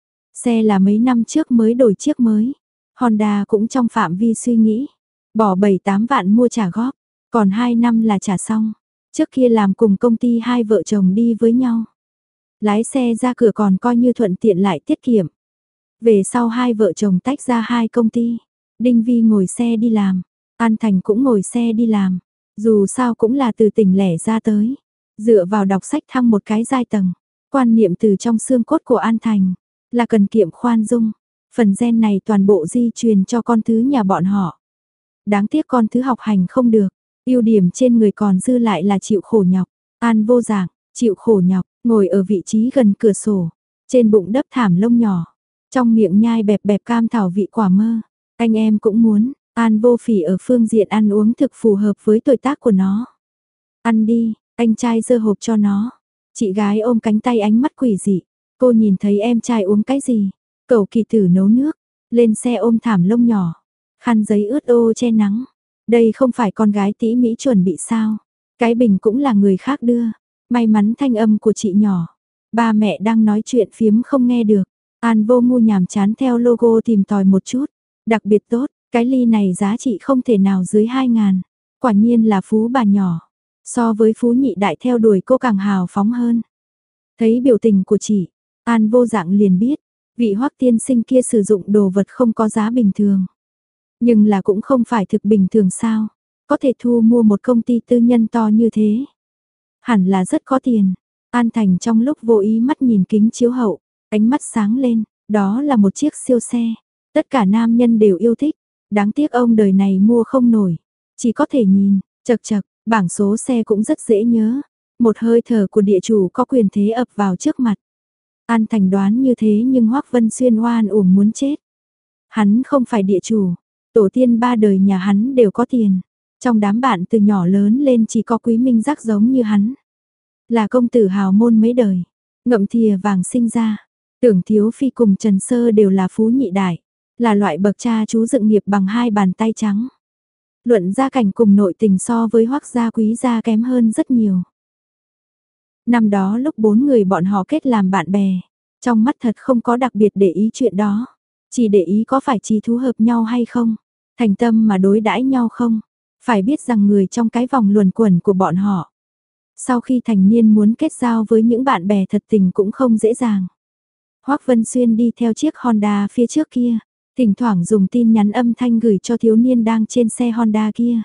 Xe là mấy năm trước mới đổi chiếc mới. Honda cũng trong phạm vi suy nghĩ. Bỏ 7-8 vạn mua trả góp. Còn 2 năm là trả xong. Trước kia làm cùng công ty hai vợ chồng đi với nhau. Lái xe ra cửa còn coi như thuận tiện lại tiết kiệm. Về sau hai vợ chồng tách ra hai công ty. Đinh Vi ngồi xe đi làm. An Thành cũng ngồi xe đi làm. Dù sao cũng là từ tỉnh lẻ ra tới. Dựa vào đọc sách thăng một cái giai tầng, quan niệm từ trong xương cốt của An Thành, là cần kiệm khoan dung, phần gen này toàn bộ di truyền cho con thứ nhà bọn họ. Đáng tiếc con thứ học hành không được, ưu điểm trên người còn dư lại là chịu khổ nhọc. An Vô Dạng, chịu khổ nhọc, ngồi ở vị trí gần cửa sổ, trên bụng đắp thảm lông nhỏ, trong miệng nhai bẹp bẹp cam thảo vị quả mơ. Anh em cũng muốn, An Vô Phỉ ở phương diện ăn uống thực phù hợp với tuổi tác của nó. Ăn đi. Anh trai giơ hộp cho nó. Chị gái ôm cánh tay ánh mắt quỷ dị. Cô nhìn thấy em trai uống cái gì? Cậu Kỳ Tử nấu nước. Lên xe ôm thảm lông nhỏ. Khăn giấy ướt ô che nắng. Đây không phải con gái tỉ mỉ chuẩn bị sao? Cái bình cũng là người khác đưa. May mắn thanh âm của chị nhỏ. Ba mẹ đang nói chuyện phiếm không nghe được. An Vô Ngu nhàm chán theo logo tìm tòi một chút. Đặc biệt tốt, cái ly này giá trị không thể nào dưới 2.000. Quả nhiên là phú bà nhỏ. So với phú nhị đại theo đuổi cô càng hào phóng hơn. Thấy biểu tình của chị, An Vô Dạng liền biết, vị Hoắc tiên sinh kia sử dụng đồ vật không có giá bình thường. Nhưng là cũng không phải thực bình thường sao, có thể thu mua một công ty tư nhân to như thế. Hẳn là rất có tiền. An Thành trong lúc vô ý mắt nhìn kính chiếu hậu, ánh mắt sáng lên, đó là một chiếc siêu xe. Tất cả nam nhân đều yêu thích, đáng tiếc ông đời này mua không nổi. chỉ có thể nhìn, chật chật, bảng số xe cũng rất dễ nhớ. Một hơi thở của địa chủ có quyền thế ập vào trước mặt. An Thành đoán như thế nhưng Hoắc Vân Xuyên oan uổng muốn chết. Hắn không phải địa chủ, tổ tiên 3 đời nhà hắn đều có tiền. Trong đám bạn từ nhỏ lớn lên chỉ có Quý Minh Giác giống như hắn. Là công tử hào môn mấy đời, ngậm thìa vàng sinh ra. Tưởng Thiếu Phi cùng Trần Sơ đều là phú nhị đại, là loại bậc cha chú dựng nghiệp bằng 2 bàn tay trắng. Luận gia cảnh cùng nội tình so với Hoắc gia Quý gia kém hơn rất nhiều. Năm đó lúc 4 người bọn họ kết làm bạn bè, trong mắt thật không có đặc biệt để ý chuyện đó, chỉ để ý có phải chí thú hợp nhau hay không, thành tâm mà đối đãi nhau không, phải biết rằng người trong cái vòng luẩn quẩn của bọn họ. Sau khi thành niên muốn kết giao với những bạn bè thật tình cũng không dễ dàng. Hoắc Vân Xuyên đi theo chiếc Honda phía trước kia, thỉnh thoảng dùng tin nhắn âm thanh gửi cho thiếu niên đang trên xe Honda kia.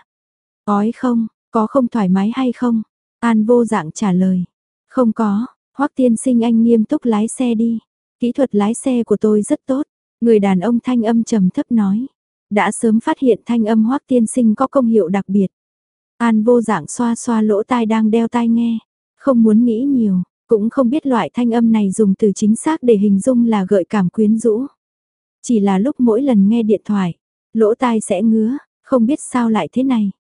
Ói không, có không thoải mái hay không? An Vô Dạng trả lời. Không có, Hoắc tiên sinh anh nghiêm túc lái xe đi. Kỹ thuật lái xe của tôi rất tốt. Người đàn ông thanh âm trầm thấp nói. Đã sớm phát hiện thanh âm Hoắc tiên sinh có công hiệu đặc biệt. An Vô Dạng xoa xoa lỗ tai đang đeo tai nghe. Không muốn nghĩ nhiều, cũng không biết loại thanh âm này dùng từ chính xác để hình dung là gợi cảm quyến rũ. Chỉ là lúc mỗi lần nghe điện thoại, lỗ tai sẽ ngứa, không biết sao lại thế này.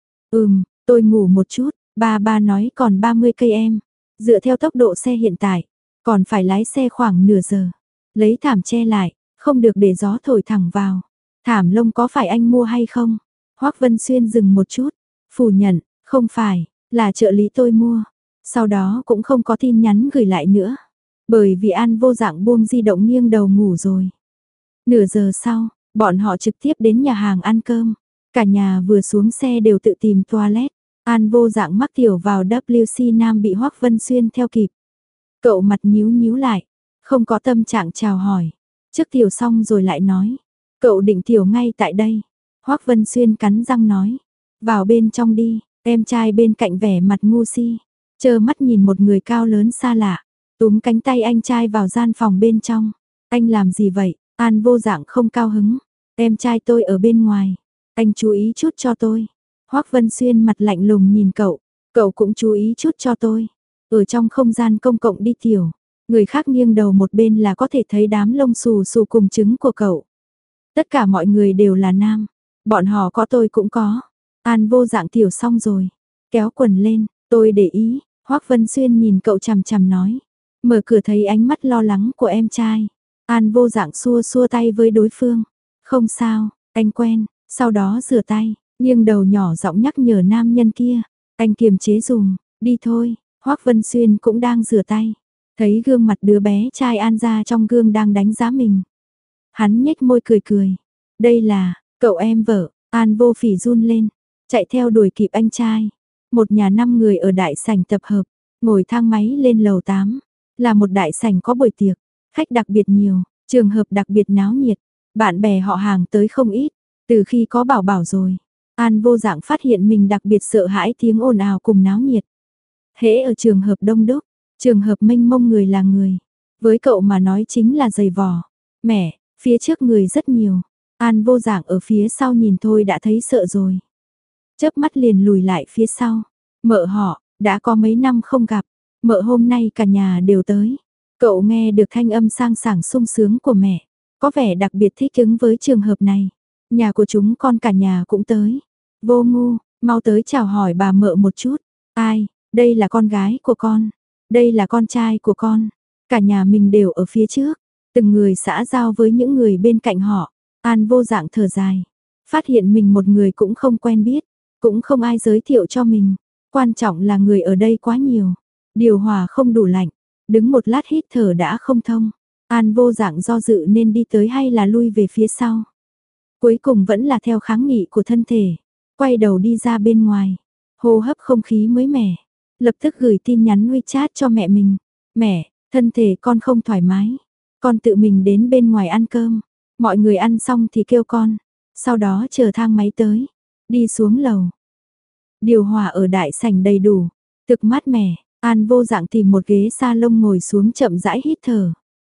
Tôi ngủ một chút, ba nói còn 30 cây em. Dựa theo tốc độ xe hiện tại, còn phải lái xe khoảng nửa giờ. Lấy thảm che lại, không được để gió thổi thẳng vào. Thảm lông có phải anh mua hay không? Hoắc Vân Xuyên dừng một chút, phủ nhận, không phải, là trợ lý tôi mua. Sau đó cũng không có tin nhắn gửi lại nữa. Bởi vì An Vô Dạng buông di động nghiêng đầu ngủ rồi. Nửa giờ sau, bọn họ trực tiếp đến nhà hàng ăn cơm. Cả nhà vừa xuống xe đều tự tìm toilet. An Vô Dạng mắc tiểu vào WC Nam bị Hoắc Vân Xuyên theo kịp. Cậu mặt nhíu nhíu lại, không có tâm trạng chào hỏi. Trước tiểu xong rồi lại nói, cậu định tiểu ngay tại đây. Hoắc Vân Xuyên cắn răng nói, vào bên trong đi. Em trai bên cạnh vẻ mặt ngu si, trơ mắt nhìn một người cao lớn xa lạ, túm cánh tay anh trai vào gian phòng bên trong. Anh làm gì vậy? An Vô Dạng không cao hứng. Em trai tôi ở bên ngoài, anh chú ý chút cho tôi. Hoắc Vân Xuyên mặt lạnh lùng nhìn cậu, cậu cũng chú ý chút cho tôi. Ở trong không gian công cộng đi tiểu, người khác nghiêng đầu một bên là có thể thấy đám lông xù xù cùng trứng của cậu. Tất cả mọi người đều là nam, bọn họ có tôi cũng có. An Vô Dạng tiểu xong rồi, kéo quần lên, tôi để ý. Hoắc Vân Xuyên nhìn cậu chằm chằm nói, mở cửa thấy ánh mắt lo lắng của em trai. An Vô Dạng xua xua tay với đối phương, không sao, anh quen. Sau đó rửa tay, nghiêng đầu nhỏ giọng nhắc nhở nam nhân kia, anh kiềm chế dùng, đi thôi. Hoắc Vân Xuyên cũng đang rửa tay, thấy gương mặt đứa bé trai An ra trong gương đang đánh giá mình. Hắn nhếch môi cười cười, đây là cậu em vợ. An Vô Phỉ run lên, chạy theo đuổi kịp anh trai. Một nhà 5 người ở đại sảnh tập hợp, ngồi thang máy lên lầu 8, là một đại sảnh có buổi tiệc, khách đặc biệt nhiều, trường hợp đặc biệt náo nhiệt, bạn bè họ hàng tới không ít. Từ khi có Bảo Bảo rồi, An Vô Dạng phát hiện mình đặc biệt sợ hãi tiếng ồn ào cùng náo nhiệt. Hễ ở trường hợp đông đúc, trường hợp mênh mông người là người, với cậu mà nói chính là giày vò. Mẹ, phía trước người rất nhiều, An Vô Dạng ở phía sau nhìn thôi đã thấy sợ rồi. Chớp mắt liền lùi lại phía sau. Mợ họ, đã có mấy năm không gặp, mợ hôm nay cả nhà đều tới. Cậu nghe được thanh âm sang sảng sung sướng của mẹ, có vẻ đặc biệt thích ứng với trường hợp này. Nhà của chúng con cả nhà cũng tới. Vô Ngu, mau tới chào hỏi bà mợ một chút. Ai, đây là con gái của con, đây là con trai của con. Cả nhà mình đều ở phía trước, từng người xã giao với những người bên cạnh họ. An Vô Dạng thở dài, phát hiện mình một người cũng không quen biết, cũng không ai giới thiệu cho mình. Quan trọng là người ở đây quá nhiều, điều hòa không đủ lạnh, đứng một lát hít thở đã không thông. An Vô Dạng do dự nên đi tới hay là lui về phía sau. Cuối cùng vẫn là theo kháng nghị của thân thể, quay đầu đi ra bên ngoài, hô hấp không khí mới mẻ, lập tức gửi tin nhắn WeChat cho mẹ mình. Mẹ, thân thể con không thoải mái, con tự mình đến bên ngoài ăn cơm, mọi người ăn xong thì kêu con, sau đó chờ thang máy tới, đi xuống lầu. Điều hòa ở đại sảnh đầy đủ, thực mát mẻ. An Vô Dạng tìm một ghế salon ngồi xuống chậm rãi hít thở.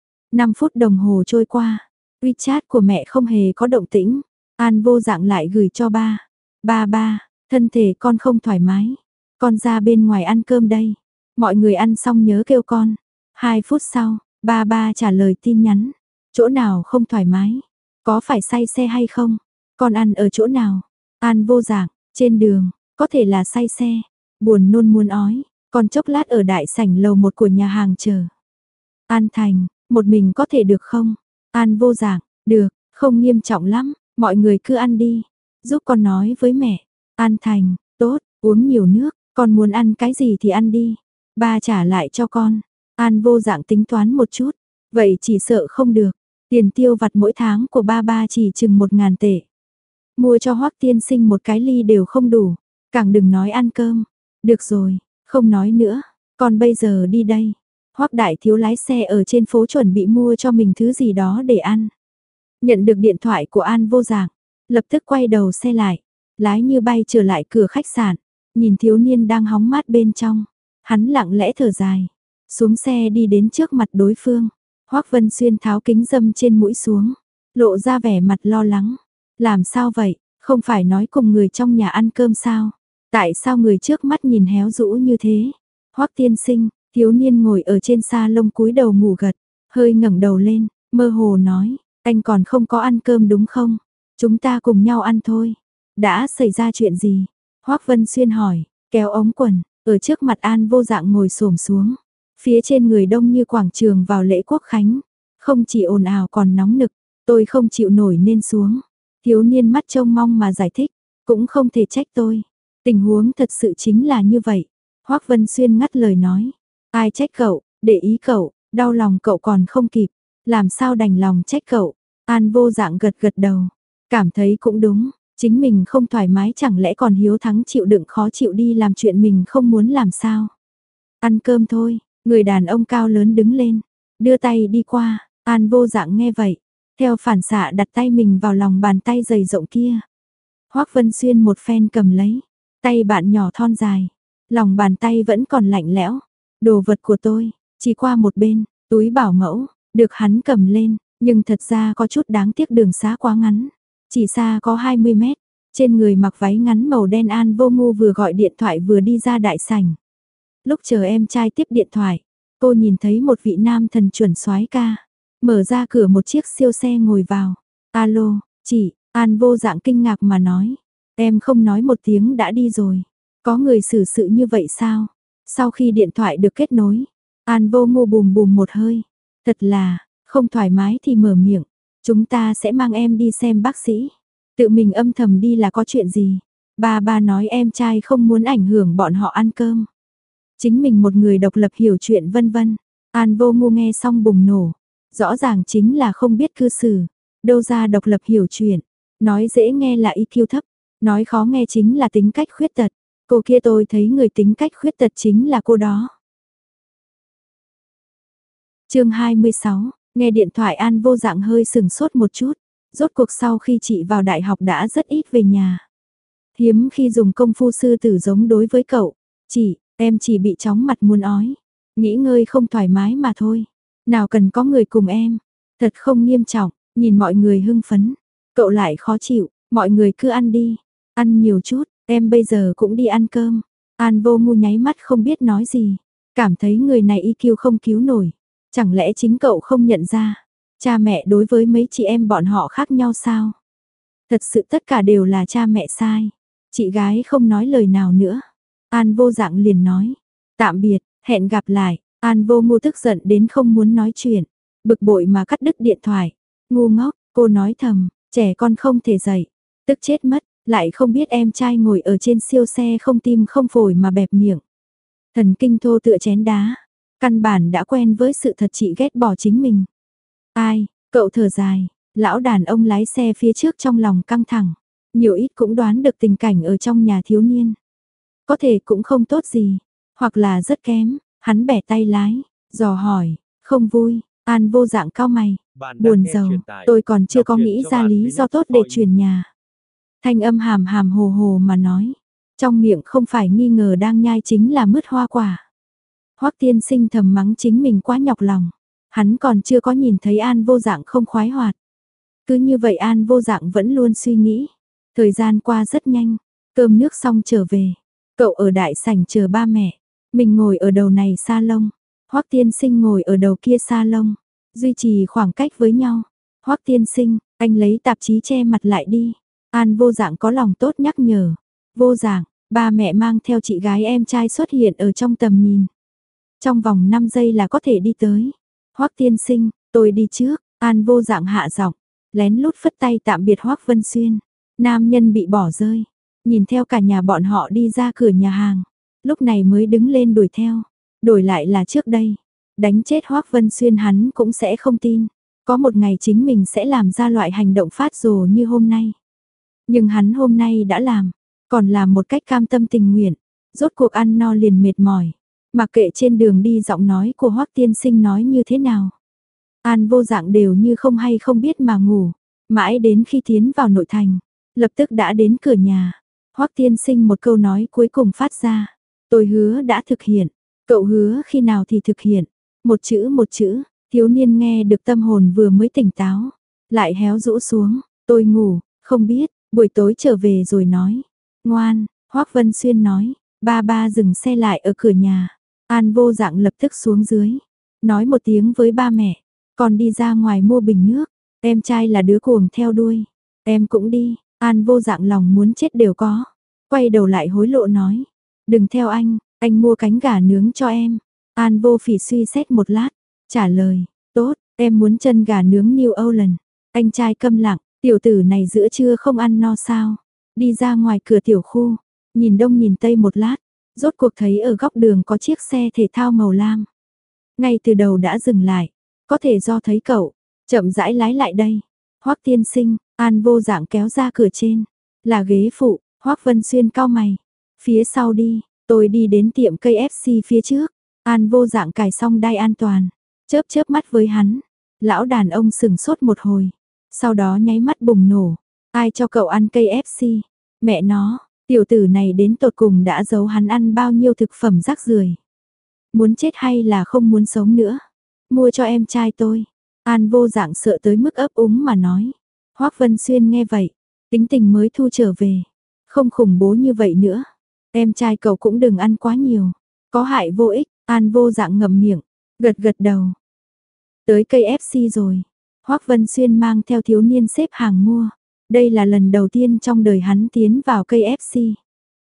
5 phút đồng hồ trôi qua, WeChat của mẹ không hề có động tĩnh. An Vô Dạng lại gửi cho ba. Ba, thân thể con không thoải mái, con ra bên ngoài ăn cơm đây. Mọi người ăn xong nhớ kêu con. 2 phút sau, ba ba trả lời tin nhắn. Chỗ nào không thoải mái? Có phải say xe hay không? Con ăn ở chỗ nào? An Vô Dạng, trên đường, có thể là say xe. Buồn nôn muốn ói, còn chốc lát ở đại sảnh lầu 1 của nhà hàng chờ. An Thành, một mình có thể được không? An Vô Dạng, được, không nghiêm trọng lắm, mọi người cứ ăn đi. Giúp con nói với mẹ. An Thành, tốt, uống nhiều nước, con muốn ăn cái gì thì ăn đi. Ba trả lại cho con. An Vô Dạng tính toán một chút, vậy chỉ sợ không được. Tiền tiêu vặt mỗi tháng của ba chỉ chừng 1.000 tệ. Mua cho Hoắc tiên sinh một cái ly đều không đủ, càng đừng nói ăn cơm. Được rồi, không nói nữa, con bây giờ đi đây. Hoắc đại thiếu lái xe ở trên phố chuẩn bị mua cho mình thứ gì đó để ăn. Nhận được điện thoại của An Vô Dạng, lập tức quay đầu xe lại, lái như bay trở lại cửa khách sạn, nhìn thiếu niên đang hóng mát bên trong. Hắn lặng lẽ thở dài, xuống xe đi đến trước mặt đối phương. Hoắc Vân Xuyên tháo kính râm trên mũi xuống, lộ ra vẻ mặt lo lắng. Làm sao vậy, không phải nói cùng người trong nhà ăn cơm sao? Tại sao người trước mắt nhìn héo rũ như thế? Hoắc tiên sinh, thiếu niên ngồi ở trên sa lông cúi đầu ngủ gật, hơi ngẩng đầu lên, mơ hồ nói, anh còn không có ăn cơm đúng không? Chúng ta cùng nhau ăn thôi. Đã xảy ra chuyện gì? Hoắc Vân Xuyên hỏi, kéo ống quần, ở trước mặt An Vô Dạng ngồi xổm xuống. Phía trên người đông như quảng trường vào lễ quốc khánh, không chỉ ồn ào còn nóng nực, tôi không chịu nổi nên xuống. Thiếu niên mắt trông mong mà giải thích, cũng không thể trách tôi. Tình huống thật sự chính là như vậy. Hoắc Vân Xuyên ngắt lời nói, ai trách cậu, để ý cậu, đau lòng cậu còn không kịp, làm sao đành lòng trách cậu. An Vô Dạng gật gật đầu, cảm thấy cũng đúng, chính mình không thoải mái chẳng lẽ còn hiếu thắng chịu đựng khó chịu đi làm chuyện mình không muốn làm sao. Ăn cơm thôi, người đàn ông cao lớn đứng lên, đưa tay đi qua. An Vô Dạng nghe vậy, theo phản xạ đặt tay mình vào lòng bàn tay dày rộng kia. Hoắc Vân Xuyên một phen cầm lấy, tay bạn nhỏ thon dài, lòng bàn tay vẫn còn lạnh lẽo. Đồ vật của tôi, chỉ qua một bên, túi bảo mẫu, được hắn cầm lên, nhưng thật ra có chút đáng tiếc đường xá quá ngắn, chỉ xa có 20 mét. Trên người mặc váy ngắn màu đen An Vô Ngu vừa gọi điện thoại vừa đi ra đại sảnh. Lúc chờ em trai tiếp điện thoại, cô nhìn thấy một vị nam thần chuẩn soái ca, mở ra cửa một chiếc siêu xe ngồi vào. Alo, chị, An Vô Dạng kinh ngạc mà nói, em không nói một tiếng đã đi rồi. Có người xử sự như vậy sao? Sau khi điện thoại được kết nối, An Vô Ngu bùm bùm một hơi, thật là, không thoải mái thì mở miệng, chúng ta sẽ mang em đi xem bác sĩ. Tự mình âm thầm đi là có chuyện gì? Ba nói em trai không muốn ảnh hưởng bọn họ ăn cơm. Chính mình một người độc lập hiểu chuyện vân vân. An Vô Ngu nghe xong bùng nổ, rõ ràng chính là không biết cư xử, đâu ra độc lập hiểu chuyện, nói dễ nghe là EQ thấp, nói khó nghe chính là tính cách khuyết tật. Cô kia tôi thấy người tính cách khuyết tật chính là cô đó. Chương 26, nghe điện thoại An Vô Dạng hơi sừng sốt một chút, rốt cuộc sau khi chị vào đại học đã rất ít về nhà. Hiếm khi dùng công phu sư tử giống đối với cậu, chị, em chỉ bị chóng mặt muốn ói, nghỉ ngơi không thoải mái mà thôi. Nào cần có người cùng em, thật không nghiêm trọng, nhìn mọi người hưng phấn, cậu lại khó chịu, mọi người cứ ăn đi, ăn nhiều chút, em bây giờ cũng đi ăn cơm. An Vô Ngu nháy mắt không biết nói gì, cảm thấy người này EQ không cứu nổi, chẳng lẽ chính cậu không nhận ra, cha mẹ đối với mấy chị em bọn họ khác nhau sao? Thật sự tất cả đều là cha mẹ sai. Chị gái không nói lời nào nữa. An Vô Dạng liền nói, tạm biệt, hẹn gặp lại. An Vô Ngu tức giận đến không muốn nói chuyện, bực bội mà cắt đứt điện thoại. Ngu ngốc, cô nói thầm, trẻ con không thể dạy, tức chết mất, lại không biết em trai ngồi ở trên siêu xe không tim không phổi mà bẹp miệng. Thần kinh thô tựa chén đá, căn bản đã quen với sự thật chị ghét bỏ chính mình. Ai, cậu thở dài, lão đàn ông lái xe phía trước trong lòng căng thẳng, nhiều ít cũng đoán được tình cảnh ở trong nhà thiếu niên. Có thể cũng không tốt gì, hoặc là rất kém, hắn bẻ tay lái, dò hỏi, không vui. An Vô Dạng cau mày, buồn rầu, tôi còn chưa có nghĩ ra lý do tốt để chuyển nhà. Thanh âm hàm hàm hồ hồ mà nói, trong miệng không phải nghi ngờ đang nhai chính là mứt hoa quả. Hoắc tiên sinh thầm mắng chính mình quá nhọc lòng, hắn còn chưa có nhìn thấy An Vô Dạng không khoái hoạt. Cứ như vậy An Vô Dạng vẫn luôn suy nghĩ, thời gian qua rất nhanh, Cơm nước xong trở về, cậu ở đại sảnh chờ ba mẹ, mình ngồi ở đầu này salon, Hoắc Tiên Sinh ngồi ở đầu kia salon, duy trì khoảng cách với nhau. Hoắc Tiên Sinh, anh lấy tạp chí che mặt lại đi. An Vô Dạng có lòng tốt nhắc nhở. Vô Dạng, ba mẹ mang theo chị gái em trai xuất hiện ở trong tầm nhìn. Trong vòng 5 giây là có thể đi tới. Hoắc Tiên Sinh, tôi đi trước. An Vô Dạng hạ giọng, lén lút phất tay tạm biệt Hoắc Vân Xuyên. Nam nhân bị bỏ rơi, nhìn theo cả nhà bọn họ đi ra cửa nhà hàng, lúc này mới đứng lên đuổi theo. Đổi lại là trước đây, đánh chết Hoắc Vân Xuyên hắn cũng sẽ không tin. Có một ngày chính mình sẽ làm ra loại hành động phát rồ như hôm nay. Nhưng hắn hôm nay đã làm, còn làm một cách cam tâm tình nguyện. Rốt cuộc ăn no liền mệt mỏi. Mặc kệ trên đường đi giọng nói của Hoắc Tiên Sinh nói như thế nào. An Vô Dạng đều như không hay không biết mà ngủ. Mãi đến khi tiến vào nội thành, lập tức đã đến cửa nhà. Hoắc Tiên Sinh một câu nói cuối cùng phát ra. Tôi hứa đã thực hiện. Cậu hứa khi nào thì thực hiện. Một chữ, thiếu niên nghe được tâm hồn vừa mới tỉnh táo. Lại héo rũ xuống. Tôi ngủ, không biết, buổi tối trở về rồi nói. Ngoan, Hoắc Vân Xuyên nói. Ba dừng xe lại ở cửa nhà. An Vô Dạng lập tức xuống dưới. Nói một tiếng với ba mẹ. Con đi ra ngoài mua bình nước. Em trai là đứa cuồng theo đuôi. Em cũng đi. An Vô Dạng lòng muốn chết đều có. Quay đầu lại hối lộ nói. Đừng theo anh mua cánh gà nướng cho em. An Vô Phỉ suy xét một lát. Trả lời, tốt, em muốn chân gà nướng New Orleans. Anh trai câm lặng, tiểu tử này giữa trưa không ăn no sao. Đi ra ngoài cửa tiểu khu, nhìn đông nhìn tây một lát. Rốt cuộc thấy ở góc đường có chiếc xe thể thao màu lam. Ngay từ đầu đã dừng lại, có thể do thấy cậu, chậm rãi lái lại đây. Hoắc Tiên Sinh, An Vô Dạng kéo ra cửa trên, là ghế phụ. Hoắc Vân Xuyên cau mày, phía sau đi, tôi đi đến tiệm cây FC phía trước. An Vô Dạng cài xong đai an toàn, chớp mắt với hắn. Lão đàn ông sừng sốt một hồi, sau đó nháy mắt bùng nổ. Ai cho cậu ăn cây FC? Mẹ nó, tiểu tử này đến tột cùng đã giấu hắn ăn bao nhiêu thực phẩm rác rưởi. Muốn chết hay là không muốn sống nữa? Mua cho em trai tôi. An Vô Dạng sợ tới mức ấp úng mà nói. Hoắc Vân Xuyên nghe vậy, tính tình mới thu trở về. Không khủng bố như vậy nữa. Em trai cậu cũng đừng ăn quá nhiều. Có hại vô ích. An Vô Dạng ngậm miệng, gật đầu. Tới cây FC rồi. Hoắc Vân Xuyên mang theo thiếu niên xếp hàng mua. Đây là lần đầu tiên trong đời hắn tiến vào cây FC.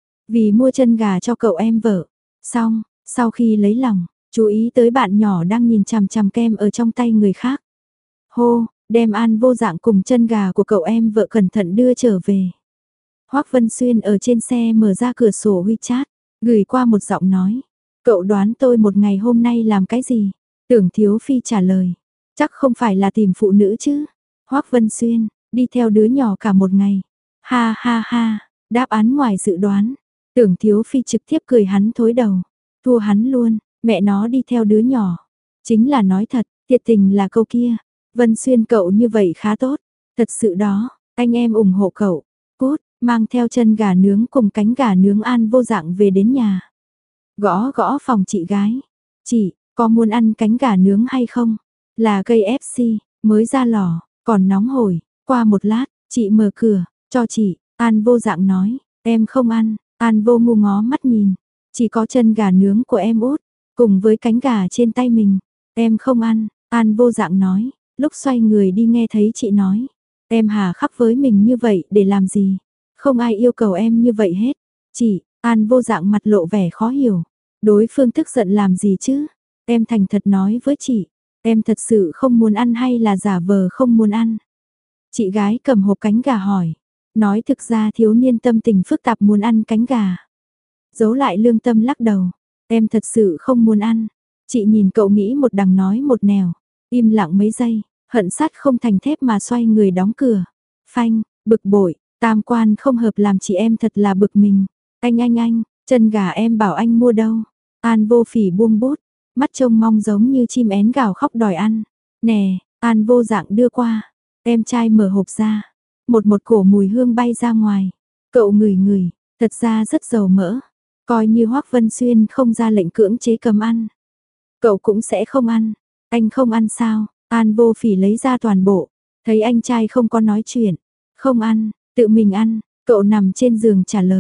Vì mua chân gà cho cậu em vợ. Xong, sau khi lấy lòng, chú ý tới bạn nhỏ đang nhìn chằm chằm kem ở trong tay người khác. Hô, đem An Vô Dạng cùng chân gà của cậu em vợ cẩn thận đưa trở về. Hoắc Vân Xuyên ở trên xe mở ra cửa sổ WeChat, gửi qua một giọng nói. Cậu đoán tôi một ngày hôm nay làm cái gì? Tưởng Thiếu Phi trả lời. Chắc không phải là tìm phụ nữ chứ? Hoắc Vân Xuyên, đi theo đứa nhỏ cả một ngày. Ha ha ha, đáp án ngoài dự đoán. Tưởng Thiếu Phi trực tiếp cười hắn thối đầu. Thua hắn luôn, mẹ nó đi theo đứa nhỏ. Chính là nói thật, thiệt tình là câu kia. Vân Xuyên cậu như vậy khá tốt. Thật sự đó, anh em ủng hộ cậu. Cút, mang theo chân gà nướng cùng cánh gà nướng An Vô Dạng về đến nhà. Gõ gõ phòng chị gái. Chị, có muốn ăn cánh gà nướng hay không? Là cây FC, mới ra lò, còn nóng hổi. Qua một lát, chị mở cửa, cho chị. An Vô Dạng nói, em không ăn. An Vô ngu ngó mắt nhìn. Chỉ có chân gà nướng của em út, cùng với cánh gà trên tay mình. Em không ăn. An Vô Dạng nói, lúc xoay người đi nghe thấy chị nói. Em hà khắc với mình như vậy để làm gì? Không ai yêu cầu em như vậy hết. Chị, An Vô Dạng mặt lộ vẻ khó hiểu. Đối phương tức giận làm gì chứ? Em thành thật nói với chị, em thật sự không muốn ăn hay là giả vờ không muốn ăn? Chị gái cầm hộp cánh gà hỏi. Nói thực ra thiếu niên tâm tình phức tạp muốn ăn cánh gà. Giấu lại lương tâm lắc đầu. Em thật sự không muốn ăn. Chị nhìn cậu nghĩ một đằng nói một nẻo. Im lặng mấy giây, hận sắt không thành thép mà xoay người đóng cửa. Phanh, bực bội, tam quan không hợp làm chị em thật là bực mình. Anh, chân gà em bảo anh mua đâu? An Vô Phỉ buông bút, mắt trông mong giống như chim én gào khóc đòi ăn. Nè, An Vô Dạng đưa qua. Em trai mở hộp ra. Một cổ mùi hương bay ra ngoài. Cậu ngửi, thật ra rất dầu mỡ. Coi như Hoắc Vân Xuyên không ra lệnh cưỡng chế cấm ăn. Cậu cũng sẽ không ăn. Anh không ăn sao? An Vô Phỉ lấy ra toàn bộ. Thấy anh trai không có nói chuyện. Không ăn, tự mình ăn. Cậu nằm trên giường trả lời.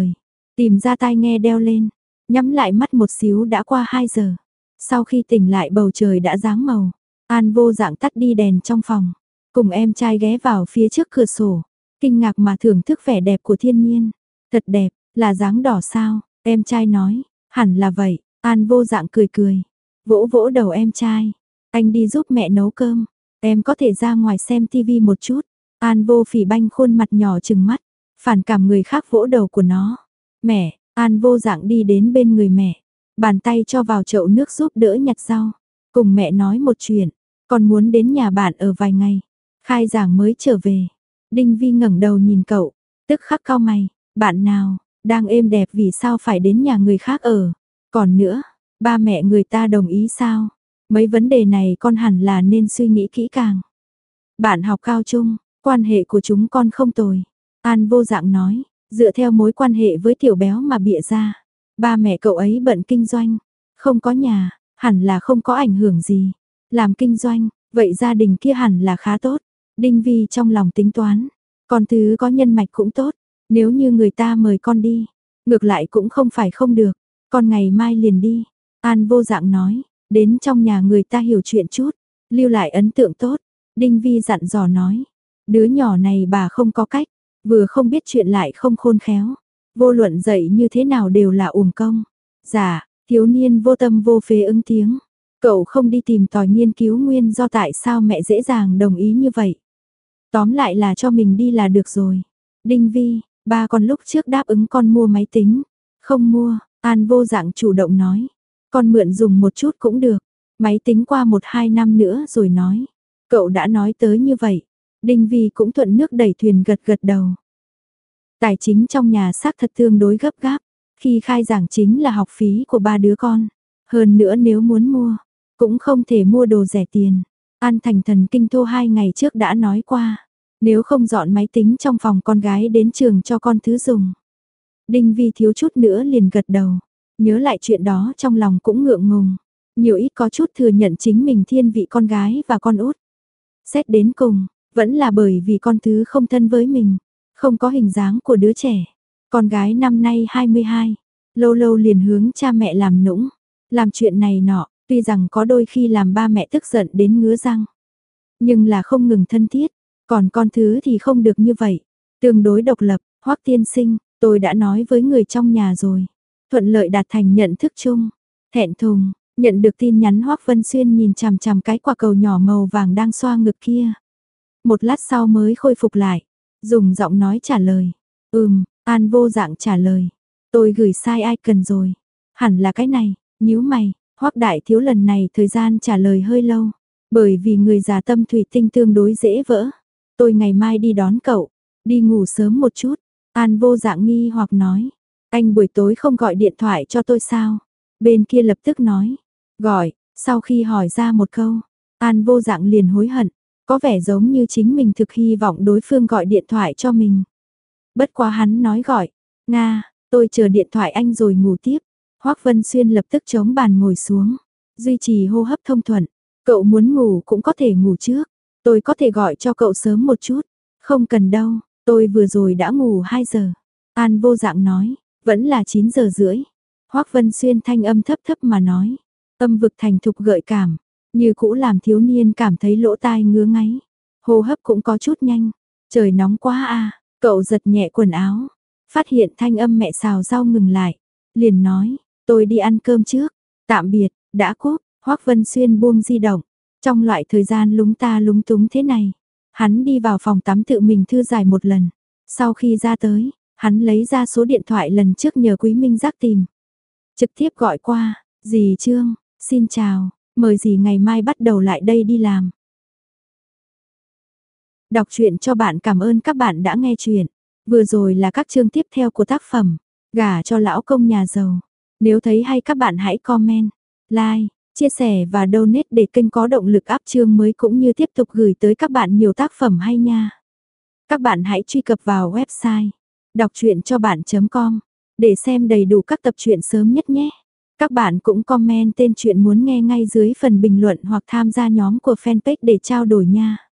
Tìm ra tai nghe đeo lên, nhắm lại mắt một xíu đã qua 2 giờ. Sau khi tỉnh lại bầu trời đã giáng màu, An Vô Dạng tắt đi đèn trong phòng, cùng em trai ghé vào phía trước cửa sổ, kinh ngạc mà thưởng thức vẻ đẹp của thiên nhiên. Thật đẹp, là dáng đỏ sao? Em trai nói, hẳn là vậy. An Vô Dạng cười cười, vỗ vỗ đầu em trai. Anh đi giúp mẹ nấu cơm, em có thể ra ngoài xem tivi một chút. An Vô Phỉ banh khuôn mặt nhỏ trừng mắt, phản cảm người khác vỗ đầu của nó. Mẹ, An Vô Dạng đi đến bên người mẹ, bàn tay cho vào chậu nước giúp đỡ nhặt rau. Cùng mẹ nói một chuyện, con muốn đến nhà bạn ở vài ngày. Khai giảng mới trở về. Đinh Vi ngẩng đầu nhìn cậu, tức khắc cau mày, bạn nào, đang êm đẹp vì sao phải đến nhà người khác ở. Còn nữa, ba mẹ người ta đồng ý sao? Mấy vấn đề này con hẳn là nên suy nghĩ kỹ càng. Bạn học cao trung, quan hệ của chúng con không tồi. An Vô Dạng nói, dựa theo mối quan hệ với Tiểu Béo mà bịa ra. Ba mẹ cậu ấy bận kinh doanh, không có nhà, hẳn là không có ảnh hưởng gì. Làm kinh doanh, vậy gia đình kia hẳn là khá tốt. Đinh Vi trong lòng tính toán, con thứ có nhân mạch cũng tốt, nếu như người ta mời con đi, ngược lại cũng không phải không được, con ngày mai liền đi. An Vô Dạng nói, đến trong nhà người ta hiểu chuyện chút, lưu lại ấn tượng tốt. Đinh Vi dặn dò nói, đứa nhỏ này bà không có cách, vừa không biết chuyện lại không khôn khéo, vô luận dạy như thế nào đều là uổng công. Dạ, thiếu niên vô tâm vô phế ứng tiếng. Cậu không đi tìm tòi nghiên cứu nguyên do tại sao mẹ dễ dàng đồng ý như vậy. Tóm lại là cho mình đi là được rồi. Đinh Vi, ba con lúc trước đáp ứng con mua máy tính. Không mua, An Vô Dạng chủ động nói. Con mượn dùng một chút cũng được. Máy tính qua 1-2 năm nữa rồi nói. Cậu đã nói tới như vậy. Đinh Vi cũng thuận nước đẩy thuyền gật gật đầu. Tài chính trong nhà xác thật tương đối gấp gáp. Khi khai giảng chính là học phí của 3 đứa con. Hơn nữa nếu muốn mua, cũng không thể mua đồ rẻ tiền. An Thành Thần Kinh Thô 2 ngày trước đã nói qua, nếu không dọn máy tính trong phòng con gái đến trường cho con thứ dùng. Đinh Vi thiếu chút nữa liền gật đầu, nhớ lại chuyện đó trong lòng cũng ngượng ngùng, nhiều ít có chút thừa nhận chính mình thiên vị con gái và con út. Xét đến cùng, vẫn là bởi vì con thứ không thân với mình, không có hình dáng của đứa trẻ. Con gái năm nay 22, lâu lâu liền hướng cha mẹ làm nũng, làm chuyện này nọ. Tuy rằng có đôi khi làm ba mẹ tức giận đến ngứa răng, nhưng là không ngừng thân thiết, còn con thứ thì không được như vậy, tương đối độc lập. Hoắc tiên sinh, tôi đã nói với người trong nhà rồi, thuận lợi đạt thành nhận thức chung. Thẹn thùng, nhận được tin nhắn Hoắc Vân Xuyên nhìn chằm chằm cái quả cầu nhỏ màu vàng đang xoa ngực kia. Một lát sau mới khôi phục lại, dùng giọng nói trả lời. An Vô Dạng trả lời, tôi gửi sai icon rồi, hẳn là cái này. Nhíu mày, Hoắc đại thiếu lần này thời gian trả lời hơi lâu, bởi vì người già tâm thủy tinh tương đối dễ vỡ. Tôi ngày mai đi đón cậu, đi ngủ sớm một chút. An Vô Dạng nghi hoặc nói, anh buổi tối không gọi điện thoại cho tôi sao? Bên kia lập tức nói, gọi. Sau khi hỏi ra một câu, An Vô Dạng liền hối hận, có vẻ giống như chính mình thực hy vọng đối phương gọi điện thoại cho mình. Bất quá hắn nói gọi, Nga, tôi chờ điện thoại anh rồi ngủ tiếp. Hoắc Vân Xuyên lập tức chống bàn ngồi xuống, duy trì hô hấp thông thuận. Cậu muốn ngủ cũng có thể ngủ trước, tôi có thể gọi cho cậu sớm một chút. Không cần đâu, tôi vừa rồi đã ngủ 2 giờ. An Vô Dạng nói, vẫn là 9 giờ rưỡi. Hoắc Vân Xuyên thanh âm thấp thấp mà nói, âm vực thành thục gợi cảm, như cũ làm thiếu niên cảm thấy lỗ tai ngứa ngáy. Hô hấp cũng có chút nhanh, trời nóng quá à, cậu giật nhẹ quần áo, phát hiện thanh âm mẹ xào rau ngừng lại, liền nói, tôi đi ăn cơm trước, tạm biệt. Đã cúp, Hoắc Vân Xuyên buông di động. Trong loại thời gian lúng ta lúng túng thế này, hắn đi vào phòng tắm tự mình thư giải một lần. Sau khi ra tới, hắn lấy ra số điện thoại lần trước nhờ Quý Minh Giác tìm. Trực tiếp gọi qua, dì Trương, xin chào, mời dì ngày mai bắt đầu lại đây đi làm. Đọc truyện cho bạn, cảm ơn các bạn đã nghe truyện. Vừa rồi là các chương tiếp theo của tác phẩm Gả cho lão công nhà giàu. Nếu thấy hay các bạn hãy comment, like, chia sẻ và donate để kênh có động lực up chương mới cũng như tiếp tục gửi tới các bạn nhiều tác phẩm hay nha. Các bạn hãy truy cập vào website đọc truyện cho bạn.com để xem đầy đủ các tập truyện sớm nhất nhé. Các bạn cũng comment tên truyện muốn nghe ngay dưới phần bình luận hoặc tham gia nhóm của fanpage để trao đổi nha.